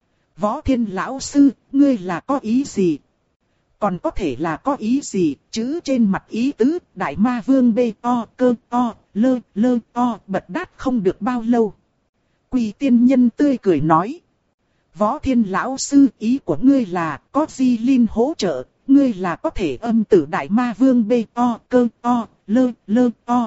Võ Thiên lão sư, ngươi là có ý gì? Còn có thể là có ý gì, chữ trên mặt ý tứ, đại ma vương B O cơ O lơ lơ O bật đát không được bao lâu. Quy tiên nhân tươi cười nói. Võ Thiên lão sư, ý của ngươi là có Di Linh hỗ trợ, ngươi là có thể âm tử đại ma vương B O cơ O lơ lơ O.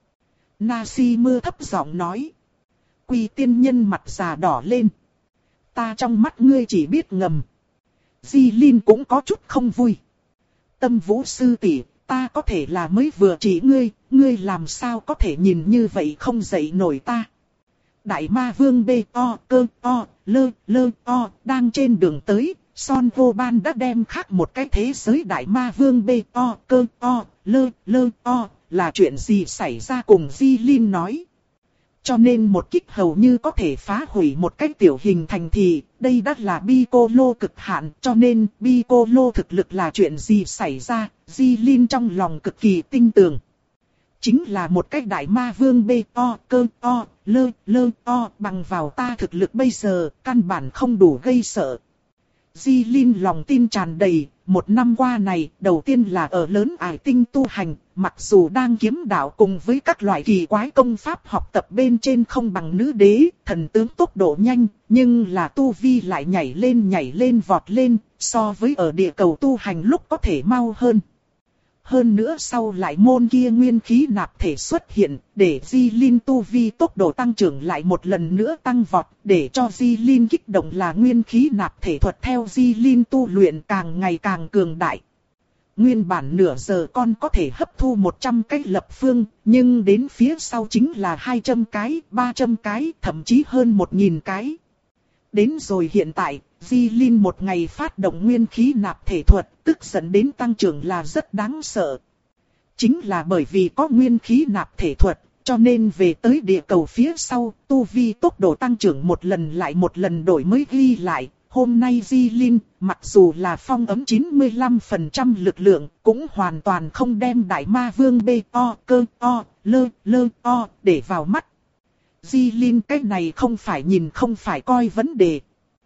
Na Si Mưa thấp giọng nói. Quy tiên nhân mặt già đỏ lên. Ta trong mắt ngươi chỉ biết ngầm. Di Linh cũng có chút không vui. Tâm Vũ sư tỷ, ta có thể là mới vừa chỉ ngươi, ngươi làm sao có thể nhìn như vậy không dậy nổi ta. Đại ma vương B O cơ O lơ lơ O đang trên đường tới, Son Vô Ban đã đem khác một cái thế giới đại ma vương B O cơ O lơ lơ O, là chuyện gì xảy ra cùng Di Linh nói. Cho nên một kích hầu như có thể phá hủy một cái tiểu hình thành thị, đây đã là Piccolo cực hạn, cho nên Piccolo thực lực là chuyện gì xảy ra, Di Linh trong lòng cực kỳ tinh tường. Chính là một cái đại ma vương B O cơ O lơ lơ O, bằng vào ta thực lực bây giờ, căn bản không đủ gây sợ. Di Linh lòng tin tràn đầy, một năm qua này, đầu tiên là ở lớn ải tinh tu hành, mặc dù đang kiếm đạo cùng với các loại kỳ quái công pháp học tập bên trên không bằng nữ đế, thần tướng tốc độ nhanh, nhưng là tu vi lại nhảy lên nhảy lên vọt lên, so với ở địa cầu tu hành lúc có thể mau hơn. Hơn nữa sau lại môn kia nguyên khí nạp thể xuất hiện, để Di Linh tu vi tốc độ tăng trưởng lại một lần nữa tăng vọt, để cho Di Linh kích động là nguyên khí nạp thể thuật theo Di Linh tu luyện càng ngày càng cường đại. Nguyên bản nửa giờ con có thể hấp thu một trăm cái lập phương, nhưng đến phía sau chính là hai trăm cái, ba trăm cái, thậm chí hơn một nghìn cái. Đến rồi hiện tại, Di Linh một ngày phát động nguyên khí nạp thể thuật, tức dẫn đến tăng trưởng là rất đáng sợ. Chính là bởi vì có nguyên khí nạp thể thuật, cho nên về tới địa cầu phía sau, tu vi tốc độ tăng trưởng một lần lại một lần đổi mới ghi lại. Hôm nay Di Linh, mặc dù là phong ấm chín mươi lăm phần trăm lực lượng, cũng hoàn toàn không đem đại ma vương bê o cơ o lơ lơ o để vào mắt. Di Linh cái này không phải nhìn không phải coi vấn đề.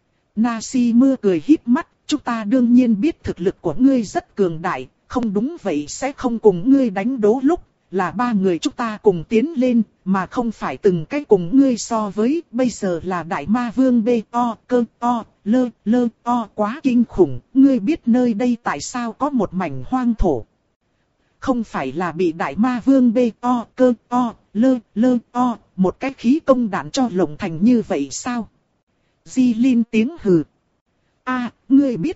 Nasi mưa cười híp mắt, chúng ta đương nhiên biết thực lực của ngươi rất cường đại, không đúng vậy sẽ không cùng ngươi đánh đố lúc, là ba người chúng ta cùng tiến lên, mà không phải từng cái cùng ngươi so với, bây giờ là đại ma vương bê o cơ o lơ lơ o quá kinh khủng, ngươi biết nơi đây tại sao có một mảnh hoang thổ. Không phải là bị đại ma vương bê o cơ o lơ lơ o một cái khí công đạn cho lồng thành như vậy sao? Di Linh tiếng hừ. A, ngươi biết.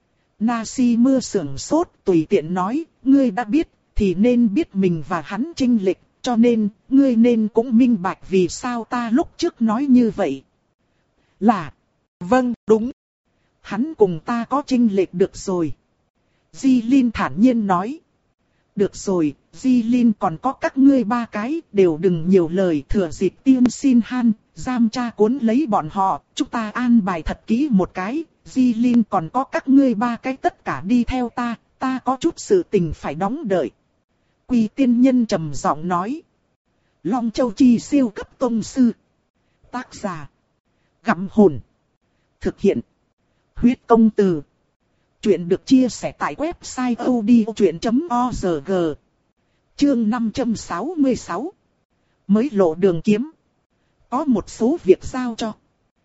Nasi mưa sưởng sốt tùy tiện nói, ngươi đã biết, thì nên biết mình và hắn chênh lệch, cho nên, ngươi nên cũng minh bạch vì sao ta lúc trước nói như vậy. Là, vâng, đúng. Hắn cùng ta có chênh lệch được rồi. Di Linh thản nhiên nói. Được rồi, Di Linh còn có các ngươi ba cái, đều đừng nhiều lời thừa dịp tiên xin han, giam tra cuốn lấy bọn họ, chúng ta an bài thật kỹ một cái, Di Linh còn có các ngươi ba cái tất cả đi theo ta, ta có chút sự tình phải đóng đợi. Quy tiên nhân trầm giọng nói. Long Châu Chi siêu cấp tông sư. Tác giả. Gặm hồn. Thực hiện. Huyết công từ. Chuyện được chia sẻ tại website odchuyện chấm org. Chương năm trăm sáu mươi sáu. Mới lộ đường kiếm. Có một số việc giao cho.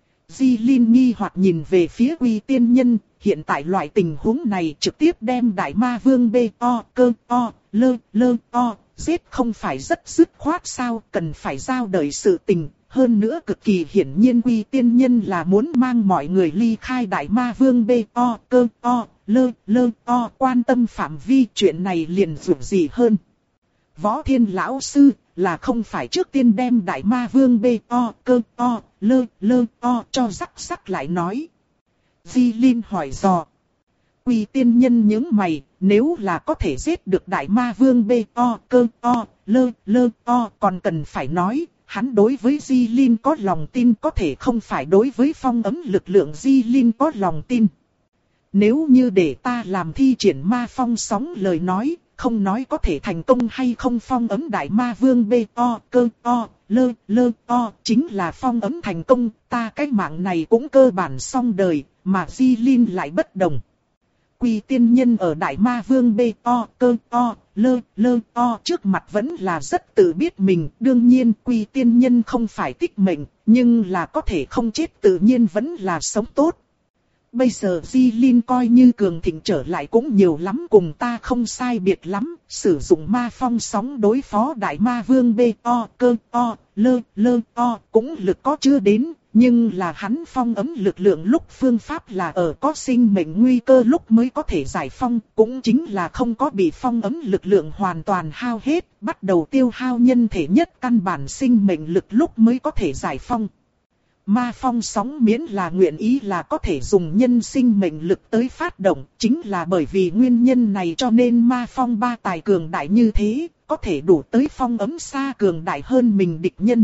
Di Linh nghi hoặc nhìn về phía Quy tiên nhân, hiện tại loại tình huống này trực tiếp đem đại ma vương bê o cơ o lơ lơ o giết không phải rất dứt khoát sao, cần phải giao đời sự tình. Hơn nữa cực kỳ hiển nhiên Quy tiên nhân là muốn mang mọi người ly khai đại ma vương bê o cơ o lơ lơ o, quan tâm phạm vi chuyện này liền dù gì hơn. Võ Thiên lão sư là không phải trước tiên đem đại ma vương bê o cơ o lơ lơ o cho rắc rắc lại nói. Di Linh hỏi dò. Quy tiên nhân nhướng mày, nếu là có thể giết được đại ma vương bê o cơ o lơ lơ o còn cần phải nói, hắn đối với Di Linh có lòng tin có thể không phải đối với phong ấm lực lượng Di Linh có lòng tin. Nếu như để ta làm thi triển ma phong sóng lời nói, không nói có thể thành công hay không phong ấm đại ma vương bê o cơ o lơ lơ o, chính là phong ấm thành công, ta cái mạng này cũng cơ bản xong đời, mà Di Linh lại bất đồng. Quy tiên nhân ở đại ma vương bê o cơ o lơ lơ o trước mặt vẫn là rất tự biết mình, đương nhiên quy tiên nhân không phải tích mệnh, nhưng là có thể không chết tự nhiên vẫn là sống tốt. Bây giờ Di Linh coi như cường thịnh trở lại cũng nhiều lắm cùng ta không sai biệt lắm, sử dụng ma phong sóng đối phó đại ma vương bê o cơ o lơ lơ o cũng lực có chưa đến, nhưng là hắn phong ấm lực lượng lúc phương pháp là ở có sinh mệnh nguy cơ lúc mới có thể giải phong, cũng chính là không có bị phong ấm lực lượng hoàn toàn hao hết, bắt đầu tiêu hao nhân thể nhất căn bản sinh mệnh lực lúc mới có thể giải phong. Ma phong sóng miễn là nguyện ý là có thể dùng nhân sinh mệnh lực tới phát động, chính là bởi vì nguyên nhân này cho nên ma phong ba tài cường đại như thế, có thể đủ tới phong ấm xa cường đại hơn mình địch nhân.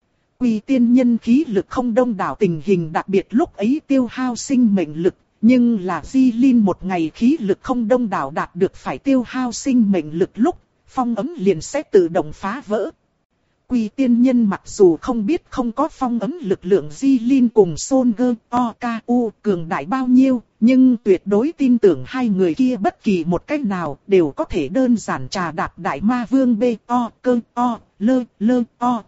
Quy tiên nhân khí lực không đông đảo tình hình đặc biệt lúc ấy tiêu hao sinh mệnh lực, nhưng là Di Linh một ngày khí lực không đông đảo đạt được phải tiêu hao sinh mệnh lực lúc, phong ấm liền sẽ tự động phá vỡ. Quy tiên nhân mặc dù không biết không có phong ấm lực lượng Di Linh cùng Son Gơ O K U cường đại bao nhiêu, nhưng tuyệt đối tin tưởng hai người kia bất kỳ một cách nào đều có thể đơn giản trà đạp đại ma vương bê o cơ o lơ lơ o.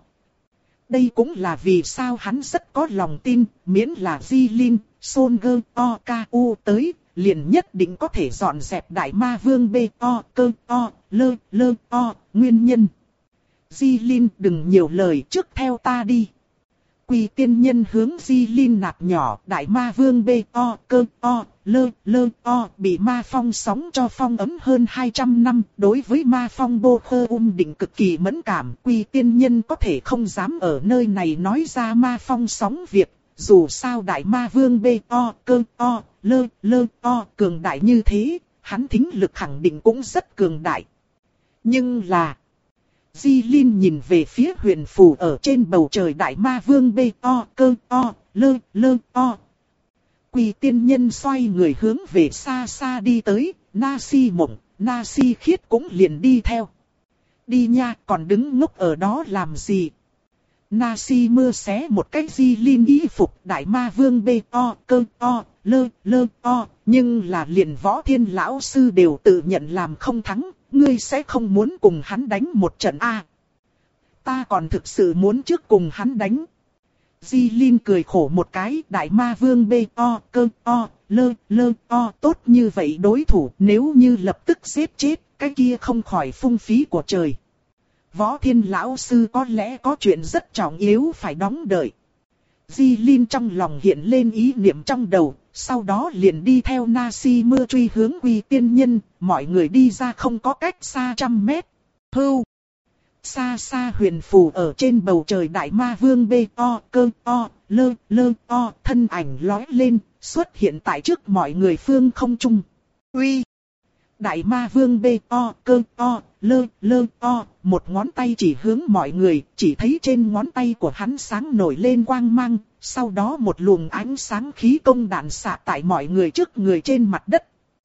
Đây cũng là vì sao hắn rất có lòng tin, miễn là Di Linh, Son Gơ O K U tới, liền nhất định có thể dọn dẹp đại ma vương bê o cơ o lơ lơ o, nguyên nhân. Di Linh đừng nhiều lời, trước theo ta đi. Quy tiên nhân hướng Di Linh nạp nhỏ, đại ma vương bê o cơ o lơ lơ o bị ma phong sóng cho phong ấm hơn hai trăm năm. Đối với ma phong bô khơ um định cực kỳ mẫn cảm, Quy tiên nhân có thể không dám ở nơi này nói ra ma phong sóng việc. Dù sao đại ma vương bê o cơ o lơ lơ o cường đại như thế, hắn thính lực khẳng định cũng rất cường đại. Nhưng là... Di Linh nhìn về phía huyền phù ở trên bầu trời đại ma vương bê o cơ o lơ lơ o. Quy tiên nhân xoay người hướng về xa xa đi tới, Na Si Mộng, Na Si Khiết cũng liền đi theo. Đi nha, còn đứng ngốc ở đó làm gì? Na Si mưa xé một cái Di Linh y phục đại ma vương bê o cơ o lơ lơ o, nhưng là liền Võ Thiên lão sư đều tự nhận làm không thắng. Ngươi sẽ không muốn cùng hắn đánh một trận a? À, ta còn thực sự muốn trước cùng hắn đánh. Di Linh cười khổ một cái, đại ma vương bê o cơ o lơ lơ o tốt như vậy đối thủ, nếu như lập tức giết chết, cái kia không khỏi phung phí của trời. Võ Thiên lão sư có lẽ có chuyện rất trọng yếu phải đóng đợi. Di Linh trong lòng hiện lên ý niệm trong đầu, sau đó liền đi theo Na Si mưa truy hướng Quy tiên nhân, mọi người đi ra không có cách xa trăm mét. Hưu! Xa xa huyền phù ở trên bầu trời đại ma vương bê o cơ o lơ lơ o, thân ảnh lói lên, xuất hiện tại trước mọi người phương không trung. Uy! Đại ma vương bê o cơ o lơ lơ o, một ngón tay chỉ hướng mọi người, chỉ thấy trên ngón tay của hắn sáng nổi lên quang mang, sau đó một luồng ánh sáng khí công đạn xạ tại mọi người trước người trên mặt đất.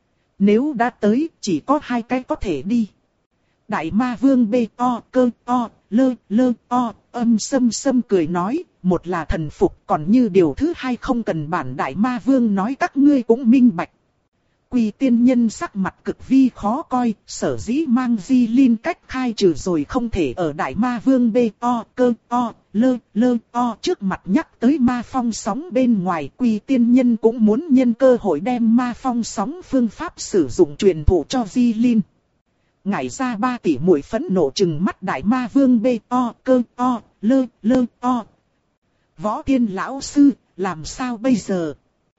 Nếu đã tới, chỉ có hai cái có thể đi. Đại ma vương bê o cơ o lơ lơ o, âm sâm sâm cười nói, một là thần phục, còn như điều thứ hai không cần bản đại ma vương nói các ngươi cũng minh bạch. Quy tiên nhân sắc mặt cực vi khó coi, sở dĩ mang Di Linh cách khai trừ rồi không thể ở đại ma vương bê o cơ o lơ lơ o trước mặt nhắc tới ma phong sóng bên ngoài. Quy tiên nhân cũng muốn nhân cơ hội đem ma phong sóng phương pháp sử dụng truyền thụ cho Di Linh. Ngải ra ba tỷ muội phẫn nộ trừng mắt đại ma vương bê o cơ o lơ lơ o. Võ Thiên lão sư, làm sao bây giờ?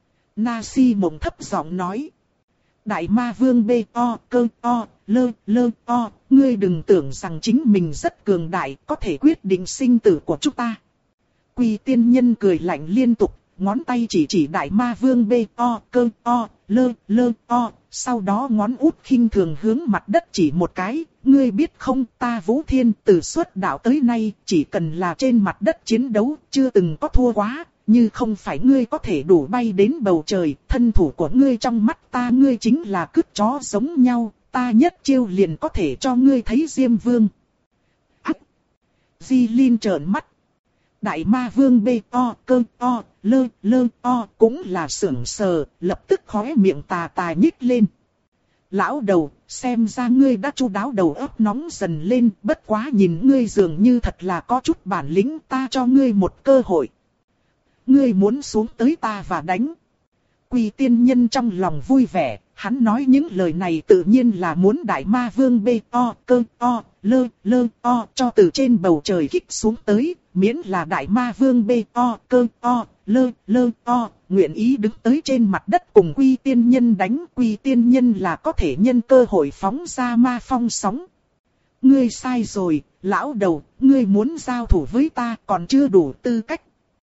Na Si Mộng thấp giọng nói. Đại ma vương bê o cơ o lơ lơ o, ngươi đừng tưởng rằng chính mình rất cường đại, có thể quyết định sinh tử của chúng ta. Quy tiên nhân cười lạnh liên tục, ngón tay chỉ chỉ đại ma vương bê o cơ o lơ lơ o, sau đó ngón út khinh thường hướng mặt đất chỉ một cái. Ngươi biết không, ta Vũ Thiên từ xuất đạo tới nay, chỉ cần là trên mặt đất chiến đấu, chưa từng có thua quá. Như không phải ngươi có thể đủ bay đến bầu trời, thân thủ của ngươi trong mắt ta ngươi chính là cứt chó giống nhau, ta nhất chiêu liền có thể cho ngươi thấy Diêm Vương. Ách! Di Linh trợn mắt. Đại ma vương bê o cơ o lơ lơ o cũng là sưởng sờ, lập tức khóe miệng tà tà nhích lên. Lão đầu, xem ra ngươi đã chu đáo đầu óc nóng dần lên, bất quá nhìn ngươi dường như thật là có chút bản lĩnh, ta cho ngươi một cơ hội. Ngươi muốn xuống tới ta và đánh. Quy tiên nhân trong lòng vui vẻ, hắn nói những lời này tự nhiên là muốn đại ma vương bê o cơ o lơ lơ o cho từ trên bầu trời kích xuống tới, miễn là đại ma vương bê o cơ o lơ lơ o nguyện ý đứng tới trên mặt đất cùng Quy tiên nhân đánh. Quy tiên nhân là có thể nhân cơ hội phóng ra ma phong sóng. Ngươi sai rồi, lão đầu, ngươi muốn giao thủ với ta còn chưa đủ tư cách.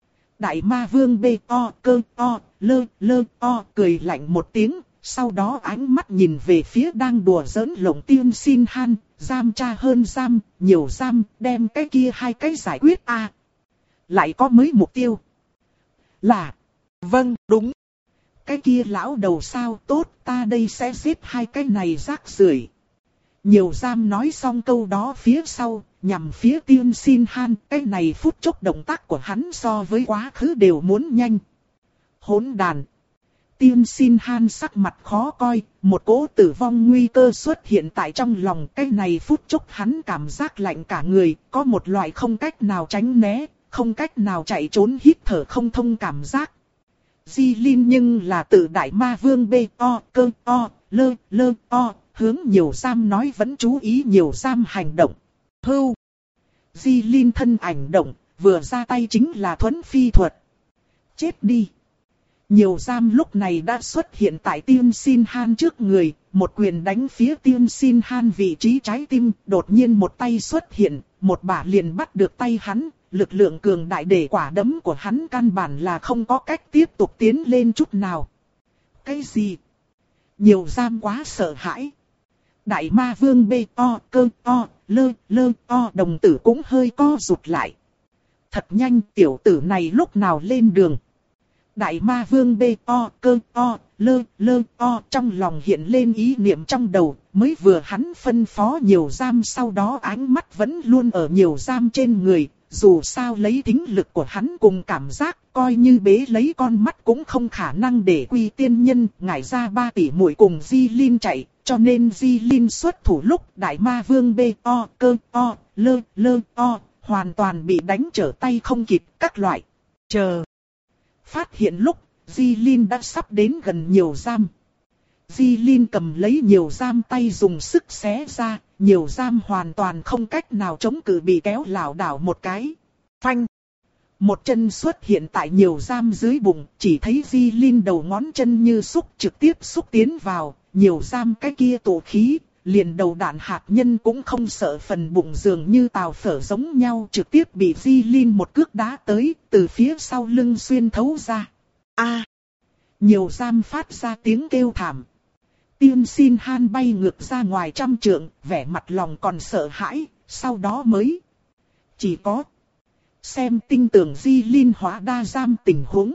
Đại ma vương bê o cơ o lơ lơ o cười lạnh một tiếng, sau đó ánh mắt nhìn về phía đang đùa giỡn Lồng Tiên Xin Han, giam cha hơn giam, nhiều giam, đem cái kia hai cái giải quyết a. À, lại có mới mục tiêu. Là, vâng, đúng. Cái kia lão đầu sao tốt, ta đây sẽ giết hai cái này rác rưởi. Nhiều giam nói xong câu đó phía sau, nhằm phía Tiên Xin Han, cái này phút chốc động tác của hắn so với quá khứ đều muốn nhanh. Hỗn đàn. Tiên Xin Han sắc mặt khó coi, một cỗ tử vong nguy cơ xuất hiện tại trong lòng. Cái này phút chốc hắn cảm giác lạnh cả người, có một loại không cách nào tránh né, không cách nào chạy trốn, hít thở không thông cảm giác. Di Linh nhưng là tự đại ma vương bê o cơ o lơ lơ o, hướng nhiều giam nói vẫn chú ý nhiều giam hành động. Hưu! Di Linh thân ảnh động, vừa ra tay chính là thuấn phi thuật. Chết đi! Nhiều giam lúc này đã xuất hiện tại Tiên Xin Han trước người, một quyền đánh phía Tiên Xin Han vị trí trái tim, đột nhiên một tay xuất hiện, một bả liền bắt được tay hắn, lực lượng cường đại để quả đấm của hắn căn bản là không có cách tiếp tục tiến lên chút nào. Cái gì? Nhiều giam quá sợ hãi. Đại ma vương bê o cơ o lơ lơ o đồng tử cũng hơi co rụt lại. Thật nhanh, tiểu tử này lúc nào lên đường. Đại ma vương bê o cơ o lơ lơ o trong lòng hiện lên ý niệm trong đầu, mới vừa hắn phân phó nhiều giam, sau đó ánh mắt vẫn luôn ở nhiều giam trên người. Dù sao lấy thính lực của hắn cùng cảm giác, coi như bế lấy con mắt cũng không khả năng để Quy Tiên Nhân ngải ra ba tỷ muội cùng Di Linh chạy, cho nên Di Linh xuất thủ lúc Đại Ma Vương bê o cơ o lơ lơ o hoàn toàn bị đánh trở tay không kịp các loại. Chờ phát hiện lúc Di Linh đã sắp đến gần nhiều giam. Di Linh cầm lấy nhiều giam tay dùng sức xé ra, nhiều giam hoàn toàn không cách nào chống cự, bị kéo lảo đảo một cái. Phanh! Một chân xuất hiện tại nhiều giam dưới bụng, chỉ thấy Di Linh đầu ngón chân như xúc trực tiếp xúc tiến vào, nhiều giam cái kia tổ khí, liền đầu đạn hạt nhân cũng không sợ, phần bụng dường như tàu phở giống nhau, trực tiếp bị Di Linh một cước đá tới, từ phía sau lưng xuyên thấu ra. A! Nhiều giam phát ra tiếng kêu thảm. Tiên Xin Han bay ngược ra ngoài trăm trượng, vẻ mặt lòng còn sợ hãi, sau đó mới chỉ có xem tinh tường Di Linh hóa đa giam tình huống.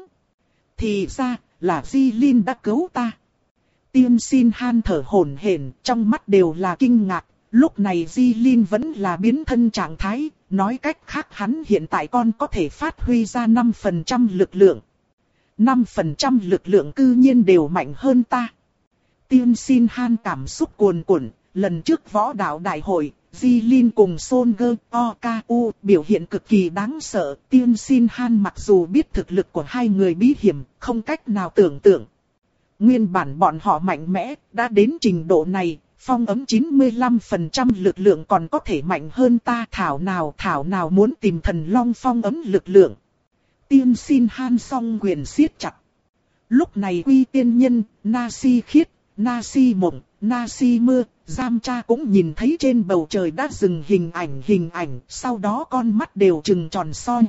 Thì ra là Di Linh đã cứu ta. Tiên Xin Han thở hổn hển, trong mắt đều là kinh ngạc. Lúc này Di Linh vẫn là biến thân trạng thái, nói cách khác hắn hiện tại còn có thể phát huy ra năm phần trăm lực lượng. năm phần trăm lực lượng cư nhiên đều mạnh hơn ta. Tiên Xin Han cảm xúc cuồn cuộn, lần trước võ đạo đại hội, Di Linh cùng Son Gơ O K U biểu hiện cực kỳ đáng sợ. Tiên Xin Han mặc dù biết thực lực của hai người bí hiểm, không cách nào tưởng tượng. Nguyên bản bọn họ mạnh mẽ, đã đến trình độ này, phong ấm chín mươi lăm phần trăm lực lượng còn có thể mạnh hơn ta, thảo nào thảo nào muốn tìm thần long phong ấm lực lượng. Tiên Xin Han song quyền siết chặt. Lúc này Quy Tiên Nhân, Na Si Khiết, Na Si Mộng, Na Si Mưa, Giam Cha cũng nhìn thấy trên bầu trời đã dừng hình ảnh hình ảnh, sau đó con mắt đều trừng tròn soi.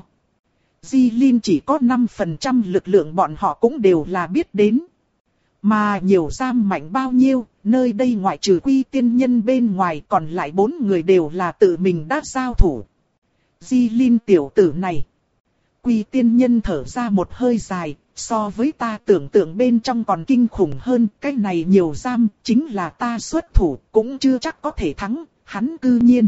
Di Linh chỉ có năm phần trăm lực lượng bọn họ cũng đều là biết đến. Mà nhiều giam mạnh bao nhiêu, nơi đây ngoại trừ Quy Tiên Nhân bên ngoài còn lại bốn người đều là tự mình đã giao thủ. Di Linh tiểu tử này. Quy Tiên Nhân thở ra một hơi dài, so với ta tưởng tượng bên trong còn kinh khủng hơn, cái này nhiều giam, chính là ta xuất thủ, cũng chưa chắc có thể thắng, hắn cư nhiên.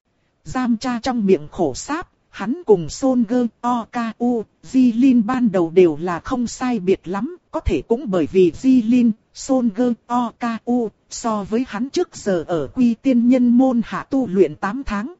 Giam Cha trong miệng khổ sáp, hắn cùng Son Gơ O K U, Di Linh ban đầu đều là không sai biệt lắm, có thể cũng bởi vì Di Linh, Son Gơ O K U, so với hắn trước giờ ở Quy Tiên Nhân môn hạ tu luyện tám tháng.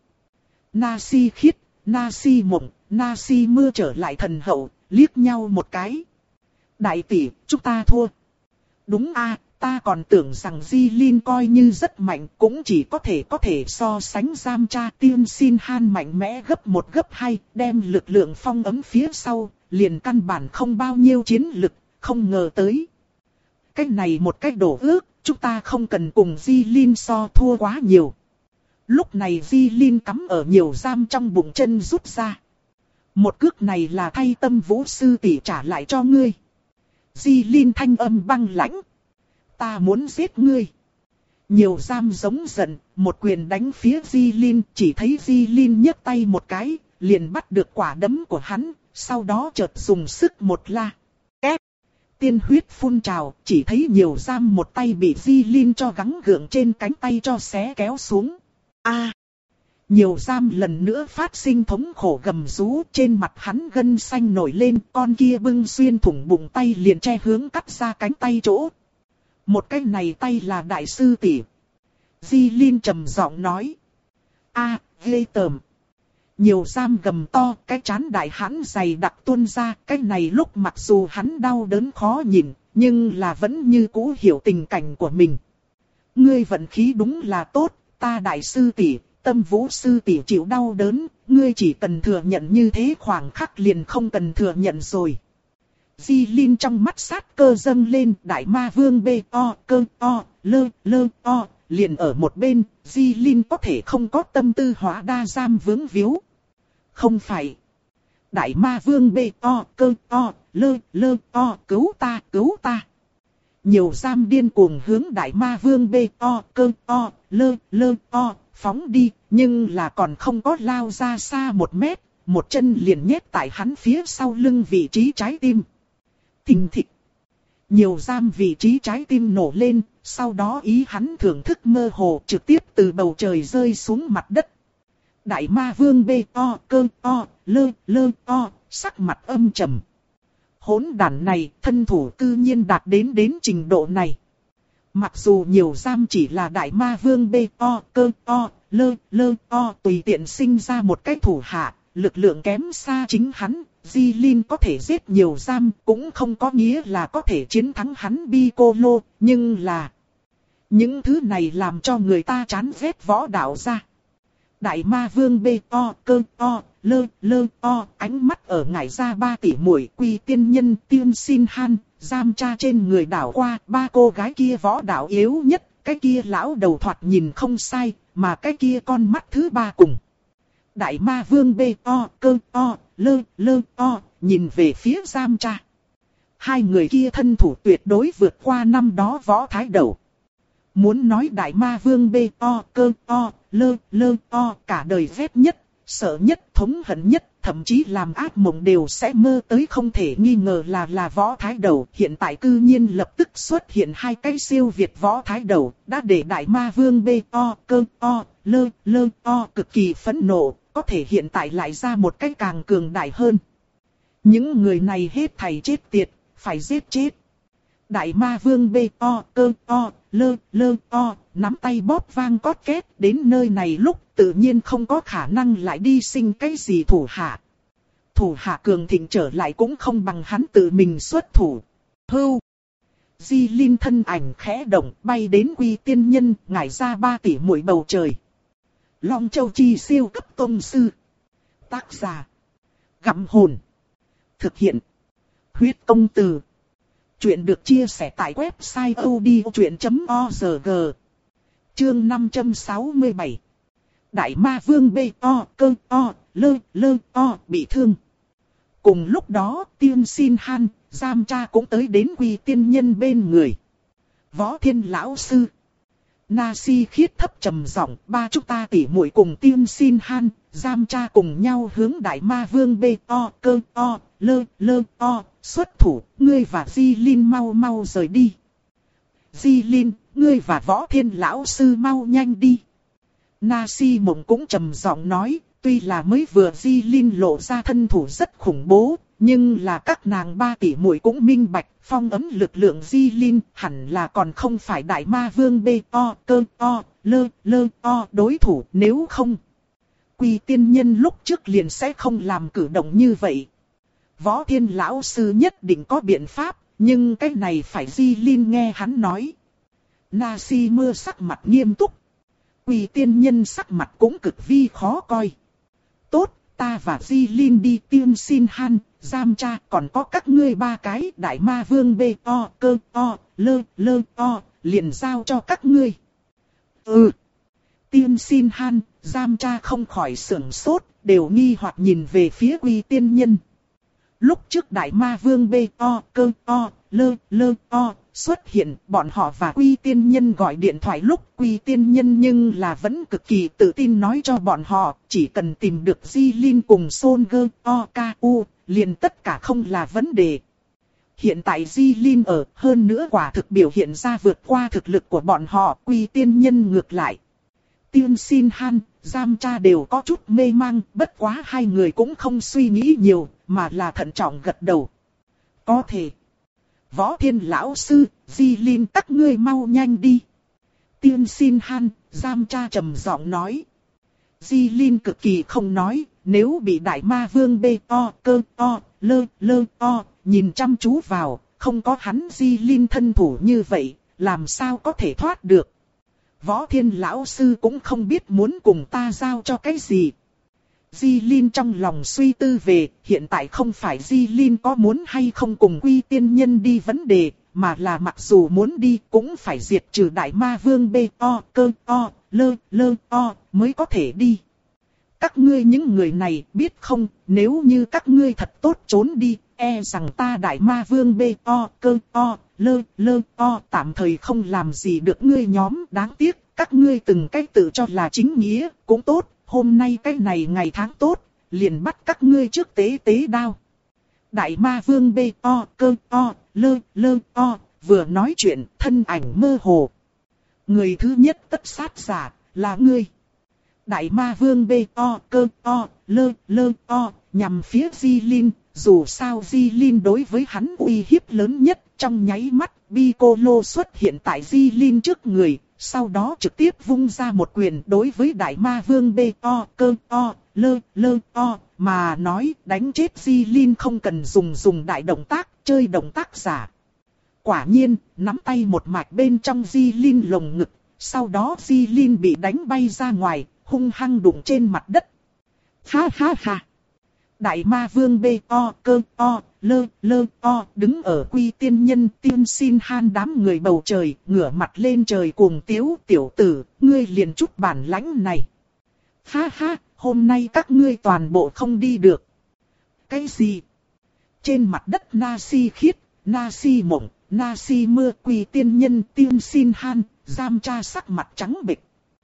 Na Si Khiết, Na Si Mộng, Na Si Mưa trở lại thần hậu, liếc nhau một cái. Đại tỷ, chúng ta thua. Đúng a, ta còn tưởng rằng Di Linh coi như rất mạnh, cũng chỉ có thể có thể so sánh Giam Cha. Tiên Xin Han mạnh mẽ gấp một gấp hai, đem lực lượng phong ấm phía sau, liền căn bản không bao nhiêu chiến lực, không ngờ tới. Cách này một cách đổ ước, chúng ta không cần cùng Di Linh so thua quá nhiều. Lúc này Di Linh cắm ở nhiều giam trong bụng chân rút ra. Một cước này là thay Tâm Vũ sư tỷ trả lại cho ngươi. Di Linh thanh âm băng lãnh. Ta muốn giết ngươi. Nhiều giam giống giận, một quyền đánh phía Di Linh, chỉ thấy Di Linh nhấc tay một cái, liền bắt được quả đấm của hắn, sau đó chợt dùng sức một la. Két. Tiên huyết phun trào, chỉ thấy nhiều giam một tay bị Di Linh cho gắng gượng trên cánh tay cho xé kéo xuống. A. À. Nhiều giam lần nữa phát sinh thống khổ gầm rú, trên mặt hắn gân xanh nổi lên, con kia bưng xuyên thủng bụng tay liền che hướng cắt ra cánh tay chỗ. Một cái này tay là đại sư tỷ. Di Linh trầm giọng nói. A, ghê tởm. Nhiều giam gầm to, cái chán đại hãn dày đặc tuôn ra, cái này lúc mặc dù hắn đau đớn khó nhìn, nhưng là vẫn như cũ hiểu tình cảnh của mình. Ngươi vận khí đúng là tốt, ta đại sư tỷ, Tâm Vũ sư tỷ chịu đau đớn, ngươi chỉ cần thừa nhận như thế khoảng khắc liền không cần thừa nhận rồi. Di Linh trong mắt sát cơ dâng lên, đại ma vương bê o cơ o lơ lơ o liền ở một bên. Di Linh có thể không có tâm tư hóa đa giam vướng víu. Không phải. Đại ma vương bê o cơ o lơ lơ o cứu ta cứu ta. Nhiều giam điên cuồng hướng đại ma vương bê o cơ o lơ lơ o phóng đi, nhưng là còn không có lao ra xa một mét, một chân liền nhét tại hắn phía sau lưng vị trí trái tim. Thình thịch. Nhiều giam vị trí trái tim nổ lên, sau đó ý hắn thưởng thức mơ hồ trực tiếp từ bầu trời rơi xuống mặt đất. Đại ma vương bê o cơ o lơ lơ o sắc mặt âm trầm. Hỗn đản này thân thủ cư nhiên đạt đến đến trình độ này. Mặc dù nhiều giam chỉ là đại ma vương bê o cơ o lơ lơ o tùy tiện sinh ra một cái thủ hạ, lực lượng kém xa chính hắn. Di Linh có thể giết nhiều giam cũng không có nghĩa là có thể chiến thắng hắn Piccolo, nhưng là những thứ này làm cho người ta chán ghét võ đạo ra. Đại ma vương bê o cơ o lơ lơ o ánh mắt ở ngải ra ba tỷ muội Quy Tiên Nhân Tiên Xin Han, giam cha trên người đảo qua, ba cô gái kia võ đạo yếu nhất, cái kia lão đầu thoạt nhìn không sai, mà cái kia con mắt thứ ba cùng. Đại ma vương bê o cơ o lơ lơ o nhìn về phía giam cha. Hai người kia thân thủ tuyệt đối vượt qua năm đó võ thái đầu. Muốn nói đại ma vương bê o cơ o lơ lơ o cả đời ghét nhất, sợ nhất, thống hận nhất, thậm chí làm ác mộng đều sẽ mơ tới không thể nghi ngờ là là võ thái đầu. Hiện tại cư nhiên lập tức xuất hiện hai cái siêu việt võ thái đầu, đã để đại ma vương bê o cơ o lơ lơ o cực kỳ phẫn nộ, có thể hiện tại lại ra một cái càng cường đại hơn. Những người này hết thảy chết tiệt, phải giết chết. Đại ma vương bê o cơ o lơ lơ o nắm tay bóp vang cót két, đến nơi này lúc tự nhiên không có khả năng lại đi sinh cái gì thủ hạ. Thủ hạ cường thịnh trở lại cũng không bằng hắn tự mình xuất thủ. Hưu. Di Linh thân ảnh khẽ động bay đến Quy Tiên Nhân, ngải ra ba tỷ muội bầu trời. Long Châu Chi siêu cấp tông sư. Tác giả. Gặm hồn. Thực hiện. Huyết công từ. Chuyện được chia sẻ tại website odchuyện chấm org. Chương năm trăm sáu mươi bảy. Đại ma vương bê o cơ o lơ lơ o bị thương. Cùng lúc đó Tiên Xin Han, giam cha cũng tới đến Quy Tiên Nhân bên người. Võ Thiên lão sư. Na Si khiết thấp trầm giọng, ba chúng ta tỉ muội cùng Tiên Xin Han, giam cha cùng nhau hướng đại ma vương bê o cơ o lơ lơ o xuất thủ, ngươi và Di Linh mau mau rời đi. Di Linh, ngươi và Võ Thiên lão sư mau nhanh đi. Na Si Mộng cũng trầm giọng nói, tuy là mới vừa Di Linh lộ ra thân thủ rất khủng bố, nhưng là các nàng ba tỷ muội cũng minh bạch, phong ấm lực lượng Di Linh hẳn là còn không phải đại ma vương bê o cơ o lơ lơ o đối thủ, nếu không Quy Tiên Nhân lúc trước liền sẽ không làm cử động như vậy. Võ Thiên lão sư nhất định có biện pháp, nhưng cái này phải Di Linh nghe hắn nói. Na Si Mưa sắc mặt nghiêm túc. Quy Tiên Nhân sắc mặt cũng cực vi khó coi. Tốt, ta và Di Linh đi Tiên Xin Han, giam cha, còn có các ngươi ba cái đại ma vương bê o cơ o lơ lơ o, liền giao cho các ngươi. Ừ. Tiên Xin Han, giam cha không khỏi sửng sốt, đều nghi hoặc nhìn về phía Quy Tiên Nhân. Lúc trước đại ma vương bê o cơ o lơ lơ o xuất hiện, bọn họ và Quy Tiên Nhân gọi điện thoại lúc Quy Tiên Nhân nhưng là vẫn cực kỳ tự tin nói cho bọn họ, chỉ cần tìm được Di Linh cùng Son Gơ O K U, liền tất cả không là vấn đề. Hiện tại Di Linh ở, hơn nữa quả thực biểu hiện ra vượt qua thực lực của bọn họ, Quy Tiên Nhân ngược lại. Tiên Xin Han, giam cha đều có chút mê mang, bất quá hai người cũng không suy nghĩ nhiều, mà là thận trọng gật đầu. Có thể. Võ Thiên lão sư, Di Linh các ngươi mau nhanh đi. Tiên Xin Han, giam cha trầm giọng nói. Di Linh cực kỳ không nói, nếu bị đại ma vương bê o cơ o lơ lơ o nhìn chăm chú vào, không có hắn Di Linh thân thủ như vậy, làm sao có thể thoát được. Võ Thiên lão sư cũng không biết muốn cùng ta giao cho cái gì. Di Linh trong lòng suy tư về, hiện tại không phải Di Linh có muốn hay không cùng Quy Tiên Nhân đi vấn đề, mà là mặc dù muốn đi cũng phải diệt trừ Đại Ma Vương bê o cơ o lơ lơ o mới có thể đi. Các ngươi những người này biết không, nếu như các ngươi thật tốt trốn đi, e rằng ta Đại Ma Vương bê o cơ o lơ lơ o tạm thời không làm gì được ngươi nhóm. Đáng tiếc, các ngươi từng cách tự cho là chính nghĩa, cũng tốt, hôm nay cái này ngày tháng tốt, liền bắt các ngươi trước tế tế đao. Đại Ma Vương bê o cơ o lơ lơ o vừa nói chuyện, thân ảnh mơ hồ. Người thứ nhất tất sát giả là ngươi. Đại Ma Vương bê o cơ o lơ lơ o nhằm phía Di Linh, dù sao Di Linh đối với hắn uy hiếp lớn nhất. Trong nháy mắt, Piccolo xuất hiện tại Di Linh trước người, sau đó trực tiếp vung ra một quyền đối với Đại Ma Vương bê o cơ o lơ lơ o mà nói đánh chết Di Linh không cần dùng dùng đại động tác, chơi động tác giả. Quả nhiên, nắm tay một mạch bên trong Di Linh lồng ngực, sau đó Di Linh bị đánh bay ra ngoài, hung hăng đụng trên mặt đất. Ha ha ha! Đại Ma Vương bê o cơ o lơ lơ o đứng ở Quy Tiên Nhân Tiên Xin Han đám người bầu trời, ngửa mặt lên trời cuồng tiếu, tiểu tử, ngươi liền chút bản lãnh này. Ha ha, hôm nay các ngươi toàn bộ không đi được. Cái gì? Trên mặt đất Na Si khiết, Na Si mộng, Na Si mưa, Quy Tiên Nhân Tiên Xin Han, giam tra sắc mặt trắng bệch.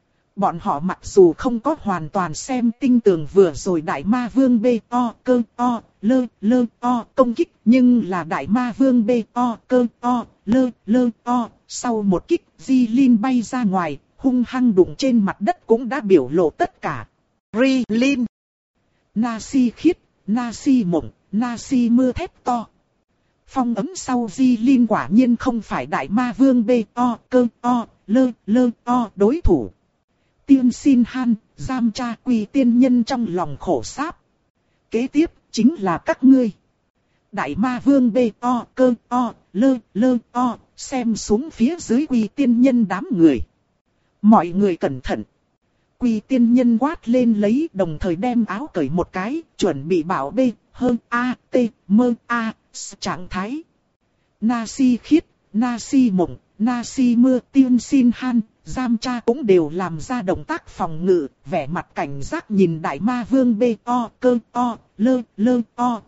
Bọn họ mặc dù không có hoàn toàn xem tinh tường vừa rồi Đại Ma Vương bê o cơ o lơ lơ o công kích, nhưng là Đại Ma Vương bê o cơ o lơ lơ o sau một kích, Di Linh bay ra ngoài, hung hăng đụng trên mặt đất cũng đã biểu lộ tất cả. Ri Linh, Na Si khiết, Na Si mộng, Na Si mưa thép to. Phong ấm sau Di Linh quả nhiên không phải Đại Ma Vương bê o cơ o lơ lơ o đối thủ. Tiên Xin Han, giam tra Quy Tiên Nhân trong lòng khổ sáp. Kế tiếp, chính là các ngươi. Đại Ma Vương bê o cơ o lơ lơ o xem xuống phía dưới Quy Tiên Nhân đám người. Mọi người cẩn thận. Quy Tiên Nhân quát lên lấy, đồng thời đem áo cởi một cái, chuẩn bị bảo bê, hơn a, t, mơ a, s trạng thái. Na Si khiết, Na Si mộng, Na Si mưa, Tiên Xin Han, giam tra cũng đều làm ra động tác phòng ngự, vẻ mặt cảnh giác nhìn Đại Ma Vương bê o cơ o lơ lơ o.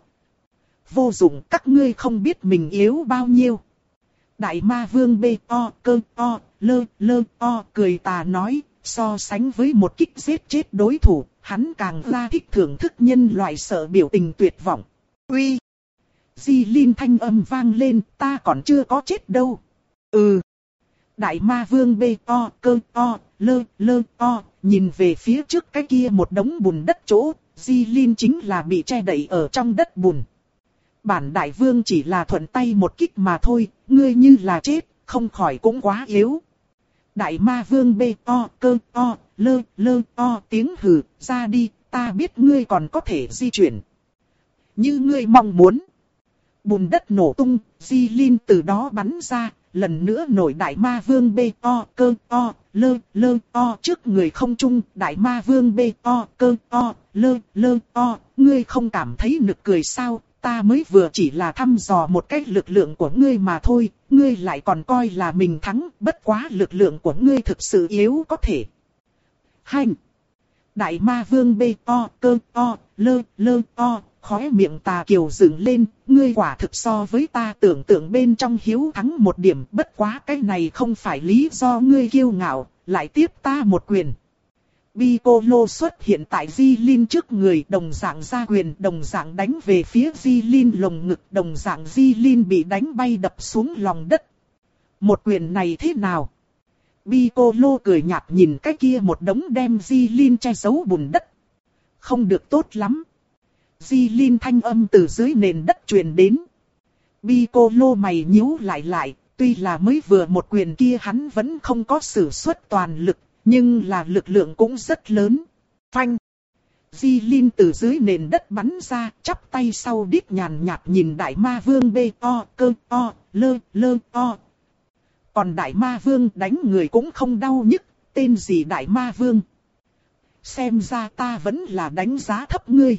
Vô dụng, các ngươi không biết mình yếu bao nhiêu. Đại Ma Vương bê o cơ o lơ lơ o cười tà nói, so sánh với một kích giết chết đối thủ, hắn càng ra thích thưởng thức nhân loại sợ biểu tình tuyệt vọng. Uy! Di Linh thanh âm vang lên, ta còn chưa có chết đâu. Ừ! Đại Ma Vương bê o cơ o lơ lơ o nhìn về phía trước cái kia một đống bùn đất chỗ, Di Linh chính là bị che đậy ở trong đất bùn. Bản Đại Vương chỉ là thuận tay một kích mà thôi, ngươi như là chết, không khỏi cũng quá yếu. Đại Ma Vương bê o cơ o lơ lơ o tiếng hừ, ra đi, ta biết ngươi còn có thể di chuyển. Như ngươi mong muốn. Bùn đất nổ tung, Di Linh từ đó bắn ra, lần nữa nổi Đại Ma Vương bê o cơ o lơ lơ o trước người không trung. Đại Ma Vương bê o cơ o lơ lơ o, ngươi không cảm thấy nực cười sao? Ta mới vừa chỉ là thăm dò một cách lực lượng của ngươi mà thôi, ngươi lại còn coi là mình thắng, bất quá lực lượng của ngươi thực sự yếu có thể. Hành! Đại Ma Vương bê o cơ o lơ lơ o, khóe miệng tà kiều dựng lên, ngươi quả thực so với ta tưởng tượng bên trong hiếu thắng một điểm, bất quá cái này không phải lý do ngươi kiêu ngạo, lại tiếp ta một quyền. Piccolo xuất hiện tại Di Linh trước người, đồng dạng ra quyền, đồng dạng đánh về phía Di Linh lồng ngực, đồng dạng Di Linh bị đánh bay đập xuống lòng đất. Một quyền này thế nào? Piccolo cười nhạt nhìn cái kia một đống đem Di Linh che giấu bùn đất. Không được tốt lắm. Di Linh thanh âm từ dưới nền đất truyền đến. Piccolo mày nhíu lại lại, tuy là mới vừa một quyền kia hắn vẫn không có sử xuất toàn lực, nhưng là lực lượng cũng rất lớn. Phanh! Di Linh từ dưới nền đất bắn ra, chắp tay sau đít nhàn nhạt nhìn Đại Ma Vương bê o cơ o lơ lơ o. Còn Đại Ma Vương đánh người cũng không đau nhức, tên gì đại ma vương? Xem ra ta vẫn là đánh giá thấp ngươi.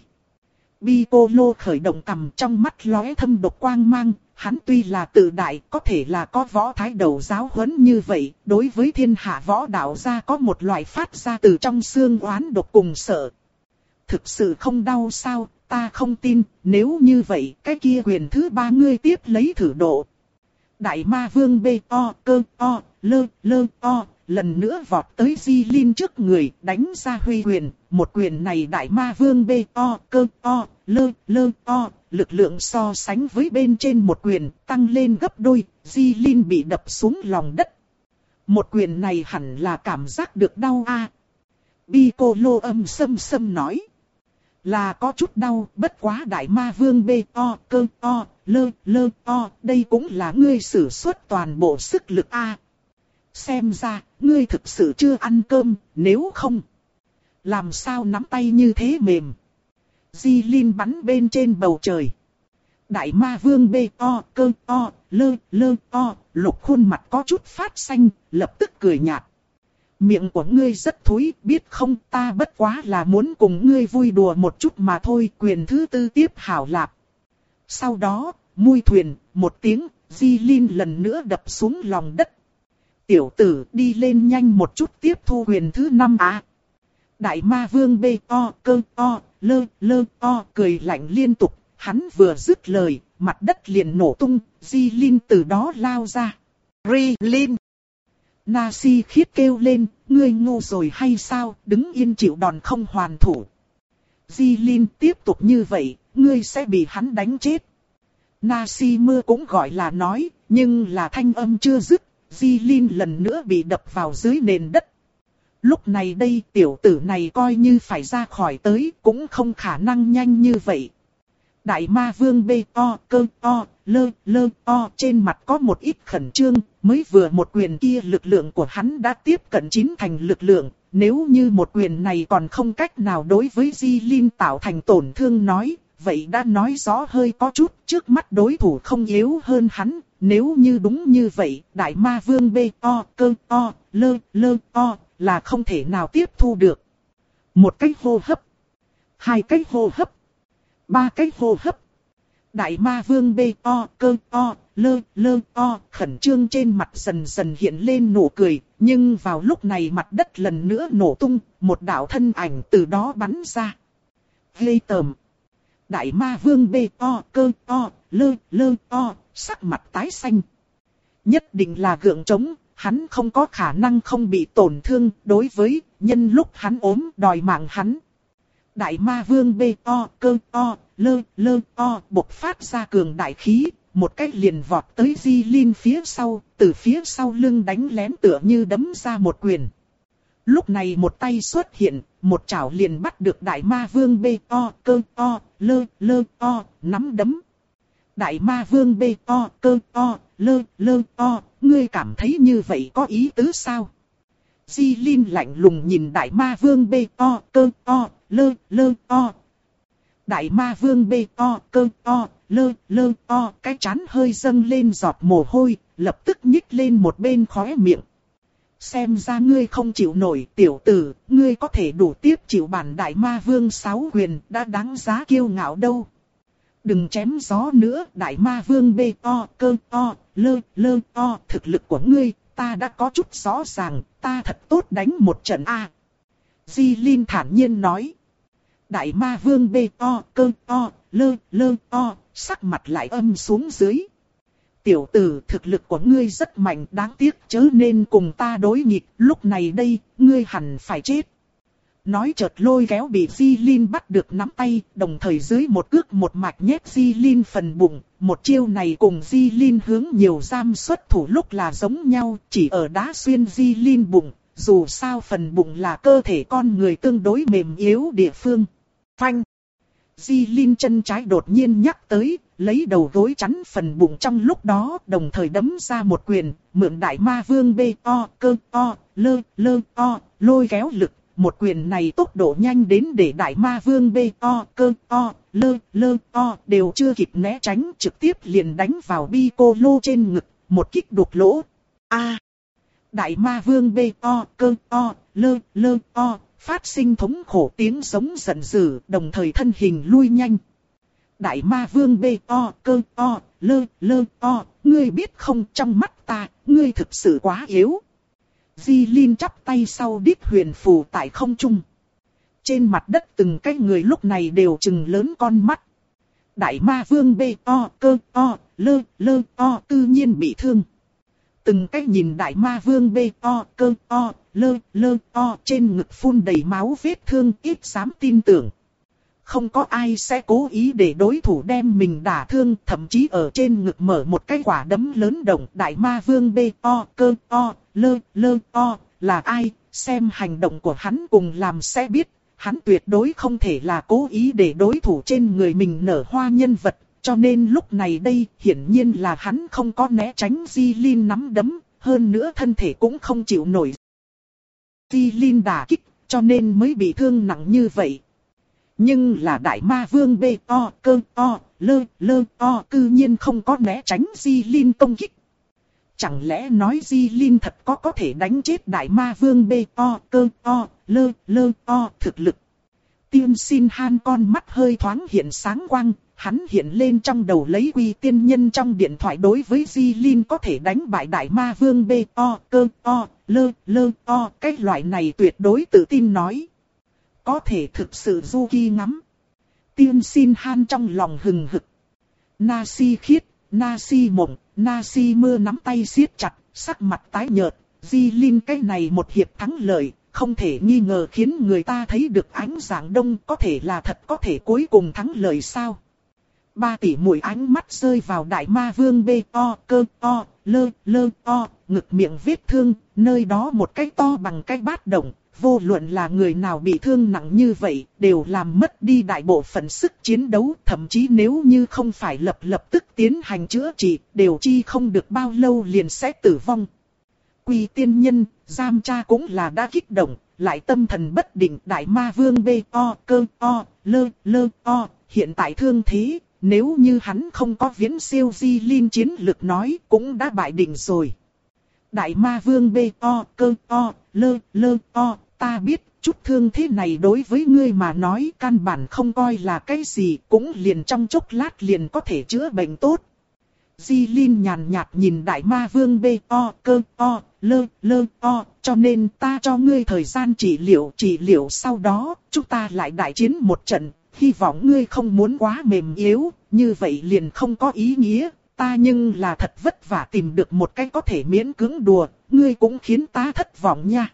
Piccolo khởi động cằm, trong mắt lóe thâm độc quang mang. Hắn tuy là tự đại, có thể là có võ thái đầu giáo huấn như vậy, đối với thiên hạ võ đạo gia có một loại phát ra từ trong xương oán độc cùng sợ. Thực sự không đau sao? Ta không tin, nếu như vậy, cái kia quyền thứ ba ngươi tiếp lấy thử độ. Đại ma vương bê o cơ o lơ lơ o lần nữa vọt tới Di Linh trước người, đánh ra huy quyền. Một quyền này đại ma vương bê o cơ o lơ lơ o, lực lượng so sánh với bên trên một quyền tăng lên gấp đôi. Di Linh bị đập xuống lòng đất. Một quyền này hẳn là cảm giác được đau a. Piccolo âm sâm sâm nói. Là có chút đau, bất quá đại ma vương bê o cơ o lơ lơ o, đây cũng là ngươi sử xuất toàn bộ sức lực a. Xem ra, ngươi thực sự chưa ăn cơm, nếu không, làm sao nắm tay như thế mềm. Di Linh bắn bên trên bầu trời. Đại ma vương bê o cơ o lơ lơ o, lục khuôn mặt có chút phát xanh, lập tức cười nhạt. Miệng của ngươi rất thối, biết không, ta bất quá là muốn cùng ngươi vui đùa một chút mà thôi. Quyền thứ tư tiếp hảo lạp. Sau đó, mui thuyền, một tiếng, Di Linh lần nữa đập xuống lòng đất. Tiểu tử đi lên nhanh một chút tiếp thu quyền thứ năm á. Đại ma vương bê o cơ o lơ lơ o cười lạnh liên tục. Hắn vừa dứt lời, mặt đất liền nổ tung, Di Linh từ đó lao ra. Ri Linh. Nasi khiết kêu lên, ngươi ngu rồi hay sao, đứng yên chịu đòn không hoàn thủ. Di Linh tiếp tục như vậy, ngươi sẽ bị hắn đánh chết. Nasi mưa cũng gọi là nói, nhưng là thanh âm chưa dứt, Di Linh lần nữa bị đập vào dưới nền đất. Lúc này đây tiểu tử này coi như phải ra khỏi tới, cũng không khả năng nhanh như vậy. Đại ma vương bê o cơ o lơ lơ o trên mặt có một ít khẩn trương, mới vừa một quyền kia lực lượng của hắn đã tiếp cận chín thành lực lượng. Nếu như một quyền này còn không cách nào đối với Di Linh tạo thành tổn thương nói, vậy đã nói rõ hơi có chút, trước mắt đối thủ không yếu hơn hắn. Nếu như đúng như vậy, đại ma vương bê o cơ o lơ lơ o là không thể nào tiếp thu được. Một cái hô hấp, hai cái hô hấp, ba cái hô hấp. Đại ma vương bê o cơ o lơ lơ o khẩn trương trên mặt dần dần hiện lên nụ cười. Nhưng vào lúc này mặt đất lần nữa nổ tung, một đạo thân ảnh từ đó bắn ra. Ghê tởm. Đại ma vương bê o cơ o lơ lơ o sắc mặt tái xanh. Nhất định là gượng trống, hắn không có khả năng không bị tổn thương. Đối với nhân lúc hắn ốm đòi mạng hắn. Đại ma vương bê o cơ o lơ lơ o bộc phát ra cường đại khí, một cái liền vọt tới Di Linh phía sau, từ phía sau lưng đánh lén tựa như đấm ra một quyền. Lúc này một tay xuất hiện, một chảo liền bắt được đại ma vương bê o cơ o lơ lơ o nắm đấm. Đại ma vương bê o cơ o lơ lơ o, ngươi cảm thấy như vậy có ý tứ sao? Di Linh lạnh lùng nhìn đại ma vương bê o cơ o lơ lơ o. Đại ma vương bê o cơ o lơ lơ o, cái trán hơi dâng lên giọt mồ hôi, lập tức nhích lên một bên khóe miệng. Xem ra ngươi không chịu nổi tiểu tử, ngươi có thể đủ tiếp chịu bản đại ma vương sáu quyền, đã đáng giá kiêu ngạo đâu. Đừng chém gió nữa, đại ma vương bê o cơ o lơ lơ o, thực lực của ngươi, ta đã có chút rõ ràng, ta thật tốt đánh một trận a. Di Linh thản nhiên nói. Đại ma vương bê o cơ o lơ lơ o, sắc mặt lại âm xuống dưới. Tiểu tử, thực lực của ngươi rất mạnh, đáng tiếc chớ nên cùng ta đối nghịch, lúc này đây, ngươi hẳn phải chết. Nói chợt lôi kéo bị Di Linh bắt được nắm tay, đồng thời dưới một cước một mạch nhét Di Linh phần bụng. Một chiêu này cùng Di Linh hướng nhiều giam xuất thủ lúc là giống nhau, chỉ ở đá xuyên Di Linh bụng. Dù sao phần bụng là cơ thể con người tương đối mềm yếu địa phương. Phanh! Di Linh chân trái đột nhiên nhắc tới, lấy đầu gối chắn phần bụng trong lúc đó, đồng thời đấm ra một quyền, mượn đại ma vương bê o cơ o lơ lơ o lôi kéo lực. Một quyền này tốc độ nhanh đến để đại ma vương bê o cơ o lơ lơ o đều chưa kịp né tránh, trực tiếp liền đánh vào Piccolo trên ngực, một kích đục lỗ. A! Đại ma vương bê to cơ to, lơ lơ to, phát sinh thống khổ tiếng giống giận dữ, đồng thời thân hình lui nhanh. Đại ma vương bê to cơ to, lơ lơ to, ngươi biết không, trong mắt ta, ngươi thực sự quá yếu. Di Linh chắp tay sau đít huyền phù tại không trung. Trên mặt đất từng cái người lúc này đều trừng lớn con mắt. Đại ma vương bê to cơ to, lơ lơ to tự nhiên bị thương. Từng cái nhìn đại ma vương bê to cơ to, lơ lơ to trên ngực phun đầy máu vết thương, ít dám tin tưởng. Không có ai sẽ cố ý để đối thủ đem mình đả thương, thậm chí ở trên ngực mở một cái quả đấm lớn động. Đại ma vương bê to cơ to, lơ lơ to là ai, xem hành động của hắn cùng làm sẽ biết. Hắn tuyệt đối không thể là cố ý để đối thủ trên người mình nở hoa nhân vật. Cho nên lúc này đây, hiển nhiên là hắn không có né tránh Di Linh nắm đấm, hơn nữa thân thể cũng không chịu nổi Di Linh đả kích, cho nên mới bị thương nặng như vậy. Nhưng là đại ma vương bê to cơ to, lơ lơ to cư nhiên không có né tránh Di Linh công kích. Chẳng lẽ nói Di Linh thật có có thể đánh chết đại ma vương bê to cơ to, lơ lơ to thực lực. Tiên Xin Han con mắt hơi thoáng hiện sáng quang, hắn hiện lên trong đầu lấy Quy Tiên Nhân trong điện thoại đối với Di Linh có thể đánh bại đại ma vương bê to cơ to, lơ lơ to, cái loại này tuyệt đối tự tin nói. Có thể thực sự du ki ngắm. Tiên Xin Han trong lòng hừng hực. Na Si khiết, Na Si mộng, Na Si mưa nắm tay siết chặt, sắc mặt tái nhợt. Di Linh cái này một hiệp thắng lợi, không thể nghi ngờ khiến người ta thấy được ánh dạng đông, có thể là thật, có thể cuối cùng thắng lợi sao. Ba tỷ muội ánh mắt rơi vào đại ma vương bê to cơ to, lơ lơ to, ngực miệng vết thương, nơi đó một cái to bằng cái bát động. Vô luận là người nào bị thương nặng như vậy, đều làm mất đi đại bộ phận sức chiến đấu. Thậm chí nếu như không phải lập lập tức tiến hành chữa trị, đều chi không được bao lâu liền sẽ tử vong. Quy Tiên Nhân, Giam Cha cũng là đã kích động, lại tâm thần bất định. Đại ma vương bê to cơ to, lơ lơ to, hiện tại thương thế, nếu như hắn không có viễn siêu Di Linh chiến lực nói, cũng đã bại định rồi. Đại ma vương bê to cơ to, lơ lơ to, ta biết chút thương thế này đối với ngươi mà nói căn bản không coi là cái gì, cũng liền trong chốc lát liền có thể chữa bệnh tốt. Di Linh nhàn nhạt nhìn đại ma vương bê to cơ to, lơ lơ to, cho nên ta cho ngươi thời gian trị liệu, trị liệu sau đó, chúng ta lại đại chiến một trận, hy vọng ngươi không muốn quá mềm yếu, như vậy liền không có ý nghĩa. Ta nhưng là thật vất vả tìm được một cái có thể miễn cưỡng đùa, ngươi cũng khiến ta thất vọng nha.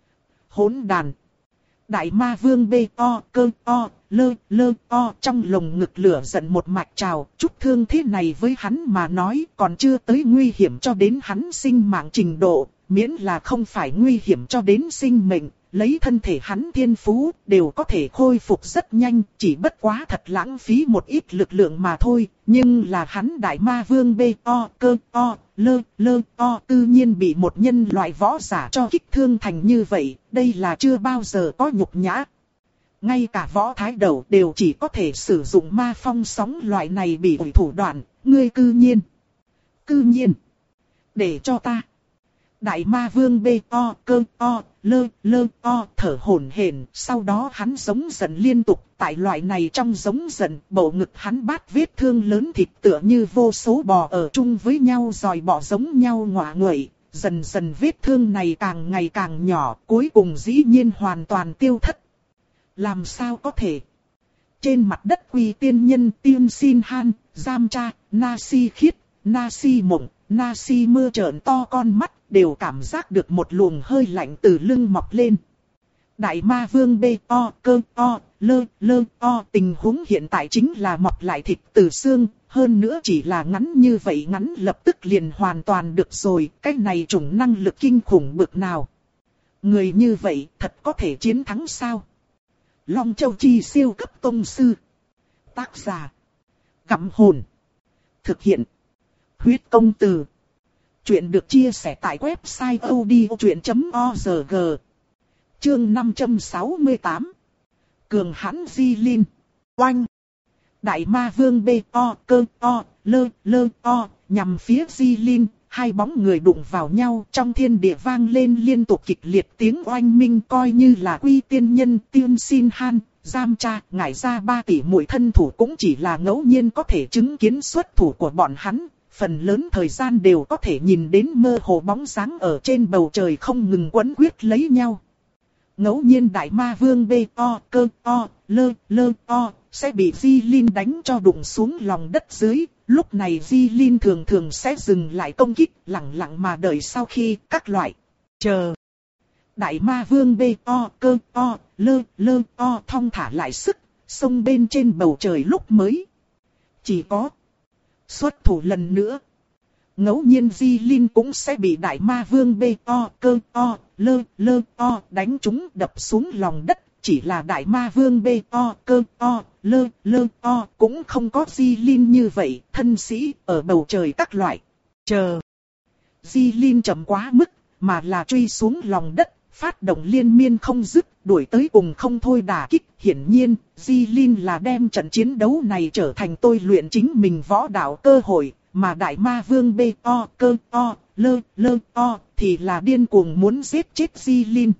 Hỗn đàn. Đại ma vương bê to cơ to, lơ lơ to trong lồng ngực lửa giận một mạch trào, chút thương thế này với hắn mà nói còn chưa tới nguy hiểm cho đến hắn sinh mạng trình độ, miễn là không phải nguy hiểm cho đến sinh mệnh. Lấy thân thể hắn thiên phú, đều có thể khôi phục rất nhanh, chỉ bất quá thật lãng phí một ít lực lượng mà thôi. Nhưng là hắn đại ma vương bê to cơ to, lơ lơ to tự nhiên bị một nhân loại võ giả cho kích thương thành như vậy, đây là chưa bao giờ có nhục nhã. Ngay cả võ thái đầu đều chỉ có thể sử dụng ma phong sóng loại này bị ủi thủ đoạn, ngươi cư nhiên. Cư nhiên. Để cho ta. Đại ma vương bê to cơ to, lơ lơ to thở hổn hển, sau đó hắn giống giận liên tục. Tại loại này trong giống giận, bầu ngực hắn bát vết thương lớn thịt tựa như vô số bò ở chung với nhau dòi bò giống nhau ngọa nguậy. Dần dần vết thương này càng ngày càng nhỏ, cuối cùng dĩ nhiên hoàn toàn tiêu thất. Làm sao có thể? Trên mặt đất Quy Tiên Nhân, Tiên Xin Han, Giam Cha, Na Si khiết, Na Si mộng, Na Si mưa trợn to con mắt, đều cảm giác được một luồng hơi lạnh từ lưng mọc lên. Đại ma vương bê to cơ to, lơ lơ to, tình huống hiện tại chính là mọc lại thịt từ xương, hơn nữa chỉ là ngắn như vậy ngắn lập tức liền hoàn toàn được rồi, cái này chủng năng lực kinh khủng bực nào. Người như vậy thật có thể chiến thắng sao? Long Châu Chi siêu cấp tông sư. Tác giả. Gặm hồn. Thực hiện. Huyết công từ. Chuyện được chia sẻ tại website odchuyện chấm org. Chương năm trăm sáu mươi tám. Cường hãn Di Linh. Oanh. Đại ma vương bê to cơ to, lơ lơ to, nhằm phía Di Linh, hai bóng người đụng vào nhau, trong thiên địa vang lên liên tục kịch liệt tiếng oanh minh, coi như là Quy Tiên Nhân, Tiên Xin Han, Giam Cha, Ngải Gia ba tỷ muội thân thủ cũng chỉ là ngẫu nhiên có thể chứng kiến xuất thủ của bọn hắn, phần lớn thời gian đều có thể nhìn đến mơ hồ bóng dáng ở trên bầu trời không ngừng quấn quýt lấy nhau. Ngẫu nhiên Đại Ma Vương bê o, cơ o, lơ, lơ o, sẽ bị Di Linh đánh cho đụng xuống lòng đất dưới. Lúc này Di Linh thường thường sẽ dừng lại công kích, lặng lặng mà đợi sau khi các loại chờ. Đại Ma Vương bê o, cơ o, lơ, lơ o thong thả lại sức, xông bên trên bầu trời lúc mới. Chỉ có xuất thủ lần nữa. Ngẫu nhiên Di Linh cũng sẽ bị Đại Ma Vương bê o, cơ o, lơ, lơ o đánh trúng đập xuống lòng đất. Chỉ là Đại Ma Vương bê o, cơ o, lơ, lơ o cũng không có Di Linh như vậy, thân sĩ ở bầu trời các loại chờ. Di Linh chậm quá mức, mà là truy xuống lòng đất, phát động liên miên không dứt, đuổi tới cùng không thôi đả kích. Hiển nhiên, Di Linh là đem trận chiến đấu này trở thành tôi luyện chính mình võ đạo cơ hội, mà Đại Ma Vương bê o, cơ o, lơ, lơ o thì là điên cuồng muốn giết chết Di Linh.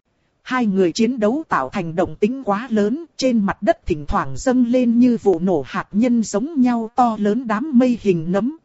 Hai người chiến đấu tạo thành động tĩnh quá lớn, trên mặt đất thỉnh thoảng dâng lên như vụ nổ hạt nhân giống nhau to lớn đám mây hình nấm.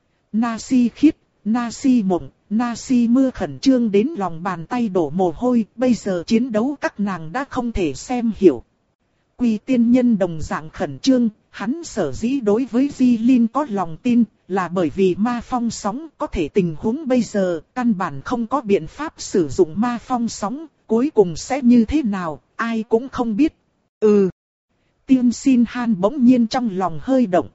Na Si khiết, Na Si mộng, Na Si mưa khẩn trương đến lòng bàn tay đổ mồ hôi, bây giờ chiến đấu các nàng đã không thể xem hiểu. Quy Tiên Nhân đồng dạng khẩn trương, hắn sở dĩ đối với Di Linh có lòng tin, là bởi vì ma phong sóng có thể tình huống bây giờ, căn bản không có biện pháp sử dụng ma phong sóng, cuối cùng sẽ như thế nào, ai cũng không biết. Ừ. Tiên Xin Han bỗng nhiên trong lòng hơi động.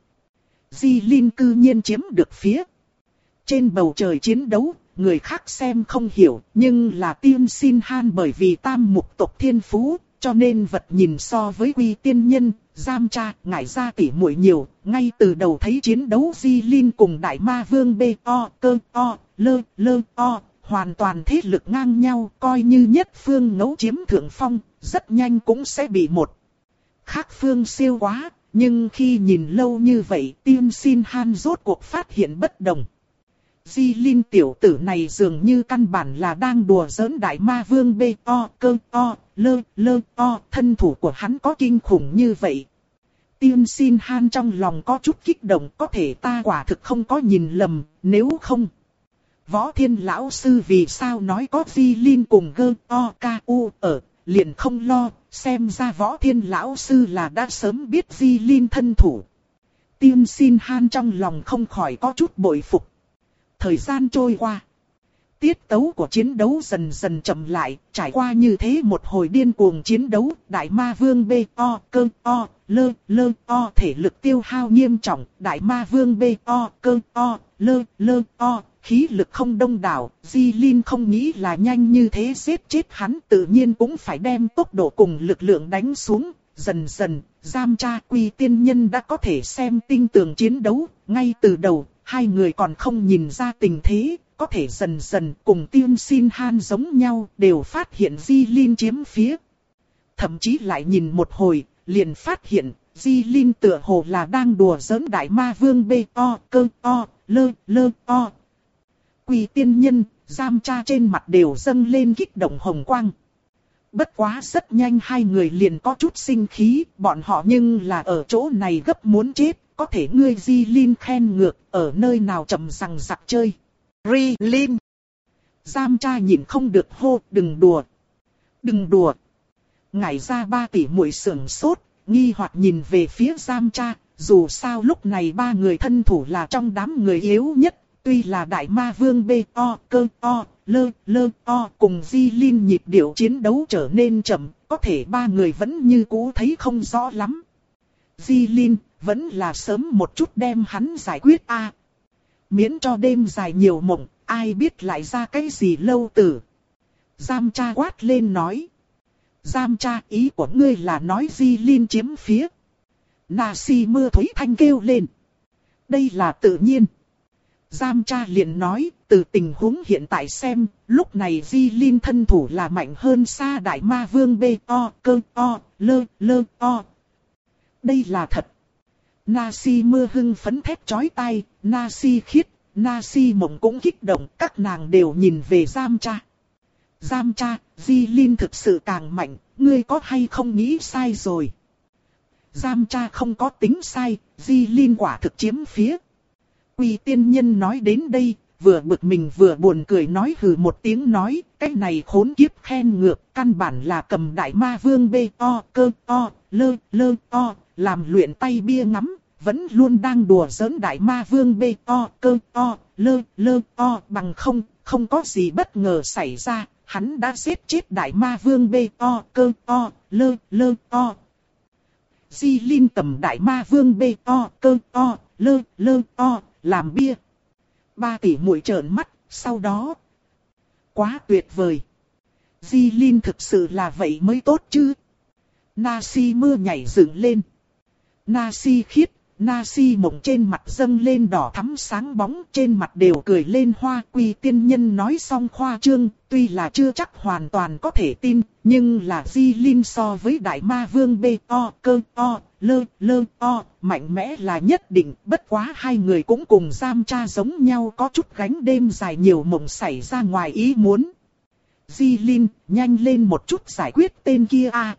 Di Linh cư nhiên chiếm được phía trên bầu trời chiến đấu, người khác xem không hiểu, nhưng là Tiên Xin Han bởi vì tam mục tộc thiên phú, cho nên vật nhìn so với Quy Tiên Nhân, Giam Cha, Ngải Gia tỷ muội nhiều, ngay từ đầu thấy chiến đấu Di Linh cùng Đại Ma Vương bê o, cơ o, lơ, lơ o, hoàn toàn thế lực ngang nhau, coi như nhất phương ngẫu chiếm thượng phong, rất nhanh cũng sẽ bị một khác phương siêu quá, nhưng khi nhìn lâu như vậy, Tiên Xin Han rốt cuộc phát hiện bất đồng. Di Linh tiểu tử này dường như căn bản là đang đùa giỡn Đại Ma Vương bê o, cơ o, lơ, lơ o, thân thủ của hắn có kinh khủng như vậy. Tiên Xin Han trong lòng có chút kích động, có thể ta quả thực không có nhìn lầm, nếu không. Võ Thiên lão sư vì sao nói có Di Linh cùng gơ o ca u ở, liền không lo, xem ra Võ Thiên lão sư là đã sớm biết Di Linh thân thủ. Tiên Xin Han trong lòng không khỏi có chút bội phục. Thời gian trôi qua, tiết tấu của chiến đấu dần dần chậm lại, trải qua như thế một hồi điên cuồng chiến đấu, Đại Ma Vương bê o, cơ o, lơ, lơ o thể lực tiêu hao nghiêm trọng, Đại Ma Vương bê o, cơ o, lơ, lơ o, khí lực không đông đảo, Di Linh không nghĩ là nhanh như thế giết chết hắn, tự nhiên cũng phải đem tốc độ cùng lực lượng đánh xuống. Dần dần, Giam Cha, Quy Tiên Nhân đã có thể xem tinh tường chiến đấu, ngay từ đầu, hai người còn không nhìn ra tình thế, có thể dần dần cùng Tiên Xin Han giống nhau, đều phát hiện Di Linh chiếm phía. Thậm chí lại nhìn một hồi, liền phát hiện, Di Linh tựa hồ là đang đùa giỡn Đại Ma Vương bê o, cơ o, lơ, lơ o. Quy Tiên Nhân, Giam Cha trên mặt đều dâng lên kích động hồng quang. Bất quá rất nhanh hai người liền có chút sinh khí, bọn họ nhưng là ở chỗ này gấp muốn chết, có thể ngươi Di Linh khen ngược, ở nơi nào chậm rằng giặc chơi. Ri Linh. Giam Cha nhìn không được hô, đừng đùa. Đừng đùa. Ngải Gia ba tỷ muội sưởng sốt, nghi hoặc nhìn về phía Giam Cha, dù sao lúc này ba người thân thủ là trong đám người yếu nhất, tuy là Đại Ma Vương bê o, cơ o, lơ, lơ o cùng Di Linh nhịp điệu chiến đấu trở nên chậm, có thể ba người vẫn như cũ thấy không rõ lắm. Di Linh, vẫn là sớm một chút đem hắn giải quyết a. Miễn cho đêm dài nhiều mộng, ai biết lại ra cái gì lâu tử. Giam Cha quát lên nói. Giam Cha, ý của ngươi là nói Di Linh chiếm phía. Na Si mưa thối thanh kêu lên. Đây là tự nhiên. Giam Cha liền nói, từ tình huống hiện tại xem, lúc này Di Linh thân thủ là mạnh hơn xa Đại Ma Vương bê o, cơ o, lơ, lơ o. Đây là thật. Na Si mưa hưng phấn thét chói tai, Na Si khiết, Nasi Mộng cũng kích động, các nàng đều nhìn về Giam Cha. Giam Cha, Di Linh thực sự càng mạnh, ngươi có hay không nghĩ sai rồi. Giam Cha không có tính sai, Di Linh quả thực chiếm phía. Quy tiên nhân nói đến đây, vừa bực mình vừa buồn cười nói hừ một tiếng nói, cái này khốn kiếp khen ngược, căn bản là cầm đại ma vương bê o cơ o, lơ lơ o, làm luyện tay bia ngắm, vẫn luôn đang đùa giỡn đại ma vương bê o cơ o, lơ lơ o, bằng không, không có gì bất ngờ xảy ra, hắn đã giết chết đại ma vương bê o cơ o, lơ lơ o. Di Linh tầm đại ma vương bê o cơ o, lơ lơ o, làm bia. Ba tỷ muội trợn mắt, sau đó. Quá tuyệt vời. Di Linh thực sự là vậy mới tốt chứ. Nasi mưa nhảy dựng lên. Nasi khiết, Nasi Mộng trên mặt dâng lên đỏ thắm sáng bóng, trên mặt đều cười lên hoa. Quy tiên nhân nói xong khoa trương, tuy là chưa chắc hoàn toàn có thể tin, nhưng là Di Linh so với đại ma vương bê o cơ o, lơ lơ o, mạnh mẽ là nhất định. Bất quá hai người cũng cùng Giam Cha giống nhau, có chút gánh đêm dài nhiều mộng xảy ra ngoài ý muốn. Di Linh, nhanh lên một chút giải quyết tên kia a.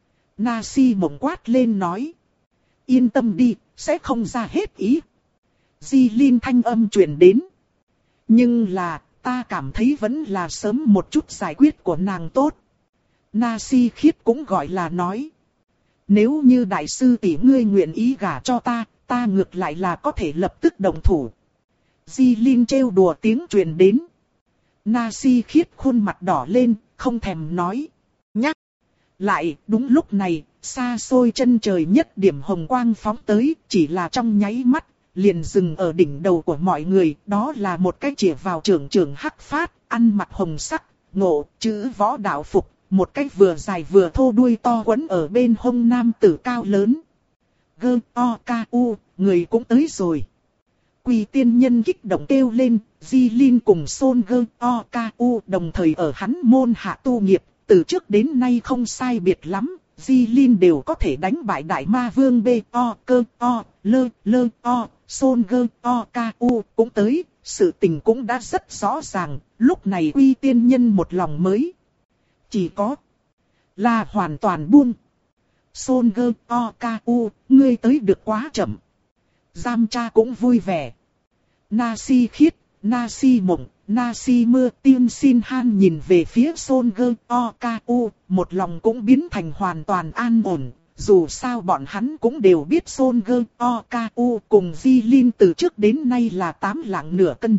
Nasi Mộng quát lên nói. Yên tâm đi, sẽ không ra hết ý. Di Linh thanh âm truyền đến. Nhưng là, ta cảm thấy vẫn là sớm một chút giải quyết của nàng tốt. Nasi khiết cũng gọi là nói. Nếu như đại sư tỷ ngươi nguyện ý gả cho ta, ta ngược lại là có thể lập tức động thủ. Di Linh trêu đùa tiếng truyền đến. Nasi khiết khuôn mặt đỏ lên, không thèm nói. Nhắc. Lại, đúng lúc này, xa xôi chân trời nhất điểm hồng quang phóng tới, chỉ là trong nháy mắt, liền dừng ở đỉnh đầu của mọi người. Đó là một cái chĩa vào trưởng trưởng hắc phát, ăn mặc hồng sắc, ngộ, chữ võ đạo phục, một cái vừa dài vừa thô đuôi to quấn ở bên hông nam tử cao lớn. Gơ o ca u, người cũng tới rồi. Quy tiên nhân kích động kêu lên, Di Linh cùng Son Gơ o ca u đồng thời ở hắn môn hạ tu nghiệp, từ trước đến nay không sai biệt lắm. Di Linh đều có thể đánh bại đại ma vương bê o cơ o, lơ lơ o, Son Gơ o ca u cũng tới, sự tình cũng đã rất rõ ràng, lúc này Quy tiên nhân một lòng mới. Chỉ có là hoàn toàn buông. Son Gơ o ca u, ngươi tới được quá chậm. Giam Cha cũng vui vẻ. Nasi khiết, Nasi Mộng, Nasi mưa tiên xin han nhìn về phía Son Gơ o ca u, một lòng cũng biến thành hoàn toàn an ổn. Dù sao bọn hắn cũng đều biết Son Gơ o ca u cùng Di Linh từ trước đến nay là tám lạng nửa cân.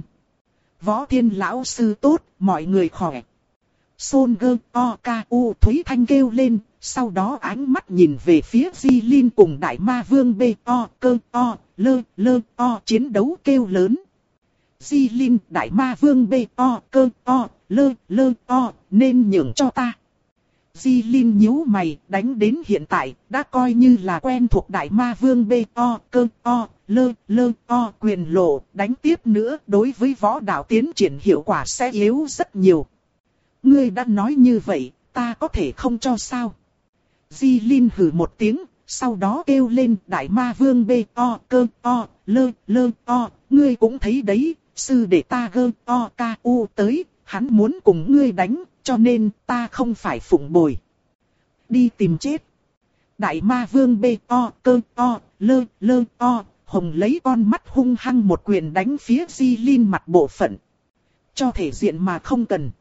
Võ Thiên lão sư tốt, mọi người khỏe. Son Gơ o ca u Thúy Thanh kêu lên, sau đó ánh mắt nhìn về phía Di Linh cùng đại ma vương bê o cơ o, lơ lơ o chiến đấu kêu lớn. Di Linh đại ma vương bê o cơ o, lơ lơ o, nên nhường cho ta. Di Linh nhíu mày, đánh đến hiện tại, đã coi như là quen thuộc đại ma vương bê o cơ o, lơ lơ o quyền lộ, đánh tiếp nữa đối với võ đạo tiến triển hiệu quả sẽ yếu rất nhiều. Ngươi đã nói như vậy, ta có thể không cho sao. Di Linh hừ một tiếng, sau đó kêu lên đại ma vương bê o cơ o, lơ lơ o, ngươi cũng thấy đấy, sư đệ ta gơ o ca u tới, hắn muốn cùng ngươi đánh, cho nên ta không phải phụng bồi. Đi tìm chết. Đại ma vương bê o cơ o, lơ lơ o, hồng lấy con mắt hung hăng một quyền đánh phía Di Linh mặt bộ phận. Cho thể diện mà không cần.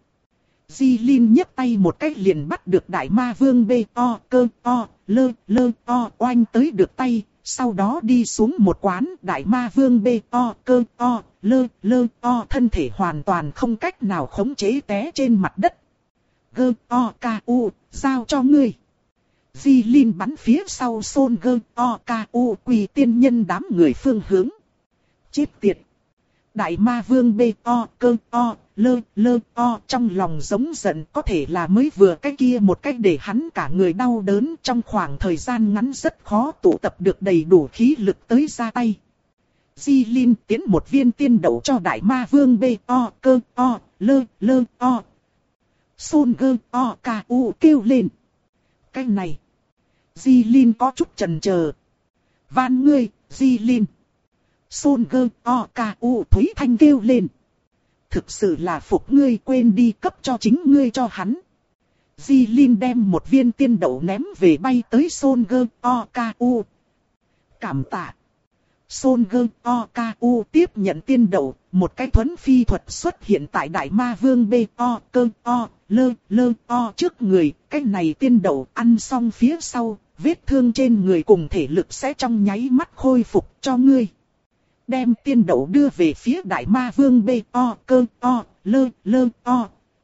Di Linh nhấc tay một cách liền bắt được đại ma vương bê o cơ o, lơ lơ o oanh tới được tay, sau đó đi xuống một quán đại ma vương bê o cơ o, lơ lơ o thân thể hoàn toàn không cách nào khống chế té trên mặt đất. Gơ o ca u, giao cho ngươi. Di Linh bắn phía sau Son Gơ o ca u Quy tiên nhân đám người phương hướng. Chết tiệt. Đại ma vương bê o cơ o, lơ lơ o trong lòng giống giận, có thể là mới vừa cái kia một cách để hắn cả người đau đớn, trong khoảng thời gian ngắn rất khó tụ tập được đầy đủ khí lực tới ra tay. Di Linh tiến một viên tiên đậu cho đại ma vương bê o cơ o, lơ lơ o. Son Gơ o ca u kêu lên. Cái này. Di Linh có chút chần chờ. Van ngươi, Di Linh. Son gơ o ca u Thúy Thanh kêu lên. Thực sự là phục ngươi, quên đi, cấp cho chính ngươi cho hắn. Di Linh đem một viên tiên đậu ném về bay tới Son gơ o ca u. Cảm tạ. Son gơ o ca u tiếp nhận tiên đậu, một cái thuấn phi thuật xuất hiện tại Đại Ma Vương bê o cơ o lơ lơ o trước người. Cái này tiên đậu ăn xong phía sau, vết thương trên người cùng thể lực sẽ trong nháy mắt khôi phục cho ngươi. Đem tiên đậu đưa về phía Đại Ma Vương bê o cơ o lơ lơ o.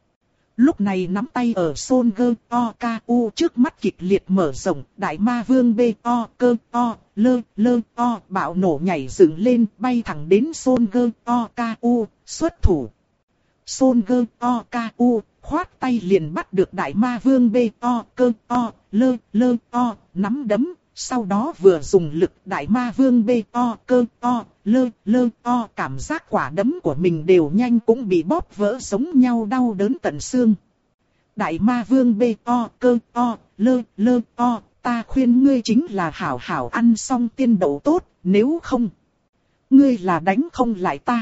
Lúc này nắm tay ở Son gơ o ca u trước mắt kịch liệt mở rộng. Đại Ma Vương bê o cơ o lơ lơ o bạo nổ nhảy dựng lên, bay thẳng đến Son gơ o ca u, xuất thủ. Son gơ o ca u khoát tay liền bắt được Đại Ma Vương bê o cơ o lơ lơ o, nắm đấm. Sau đó vừa dùng lực, Đại Ma Vương bê o cơ o lơ lơ o cảm giác quả đấm của mình đều nhanh cũng bị bóp vỡ giống nhau, đau đớn tận xương. Đại Ma Vương bê o cơ o lơ lơ o, ta khuyên ngươi chính là hảo hảo ăn xong tiên đậu tốt, nếu không, ngươi là đánh không lại ta.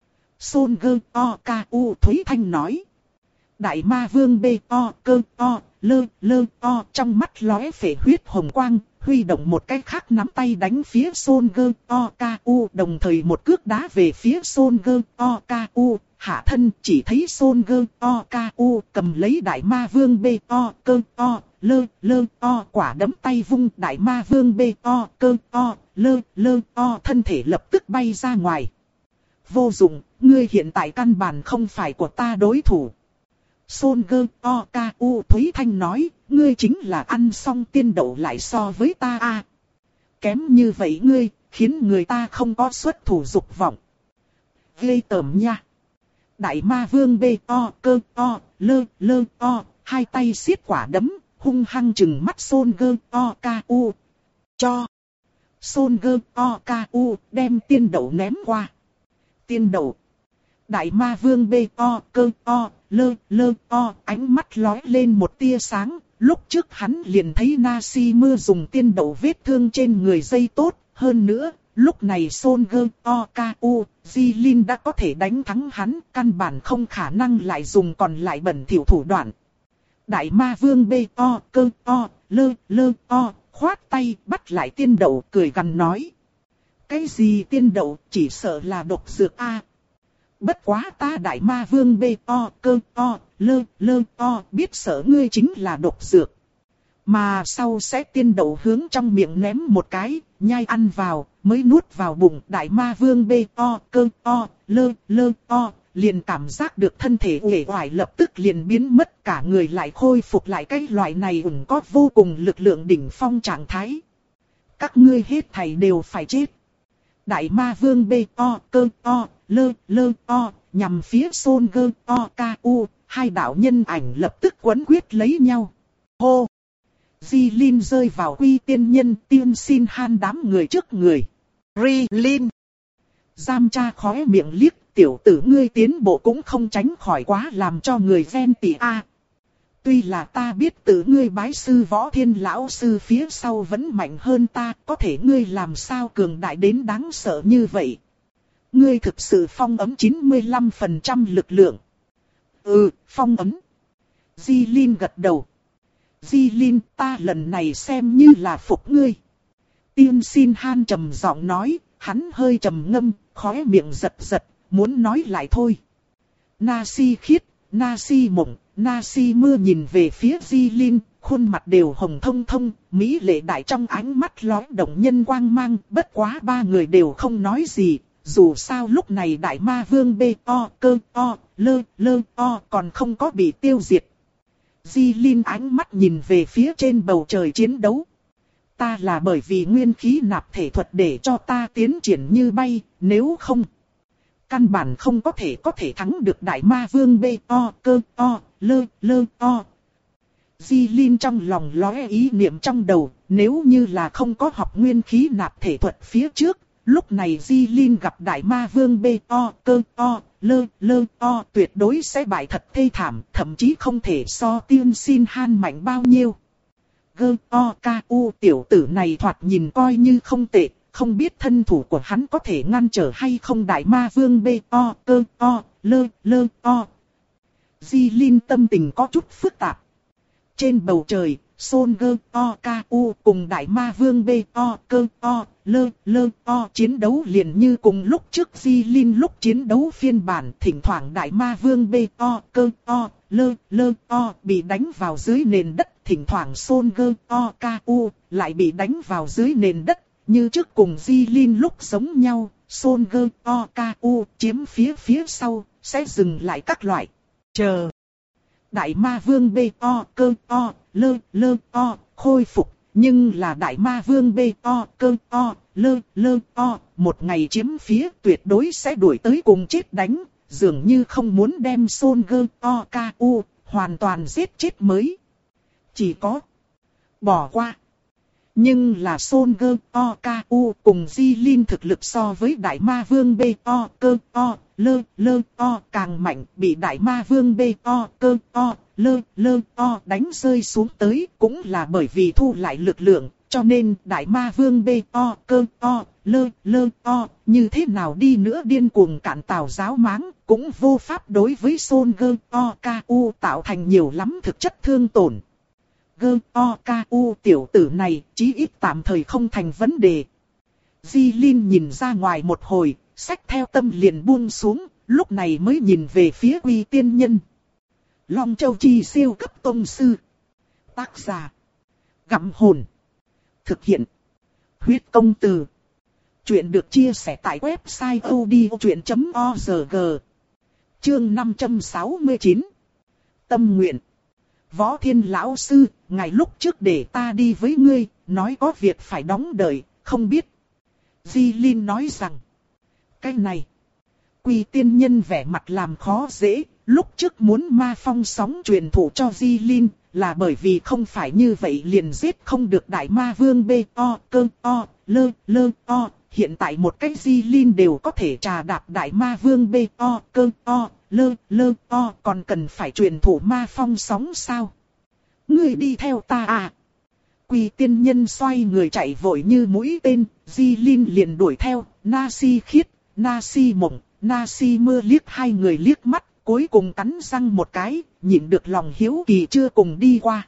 Son gơ o ca u Thúy Thanh nói. Đại Ma Vương bê o cơ o lơ lơ o trong mắt lóe phệ huyết hồng quang, huy động một cái khác nắm tay đánh phía Son gơ o ca u, đồng thời một cước đá về phía Son gơ o ca u. Hạ thân chỉ thấy Son gơ o ca u cầm lấy Đại Ma Vương bê o cơ o lơ lơ o, quả đấm tay vung, Đại Ma Vương bê o cơ o lơ lơ o thân thể lập tức bay ra ngoài. Vô dụng, ngươi hiện tại căn bản không phải của ta đối thủ. Son gơ o ca u Thúy Thanh nói, ngươi chính là ăn xong tiên đậu lại so với ta a à. Kém như vậy ngươi, khiến người ta không có xuất thủ dục vọng. Ghê tởm nha. Đại Ma Vương bê o cơ o lơ lơ o, hai tay siết quả đấm, hung hăng chừng mắt Son gơ o ca u. Cho. Son gơ o ca u đem tiên đậu ném qua. Tiên đậu. Đại Ma Vương bê o cơ o lơ lơ o, ánh mắt lóe lên một tia sáng. Lúc trước hắn liền thấy Nasi mưa dùng tiên đậu vết thương trên người dây tốt. Hơn nữa, lúc này Son gơ o ca u, Di Linh đã có thể đánh thắng hắn, căn bản không khả năng lại dùng còn lại bẩn thỉu thủ đoạn. Đại Ma Vương bê o cơ o lơ lơ o khoát tay bắt lại tiên đậu, cười gằn nói. Cái gì tiên đậu, chỉ sợ là độc dược a. Bất quá ta Đại Ma Vương bê o cơ o lơ lơ o biết sợ ngươi chính là độc dược. Mà sau sẽ tiên đậu hướng trong miệng ném một cái, nhai ăn vào, mới nuốt vào bụng. Đại Ma Vương bê o cơ o lơ lơ o liền cảm giác được thân thể uể oải lập tức liền biến mất, cả người lại khôi phục lại cái loại này ủng có vô cùng lực lượng đỉnh phong trạng thái. Các ngươi hết thảy đều phải chết. Đại Ma Vương bê o cơ o lơ lơ o nhằm phía Son gơ o ca u, hai đạo nhân ảnh lập tức quấn quyết lấy nhau. Hô! Di Linh rơi vào Quy Tiên Nhân Tiên Xin Han đám người trước người. Ri Linh! Giam cha khóe miệng liếc, tiểu tử ngươi tiến bộ cũng không tránh khỏi quá làm cho người ghen tị a. Tuy là ta biết tự ngươi bái sư Võ Thiên lão sư phía sau vẫn mạnh hơn ta, có thể ngươi làm sao cường đại đến đáng sợ như vậy. Ngươi thực sự phong ấm chín mươi lăm phần trăm lực lượng. Ừ, phong ấm. Di Linh gật đầu. Di Linh, ta lần này xem như là phục ngươi. Tiên Xin Han trầm giọng nói, hắn hơi trầm ngâm, khóe miệng giật giật, muốn nói lại thôi. Nasi khiết, Nasi mộng, Nasi mưa nhìn về phía Di Linh, khuôn mặt đều hồng thông thông, mỹ lệ đại trong ánh mắt lóe động nhân quang mang, bất quá ba người đều không nói gì. Dù sao lúc này Đại Ma Vương bê o cơ o lơ lơ o còn không có bị tiêu diệt. Di Linh ánh mắt nhìn về phía trên bầu trời chiến đấu. Ta là bởi vì nguyên khí nạp thể thuật để cho ta tiến triển như bay, nếu không, căn bản không có thể có thể thắng được Đại Ma Vương bê o cơ o lơ lơ o. Di Linh trong lòng lóe ý niệm trong đầu, nếu như là không có học nguyên khí nạp thể thuật phía trước, lúc này Di Linh gặp Đại Ma Vương bê o cơ o lơ lơ o tuyệt đối sẽ bại thật thê thảm, thậm chí không thể so Tiên Xin Han mạnh bao nhiêu. Gơ o ca u tiểu tử này thoạt nhìn coi như không tệ, không biết thân thủ của hắn có thể ngăn trở hay không đại ma vương bê o cơ o lơ lơ o. Di Linh tâm tình có chút phức tạp. Trên bầu trời, Son Gơ O Ca U cùng đại ma vương bê o cơ o lơ lơ o chiến đấu liền như cùng lúc trước Di Linh lúc chiến đấu phiên bản. Thỉnh thoảng đại ma vương bê o cơ o lơ lơ o bị đánh vào dưới nền đất. Thỉnh thoảng Son Gơ O Ca U lại bị đánh vào dưới nền đất. Như trước cùng Di Linh lúc giống nhau, Son Gơ O Ca U chiếm phía phía sau, sẽ dừng lại các loại. Chờ. Đại ma vương bê o cơ o lơ lơ o khôi phục, nhưng là đại ma vương bê o cơ o lơ lơ o một ngày chiếm phía tuyệt đối sẽ đuổi tới cùng chết đánh, dường như không muốn đem Son Gơ O Ca U hoàn toàn giết chết mới. Chỉ có bỏ qua. Nhưng là Son Gơ O Ca U cùng Di Linh thực lực so với đại ma vương bê o cơ o lơ lơ o càng mạnh, bị đại ma vương bê o cơ o lơ lơ o đánh rơi xuống tới, cũng là bởi vì thu lại lực lượng, cho nên đại ma vương bê o cơ o lơ lơ o như thế nào đi nữa điên cuồng cản tào giáo máng, cũng vô pháp đối với Son Gơ O Ca U tạo thành nhiều lắm thực chất thương tổn. Gơ O Ca U tiểu tử này chí ít tạm thời không thành vấn đề. Di Linh nhìn ra ngoài một hồi, xách theo tâm liền buông xuống, lúc này mới nhìn về phía Quy Tiên Nhân. Long Châu Chi siêu cấp tông sư. Tác giả. Gặm hồn. Thực hiện. Huyết công từ. Chuyện được chia sẻ tại website odchuyện chấm org. Chương năm trăm sáu mươi chín. Tâm nguyện. Võ Thiên lão sư, ngày lúc trước để ta đi với ngươi, nói có việc phải đóng đợi, không biết. Di Linh nói rằng. Cái này. Quy Tiên Nhân vẻ mặt làm khó dễ, lúc trước muốn ma phong sóng truyền thụ cho Di Linh, là bởi vì không phải như vậy liền giết không được đại ma vương bê o cơ o lơ lơ o. Hiện tại một cái Di Linh đều có thể trà đạp đại ma vương bê o cơ o lơ lơ o, còn cần phải truyền thụ ma phong sóng sao? Ngươi đi theo ta à? Quy Tiên Nhân xoay người chạy vội như mũi tên, Di Linh liền đuổi theo, Na Si Khiết, Na Si Mộng, Na Si Mưa liếc hai người liếc mắt, cuối cùng cắn răng một cái, nhịn được lòng hiếu kỳ chưa cùng đi qua.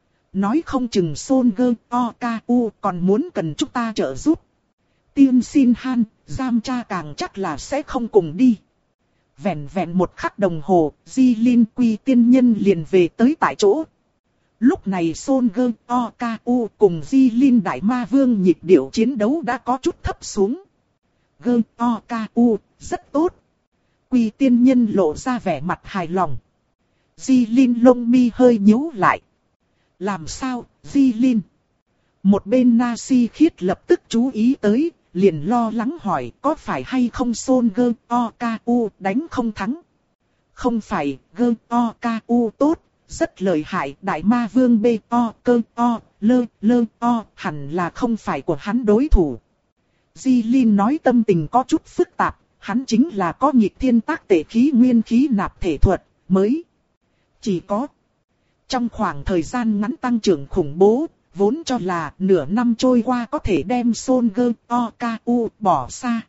Nói không chừng Son Gơ O Ca U còn muốn cần chúng ta trợ giúp. Tiên Xin Han, giam cha càng chắc là sẽ không cùng đi. Vẹn vẹn một khắc đồng hồ, Di Linh Quy Tiên Nhân liền về tới tại chỗ. Lúc này Son Gơ O Ca U cùng Di Linh Đại Ma Vương nhịp điệu chiến đấu đã có chút thấp xuống. Gơ O Ca U, rất tốt. Quy Tiên Nhân lộ ra vẻ mặt hài lòng. Di Linh lông mi hơi nhíu lại. Làm sao, Di Linh? Một bên Na Si Khiết lập tức chú ý tới, liền lo lắng hỏi có phải hay không Son Gơ O Ca U đánh không thắng. Không phải, Gơ O Ca U tốt, rất lợi hại, đại ma vương bê o cơ o lơ lơ o hẳn là không phải của hắn đối thủ. Di Linh nói tâm tình có chút phức tạp, hắn chính là có nghịch thiên tác tể khí nguyên khí nạp thể thuật, mới chỉ có trong khoảng thời gian ngắn tăng trưởng khủng bố, vốn cho là nửa năm trôi qua có thể đem Son Gơ O Ca U bỏ xa.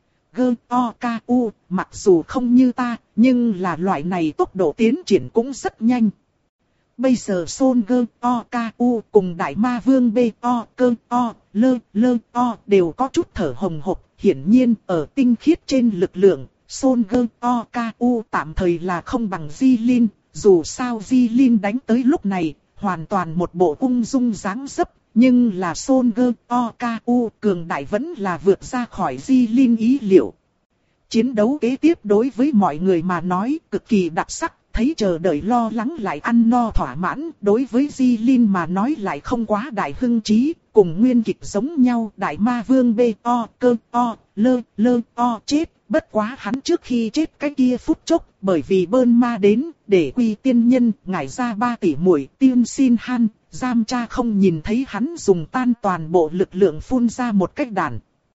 Gơ O Ca U mặc dù không như ta, nhưng là loại này tốc độ tiến triển cũng rất nhanh. Bây giờ Son Gơ O Ca U cùng đại ma vương bê o cơ o lơ lơ o đều có chút thở hồng hộc, hiển nhiên ở tinh khiết trên lực lượng, Son Gơ O Ca U tạm thời là không bằng Di Linh, dù sao Di Linh đánh tới lúc này, hoàn toàn một bộ ung dung dáng dấp, nhưng là Son Gơ O Ca U cường đại vẫn là vượt ra khỏi Di Linh ý liệu. Chiến đấu kế tiếp đối với mọi người mà nói cực kỳ đặc sắc, thấy chờ đợi lo lắng lại ăn no thỏa mãn, đối với Di Linh mà nói lại không quá đại hưng trí, cùng nguyên kịch giống nhau, đại ma vương bê o cơ o lơ lơ o chết, bất quá hắn trước khi chết cái kia phút chốc, bởi vì bơn ma đến, để Quy Tiên Nhân ngải ra ba tỷ muội Tiên Xin Han, giam cha không nhìn thấy hắn dùng tan toàn bộ lực lượng phun ra một cách đàn.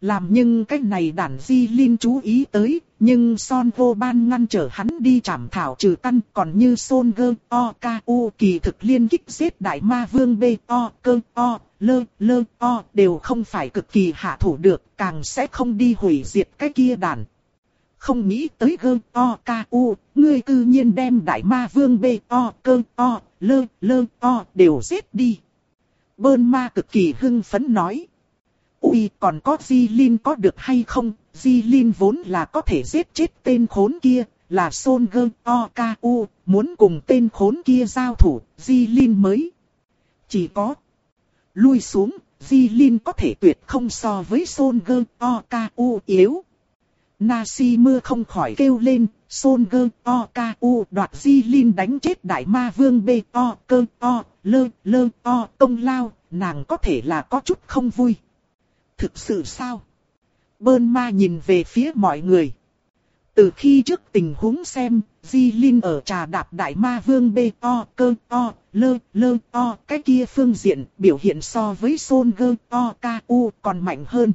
Làm nhưng cái này đàn Di Linh chú ý tới, nhưng Son vô ban ngăn trở hắn đi trảm thảo trừ căn, còn như Son gơ o ca u kỳ thực liên kích giết đại ma vương b o cơ o lơ lơ o đều không phải cực kỳ hạ thủ được, càng sẽ không đi hủy diệt cái kia đàn. Không nghĩ tới gơ o ca u, ngươi cư nhiên đem đại ma vương b o cơ o lơ lơ o đều giết đi. Bơn ma cực kỳ hưng phấn nói. Ui, còn có Di Linh có được hay không? Di Linh vốn là có thể giết chết tên khốn kia, là Son gơ o ca u, muốn cùng tên khốn kia giao thủ, Di Linh mới. Chỉ có lui xuống, Di Linh có thể tuyệt không so với Son gơ o ca u yếu. Nasi mưa không khỏi kêu lên, Son gơ o ca u đoạt Di Linh đánh chết đại ma vương b o cơ o lơ lơ o công lao, nàng có thể là có chút không vui. Thực sự sao? Bơn ma nhìn về phía mọi người. Từ khi trước tình huống xem, Di Linh ở trà đạp đại ma vương b o cơ o lơ lơ o cái kia phương diện biểu hiện so với Son gơ o ca u còn mạnh hơn.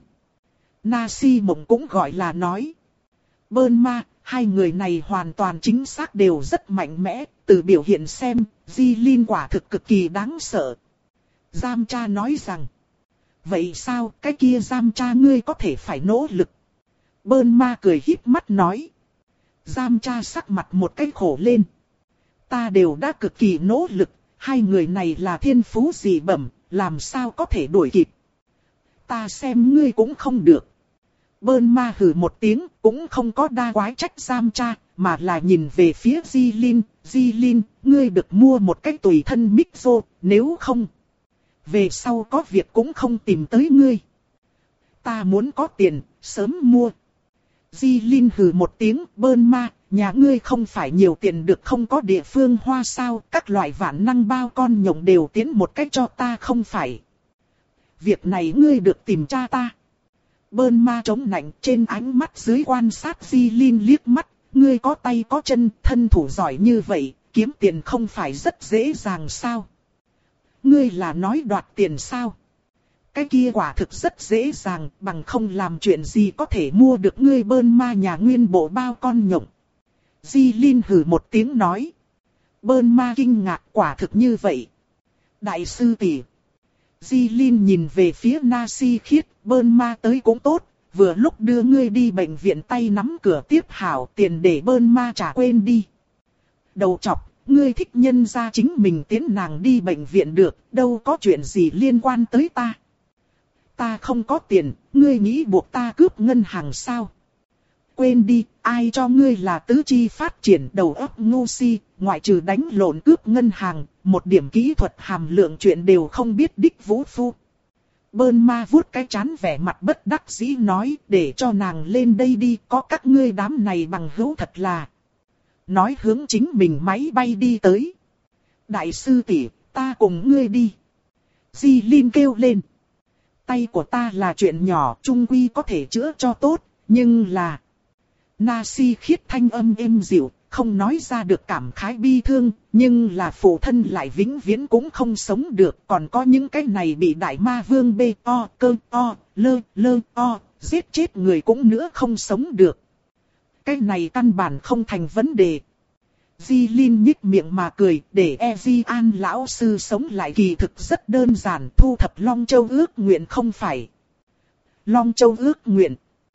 Nasi mộng cũng gọi là nói. Bơn ma, hai người này hoàn toàn chính xác đều rất mạnh mẽ, từ biểu hiện xem, Di Linh quả thực cực kỳ đáng sợ. Giam cha nói rằng. Vậy sao, cái kia giam cha ngươi có thể phải nỗ lực. Bơn ma cười híp mắt nói. Giam cha sắc mặt một cái khổ lên. Ta đều đã cực kỳ nỗ lực, hai người này là thiên phú dị bẩm, làm sao có thể đuổi kịp. Ta xem ngươi cũng không được. Bơn ma hừ một tiếng, cũng không có đa quái trách giam cha, mà là nhìn về phía Di Linh. Di Linh, ngươi được mua một cái tùy thân mixo, nếu không về sau có việc cũng không tìm tới ngươi. Ta muốn có tiền, sớm mua. Di Linh hừ một tiếng, bơn ma, nhà ngươi không phải nhiều tiền được không có địa phương hoa sao, các loại vạn năng bao con nhộng đều tiến một cách cho ta không phải. Việc này ngươi được tìm cha ta. Bơn ma chống nạnh trên ánh mắt dưới quan sát Di Linh liếc mắt, ngươi có tay có chân, thân thủ giỏi như vậy, kiếm tiền không phải rất dễ dàng sao? Ngươi là nói đoạt tiền sao? Cái kia quả thực rất dễ dàng, bằng không làm chuyện gì có thể mua được ngươi bơn ma nhà nguyên bộ bao con nhộng. Di Linh hừ một tiếng nói. Bơn ma kinh ngạc, quả thực như vậy. Đại sư tỷ. Di Linh nhìn về phía Nasi khiết, bơn ma tới cũng tốt, vừa lúc đưa ngươi đi bệnh viện tay nắm cửa tiếp hảo, tiền để bơn ma trả quên đi. Đầu chọc. Ngươi thích nhân ra chính mình tiến nàng đi bệnh viện được, đâu có chuyện gì liên quan tới ta. Ta không có tiền, ngươi nghĩ buộc ta cướp ngân hàng sao? Quên đi, ai cho ngươi là tứ chi phát triển đầu óc ngu si, ngoại trừ đánh lộn cướp ngân hàng, một điểm kỹ thuật hàm lượng chuyện đều không biết đích vũ phu. Bơn ma vuốt cái trán vẻ mặt bất đắc dĩ nói, để cho nàng lên đây đi, có các ngươi đám này bằng hữu thật là. Nói hướng chính mình máy bay đi tới. Đại sư tỷ, ta cùng ngươi đi. Di Linh kêu lên. Tay của ta là chuyện nhỏ, trung quy có thể chữa cho tốt, nhưng là... Nasi khiết thanh âm êm dịu, không nói ra được cảm khái bi thương, nhưng là phụ thân lại vĩnh viễn cũng không sống được. Còn có những cái này bị đại ma vương b o cơ o lơ lơ o giết chết người cũng nữa không sống được. Cái này căn bản không thành vấn đề. Di Linh nhích miệng mà cười, để Eji An lão sư sống lại kỳ thực rất đơn giản, thu thập Long Châu ước nguyện không phải. Long Châu ước nguyện.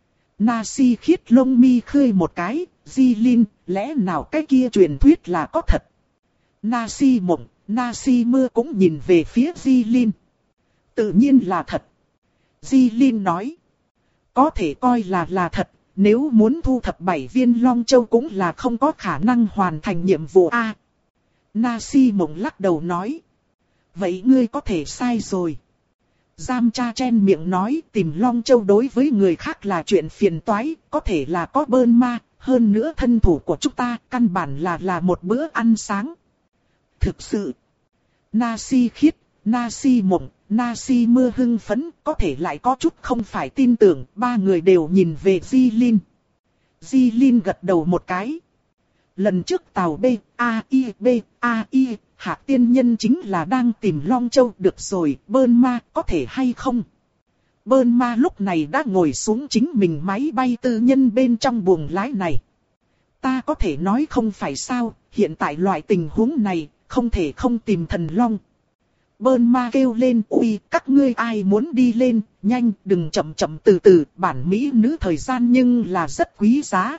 Nasi khiết lông mi khơi một cái, Di Linh, lẽ nào cái kia truyền thuyết là có thật? Nasi mộng, Nasi mưa cũng nhìn về phía Di Linh. Tự nhiên là thật. Di Linh nói. Có thể coi là là thật. Nếu muốn thu thập bảy viên Long Châu cũng là không có khả năng hoàn thành nhiệm vụ A. À, Nasi mộng lắc đầu nói. Vậy ngươi có thể sai rồi. Giam cha chen miệng nói tìm Long Châu đối với người khác là chuyện phiền toái, có thể là có bơn ma, hơn nữa thân thủ của chúng ta căn bản là là một bữa ăn sáng. Thực sự, Nasi khiết, Nasi mộng, Nasi mưa hưng phấn, có thể lại có chút không phải tin tưởng, ba người đều nhìn về Di Linh. Di Linh gật đầu một cái. Lần trước tàu B, A, I, B, A, I, Hạc tiên nhân chính là đang tìm Long Châu, được rồi, bơn ma, có thể hay không? Burma lúc này đã ngồi xuống chính mình máy bay tư nhân bên trong buồng lái này. Ta có thể nói không phải sao, hiện tại loại tình huống này, không thể không tìm thần long. Burma kêu lên, ui, các ngươi ai muốn đi lên, nhanh, đừng chậm chậm từ từ, bản mỹ nữ thời gian nhưng là rất quý giá.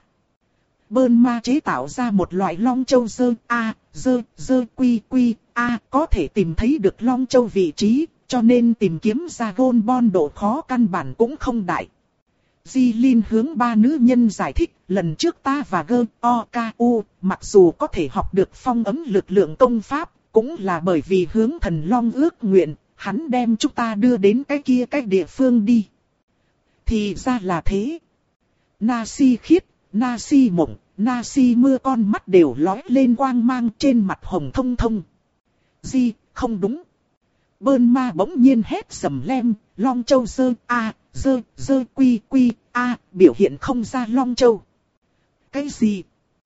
Burma chế tạo ra một loại long châu dơ, a, dơ, dơ, quy, quy, a, có thể tìm thấy được long châu vị trí, cho nên tìm kiếm ra gôn bon độ khó căn bản cũng không đại. Di Linh hướng ba nữ nhân giải thích, lần trước ta và Gơ, O, K, U, mặc dù có thể học được phong ấm lực lượng công pháp, cũng là bởi vì hướng thần long ước nguyện, hắn đem chúng ta đưa đến cái kia cái địa phương đi. Thì ra là thế. Na Si khiết, Na Si mộng, Na Si mưa con mắt đều lóe lên quang mang trên mặt hồng thông thông. Di, không đúng. Burma bỗng nhiên hét sầm lem, Long Châu dơ, a, dơ, dơ quy quy, a, biểu hiện không ra Long Châu. Cái gì?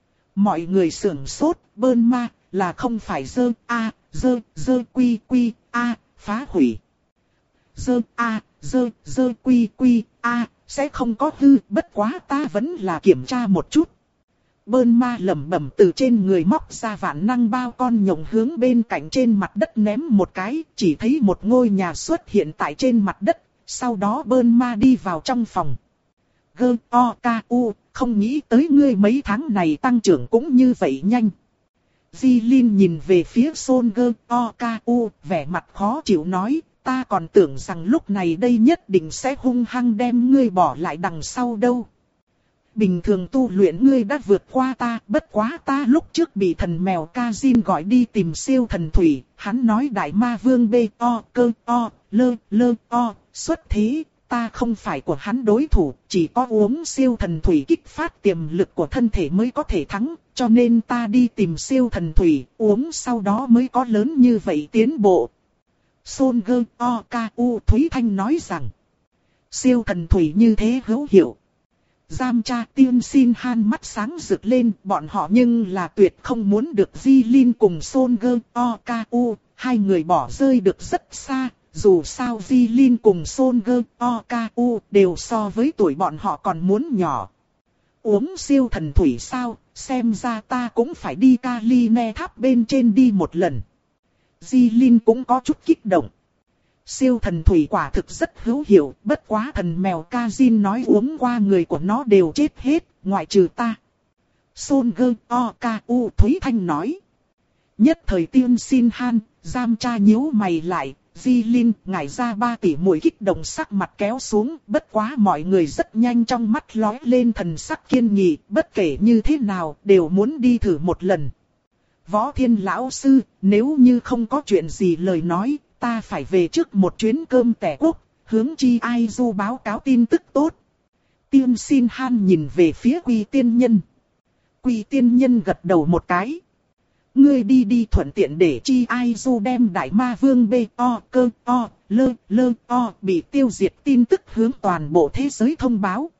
Mọi người sưởng sốt, Burma là không phải dơ, a, dơ, dơ quy quy, a, phá hủy. Dơ, a, dơ, dơ quy quy, a, sẽ không có hư, bất quá ta vẫn là kiểm tra một chút. Burma lẩm bẩm từ trên người móc ra vạn năng bao con nhộng hướng bên cạnh trên mặt đất ném một cái, chỉ thấy một ngôi nhà xuất hiện tại trên mặt đất, sau đó Burma đi vào trong phòng. Gơ, O, K, U, không nghĩ tới ngươi mấy tháng này tăng trưởng cũng như vậy nhanh. Di Linh nhìn về phía Son Gơ, O, K, U, vẻ mặt khó chịu nói, ta còn tưởng rằng lúc này đây nhất định sẽ hung hăng đem ngươi bỏ lại đằng sau đâu. Bình thường tu luyện ngươi đã vượt qua ta, bất quá ta lúc trước bị thần mèo Kazin gọi đi tìm siêu thần thủy, hắn nói đại ma vương B, O, cơ, O, lơ, lơ, O, xuất thế, ta không phải của hắn đối thủ, chỉ có uống siêu thần thủy kích phát tiềm lực của thân thể mới có thể thắng, cho nên ta đi tìm siêu thần thủy, uống sau đó mới có lớn như vậy tiến bộ. Son Gơ, O, K, U, Thúy Thanh nói rằng, siêu thần thủy như thế hữu hiệu. Giam cha Tiên Xin Han mắt sáng rực lên, bọn họ nhưng là tuyệt không muốn được Di Linh cùng Son Gơ, O, K, U, hai người bỏ rơi được rất xa, dù sao Di Linh cùng Son Gơ, O, K, U đều so với tuổi bọn họ còn muốn nhỏ. Uống siêu thần thủy sao, xem ra ta cũng phải đi Kali Ne tháp bên trên đi một lần. Di Linh cũng có chút kích động. Siêu thần thủy quả thực rất hữu hiệu, bất quá thần mèo Kazin nói uống qua người của nó đều chết hết, ngoại trừ ta. Son Gơ, O, K, U, Thúy Thanh nói. Nhất thời Tiên Xin Han, giam cha nhíu mày lại, Di Linh ngải ra ba tỷ mũi kích động sắc mặt kéo xuống, bất quá mọi người rất nhanh trong mắt lóe lên thần sắc kiên nghị, bất kể như thế nào đều muốn đi thử một lần. Võ Thiên lão sư, nếu như không có chuyện gì lời nói, ta phải về trước một chuyến cơm tẻ quốc, hướng Chi Ai Du báo cáo tin tức tốt. Tiên Xin Han nhìn về phía Quy Tiên Nhân. Quy Tiên Nhân gật đầu một cái. Ngươi đi đi thuận tiện để Chi Ai Du đem Đại Ma Vương B, O, cơ, O, lơ, lơ, O bị tiêu diệt tin tức hướng toàn bộ thế giới thông báo.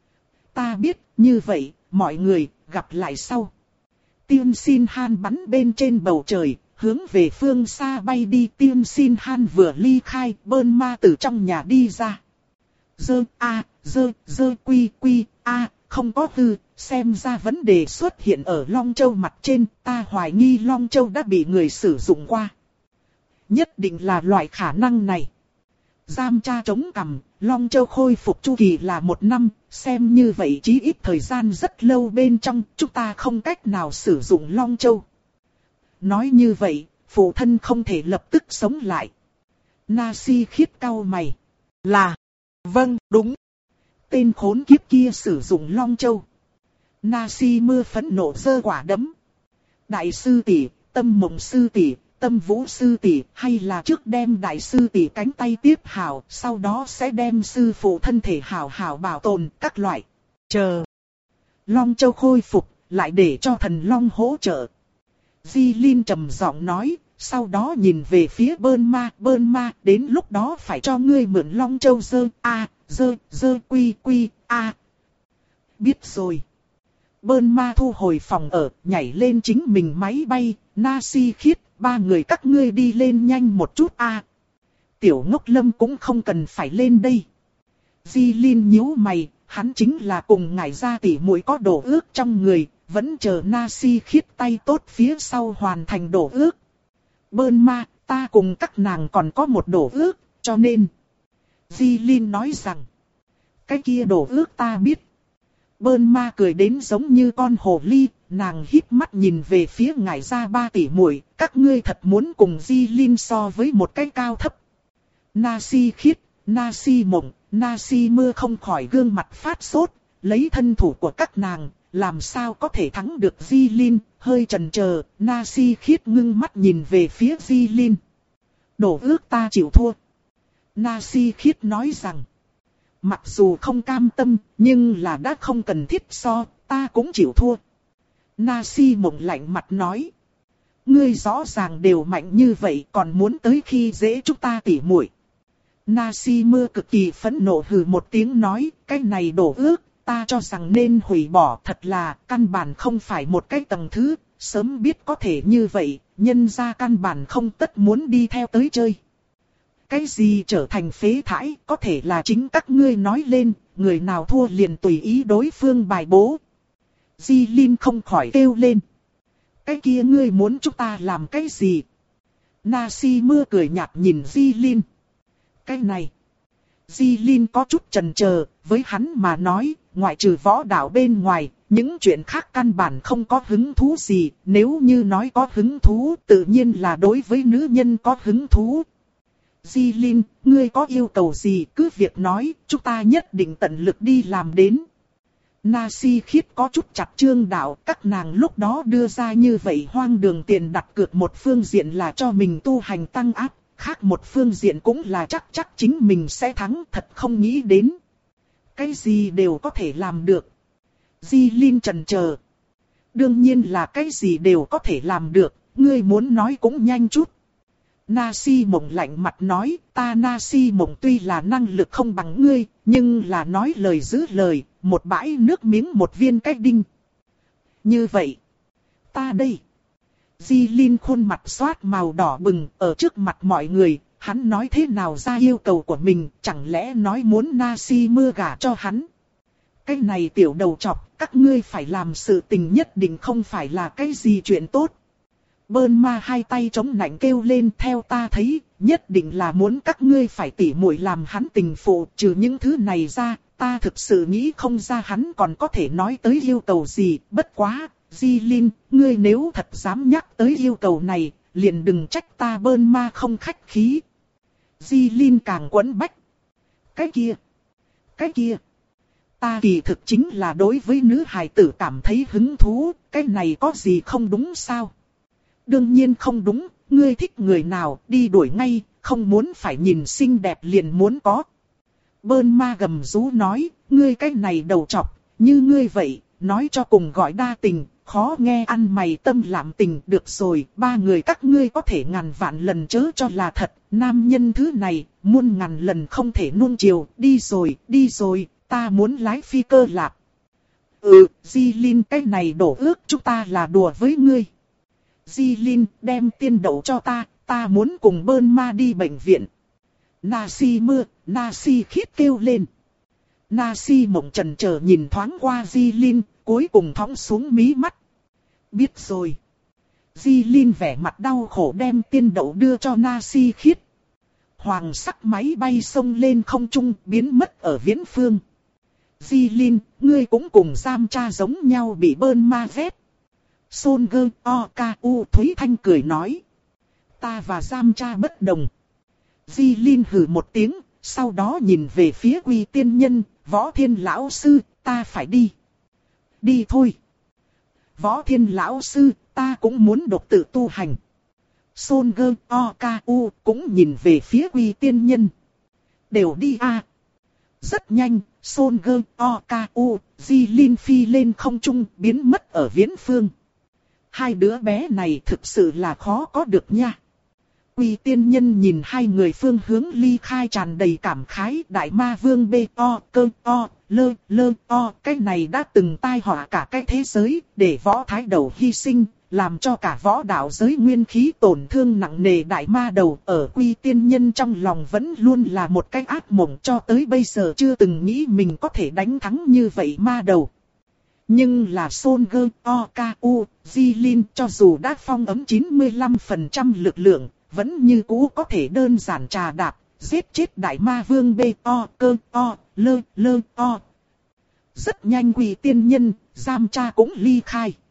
Ta biết, như vậy, mọi người, gặp lại sau. Tiên Xin Han bắn bên trên bầu trời, hướng về phương xa bay đi. Tiên Xin Han vừa ly khai, Burma từ trong nhà đi ra. Dơ, a, dơ, dơ quy quy, a, không có hư, xem ra vấn đề xuất hiện ở Long Châu mặt trên, ta hoài nghi Long Châu đã bị người sử dụng qua. Nhất định là loại khả năng này. Giam cha chống cằm, Long Châu khôi phục chu kỳ là một năm, xem như vậy chí ít thời gian rất lâu bên trong, chúng ta không cách nào sử dụng Long Châu. Nói như vậy, phụ thân không thể lập tức sống lại. Na Si khiết cau mày. Là, vâng, đúng. Tên khốn kiếp kia sử dụng Long Châu. Na Si mưa phẫn nộ giơ quả đấm. Đại sư tỷ, Tâm Mộng sư tỷ, Tâm Vũ sư tỷ, hay là trước đem đại sư tỷ cánh tay tiếp hảo, sau đó sẽ đem sư phụ thân thể hảo hảo bảo tồn các loại. Chờ Long Châu khôi phục, lại để cho thần Long hỗ trợ. Di Linh trầm giọng nói, sau đó nhìn về phía Burma, Burma, đến lúc đó phải cho ngươi mượn Long Châu dơ, a, dơ, dơ quy quy, a. Biết rồi. Burma thu hồi phòng ở, nhảy lên chính mình máy bay, Na Si khiết, ba người các ngươi đi lên nhanh một chút a. Tiểu Ngốc Lâm cũng không cần phải lên đây. Di Linh nhíu mày, hắn chính là cùng ngải gia tỷ muội có đổ ước trong người, vẫn chờ Na Si Khiết tay tốt phía sau hoàn thành đổ ước. Bơn ma, ta cùng các nàng còn có một đổ ước, cho nên. Di Linh nói rằng, cái kia đổ ước ta biết. Bơn ma cười đến giống như con hồ ly, nàng híp mắt nhìn về phía ngải gia ba tỷ muội, các ngươi thật muốn cùng Di Linh so với một cái cao thấp. Na Si Khiết, Na Si Mộng, Na Si Mưa không khỏi gương mặt phát sốt, lấy thân thủ của các nàng, làm sao có thể thắng được Di Linh, hơi chần chờ, Na Si Khiết ngưng mắt nhìn về phía Di Linh. Đổ ước ta chịu thua. Na Si Khiết nói rằng, mặc dù không cam tâm, nhưng là đã không cần thiết so, ta cũng chịu thua. Na Si Mộng lạnh mặt nói, ngươi rõ ràng đều mạnh như vậy còn muốn tới khi dễ chúng ta tỉ muội. Na Si Mưa cực kỳ phẫn nộ hừ một tiếng nói, cái này đổ ước, ta cho rằng nên hủy bỏ, thật là căn bản không phải một cái tầng thứ, sớm biết có thể như vậy, nhân ra căn bản không tất muốn đi theo tới chơi. Cái gì trở thành phế thải, có thể là chính các ngươi nói lên, người nào thua liền tùy ý đối phương bài bố. Di Linh không khỏi kêu lên. Cái kia ngươi muốn chúng ta làm cái gì? Na Si Mưa cười nhạt nhìn Di Linh. Cái này. Di Linh có chút chần chờ, với hắn mà nói, ngoại trừ võ đạo bên ngoài, những chuyện khác căn bản không có hứng thú gì, nếu như nói có hứng thú, tự nhiên là đối với nữ nhân có hứng thú. Di Linh, ngươi có yêu cầu gì cứ việc nói, chúng ta nhất định tận lực đi làm đến. Na Si Khiết có chút chặt chương đạo, các nàng lúc đó đưa ra như vậy hoang đường tiền đặt cược, một phương diện là cho mình tu hành tăng áp, khác một phương diện cũng là chắc chắc chính mình sẽ thắng, thật không nghĩ đến. Cái gì đều có thể làm được. Di Linh chần chờ. Đương nhiên là cái gì đều có thể làm được, ngươi muốn nói cũng nhanh chút. Na Si Mộng lạnh mặt nói, ta Na Si Mộng tuy là năng lực không bằng ngươi, nhưng là nói lời giữ lời, một bãi nước miếng một viên cách đinh. Như vậy, ta đây. Di Linh khuôn mặt xoát màu đỏ bừng, ở trước mặt mọi người, hắn nói thế nào ra yêu cầu của mình, chẳng lẽ nói muốn Na Si Mưa gả cho hắn. Cái này tiểu đầu chọc, các ngươi phải làm sự tình nhất định không phải là cái gì chuyện tốt. Bơn ma hai tay chống nạnh kêu lên, theo ta thấy, nhất định là muốn các ngươi phải tỉ muội làm hắn tình phụ, trừ những thứ này ra, ta thực sự nghĩ không ra hắn còn có thể nói tới yêu cầu gì, bất quá, Di Linh, ngươi nếu thật dám nhắc tới yêu cầu này, liền đừng trách ta bơn ma không khách khí. Di Linh càng quẫn bách. Cái kia, cái kia, ta kỳ thực chính là đối với nữ hài tử cảm thấy hứng thú, cái này có gì không đúng sao? Đương nhiên không đúng, ngươi thích người nào, đi đuổi ngay, không muốn phải nhìn xinh đẹp liền muốn có. Bơn ma gầm rú nói, ngươi cái này đầu chọc, như ngươi vậy, nói cho cùng gọi đa tình, khó nghe ăn mày tâm lạm tình. Được rồi, ba người các ngươi có thể ngàn vạn lần chớ cho là thật, nam nhân thứ này, muôn ngàn lần không thể nuông chiều, đi rồi, đi rồi, ta muốn lái phi cơ lạc. Ừ, Di Linh, cái này đổ ước chúng ta là đùa với ngươi. Di Linh, đem tiên đậu cho ta, ta muốn cùng bơn ma đi bệnh viện. Na Si Mưa, Na Si Khiết kêu lên. Na Si Mộng chần chờ nhìn thoáng qua Di Linh, cuối cùng thõng xuống mí mắt. Biết rồi. Di Linh vẻ mặt đau khổ đem tiên đậu đưa cho Na Si Khiết. Hoàng sắc máy bay xông lên không trung, biến mất ở viễn phương. Di Linh, ngươi cũng cùng giam cha giống nhau bị bơn ma vét. Son Gơ O K U Thúy Thanh cười nói. Ta và giam cha bất đồng. Di Linh hừ một tiếng, sau đó nhìn về phía Quy Tiên Nhân, Võ Thiên Lão Sư, ta phải đi. Đi thôi. Võ Thiên Lão Sư, ta cũng muốn độc tự tu hành. Son Gơ O K U cũng nhìn về phía Quy Tiên Nhân. Đều đi a. À. Rất nhanh, Son Gơ O K U, Di Linh phi lên không trung, biến mất ở viễn phương. Hai đứa bé này thực sự là khó có được nha. Quy Tiên Nhân nhìn hai người phương hướng ly khai tràn đầy cảm khái. Đại ma vương bê o cơ o lơ lơ o, cái này đã từng tai họa cả cái thế giới, để võ thái đầu hy sinh, làm cho cả võ đạo giới nguyên khí tổn thương nặng nề đại ma đầu ở Quy Tiên Nhân trong lòng vẫn luôn là một cái ác mộng, cho tới bây giờ chưa từng nghĩ mình có thể đánh thắng như vậy ma đầu. Nhưng là Soldier Oku Jilin cho dù đã phong ấm chín mươi lăm phần trăm lực lượng, vẫn như cũ có thể đơn giản trà đạp, giết chết đại ma vương B O cơ O lơ lơ O. Rất nhanh Quy Tiên Nhân, giam cha cũng ly khai.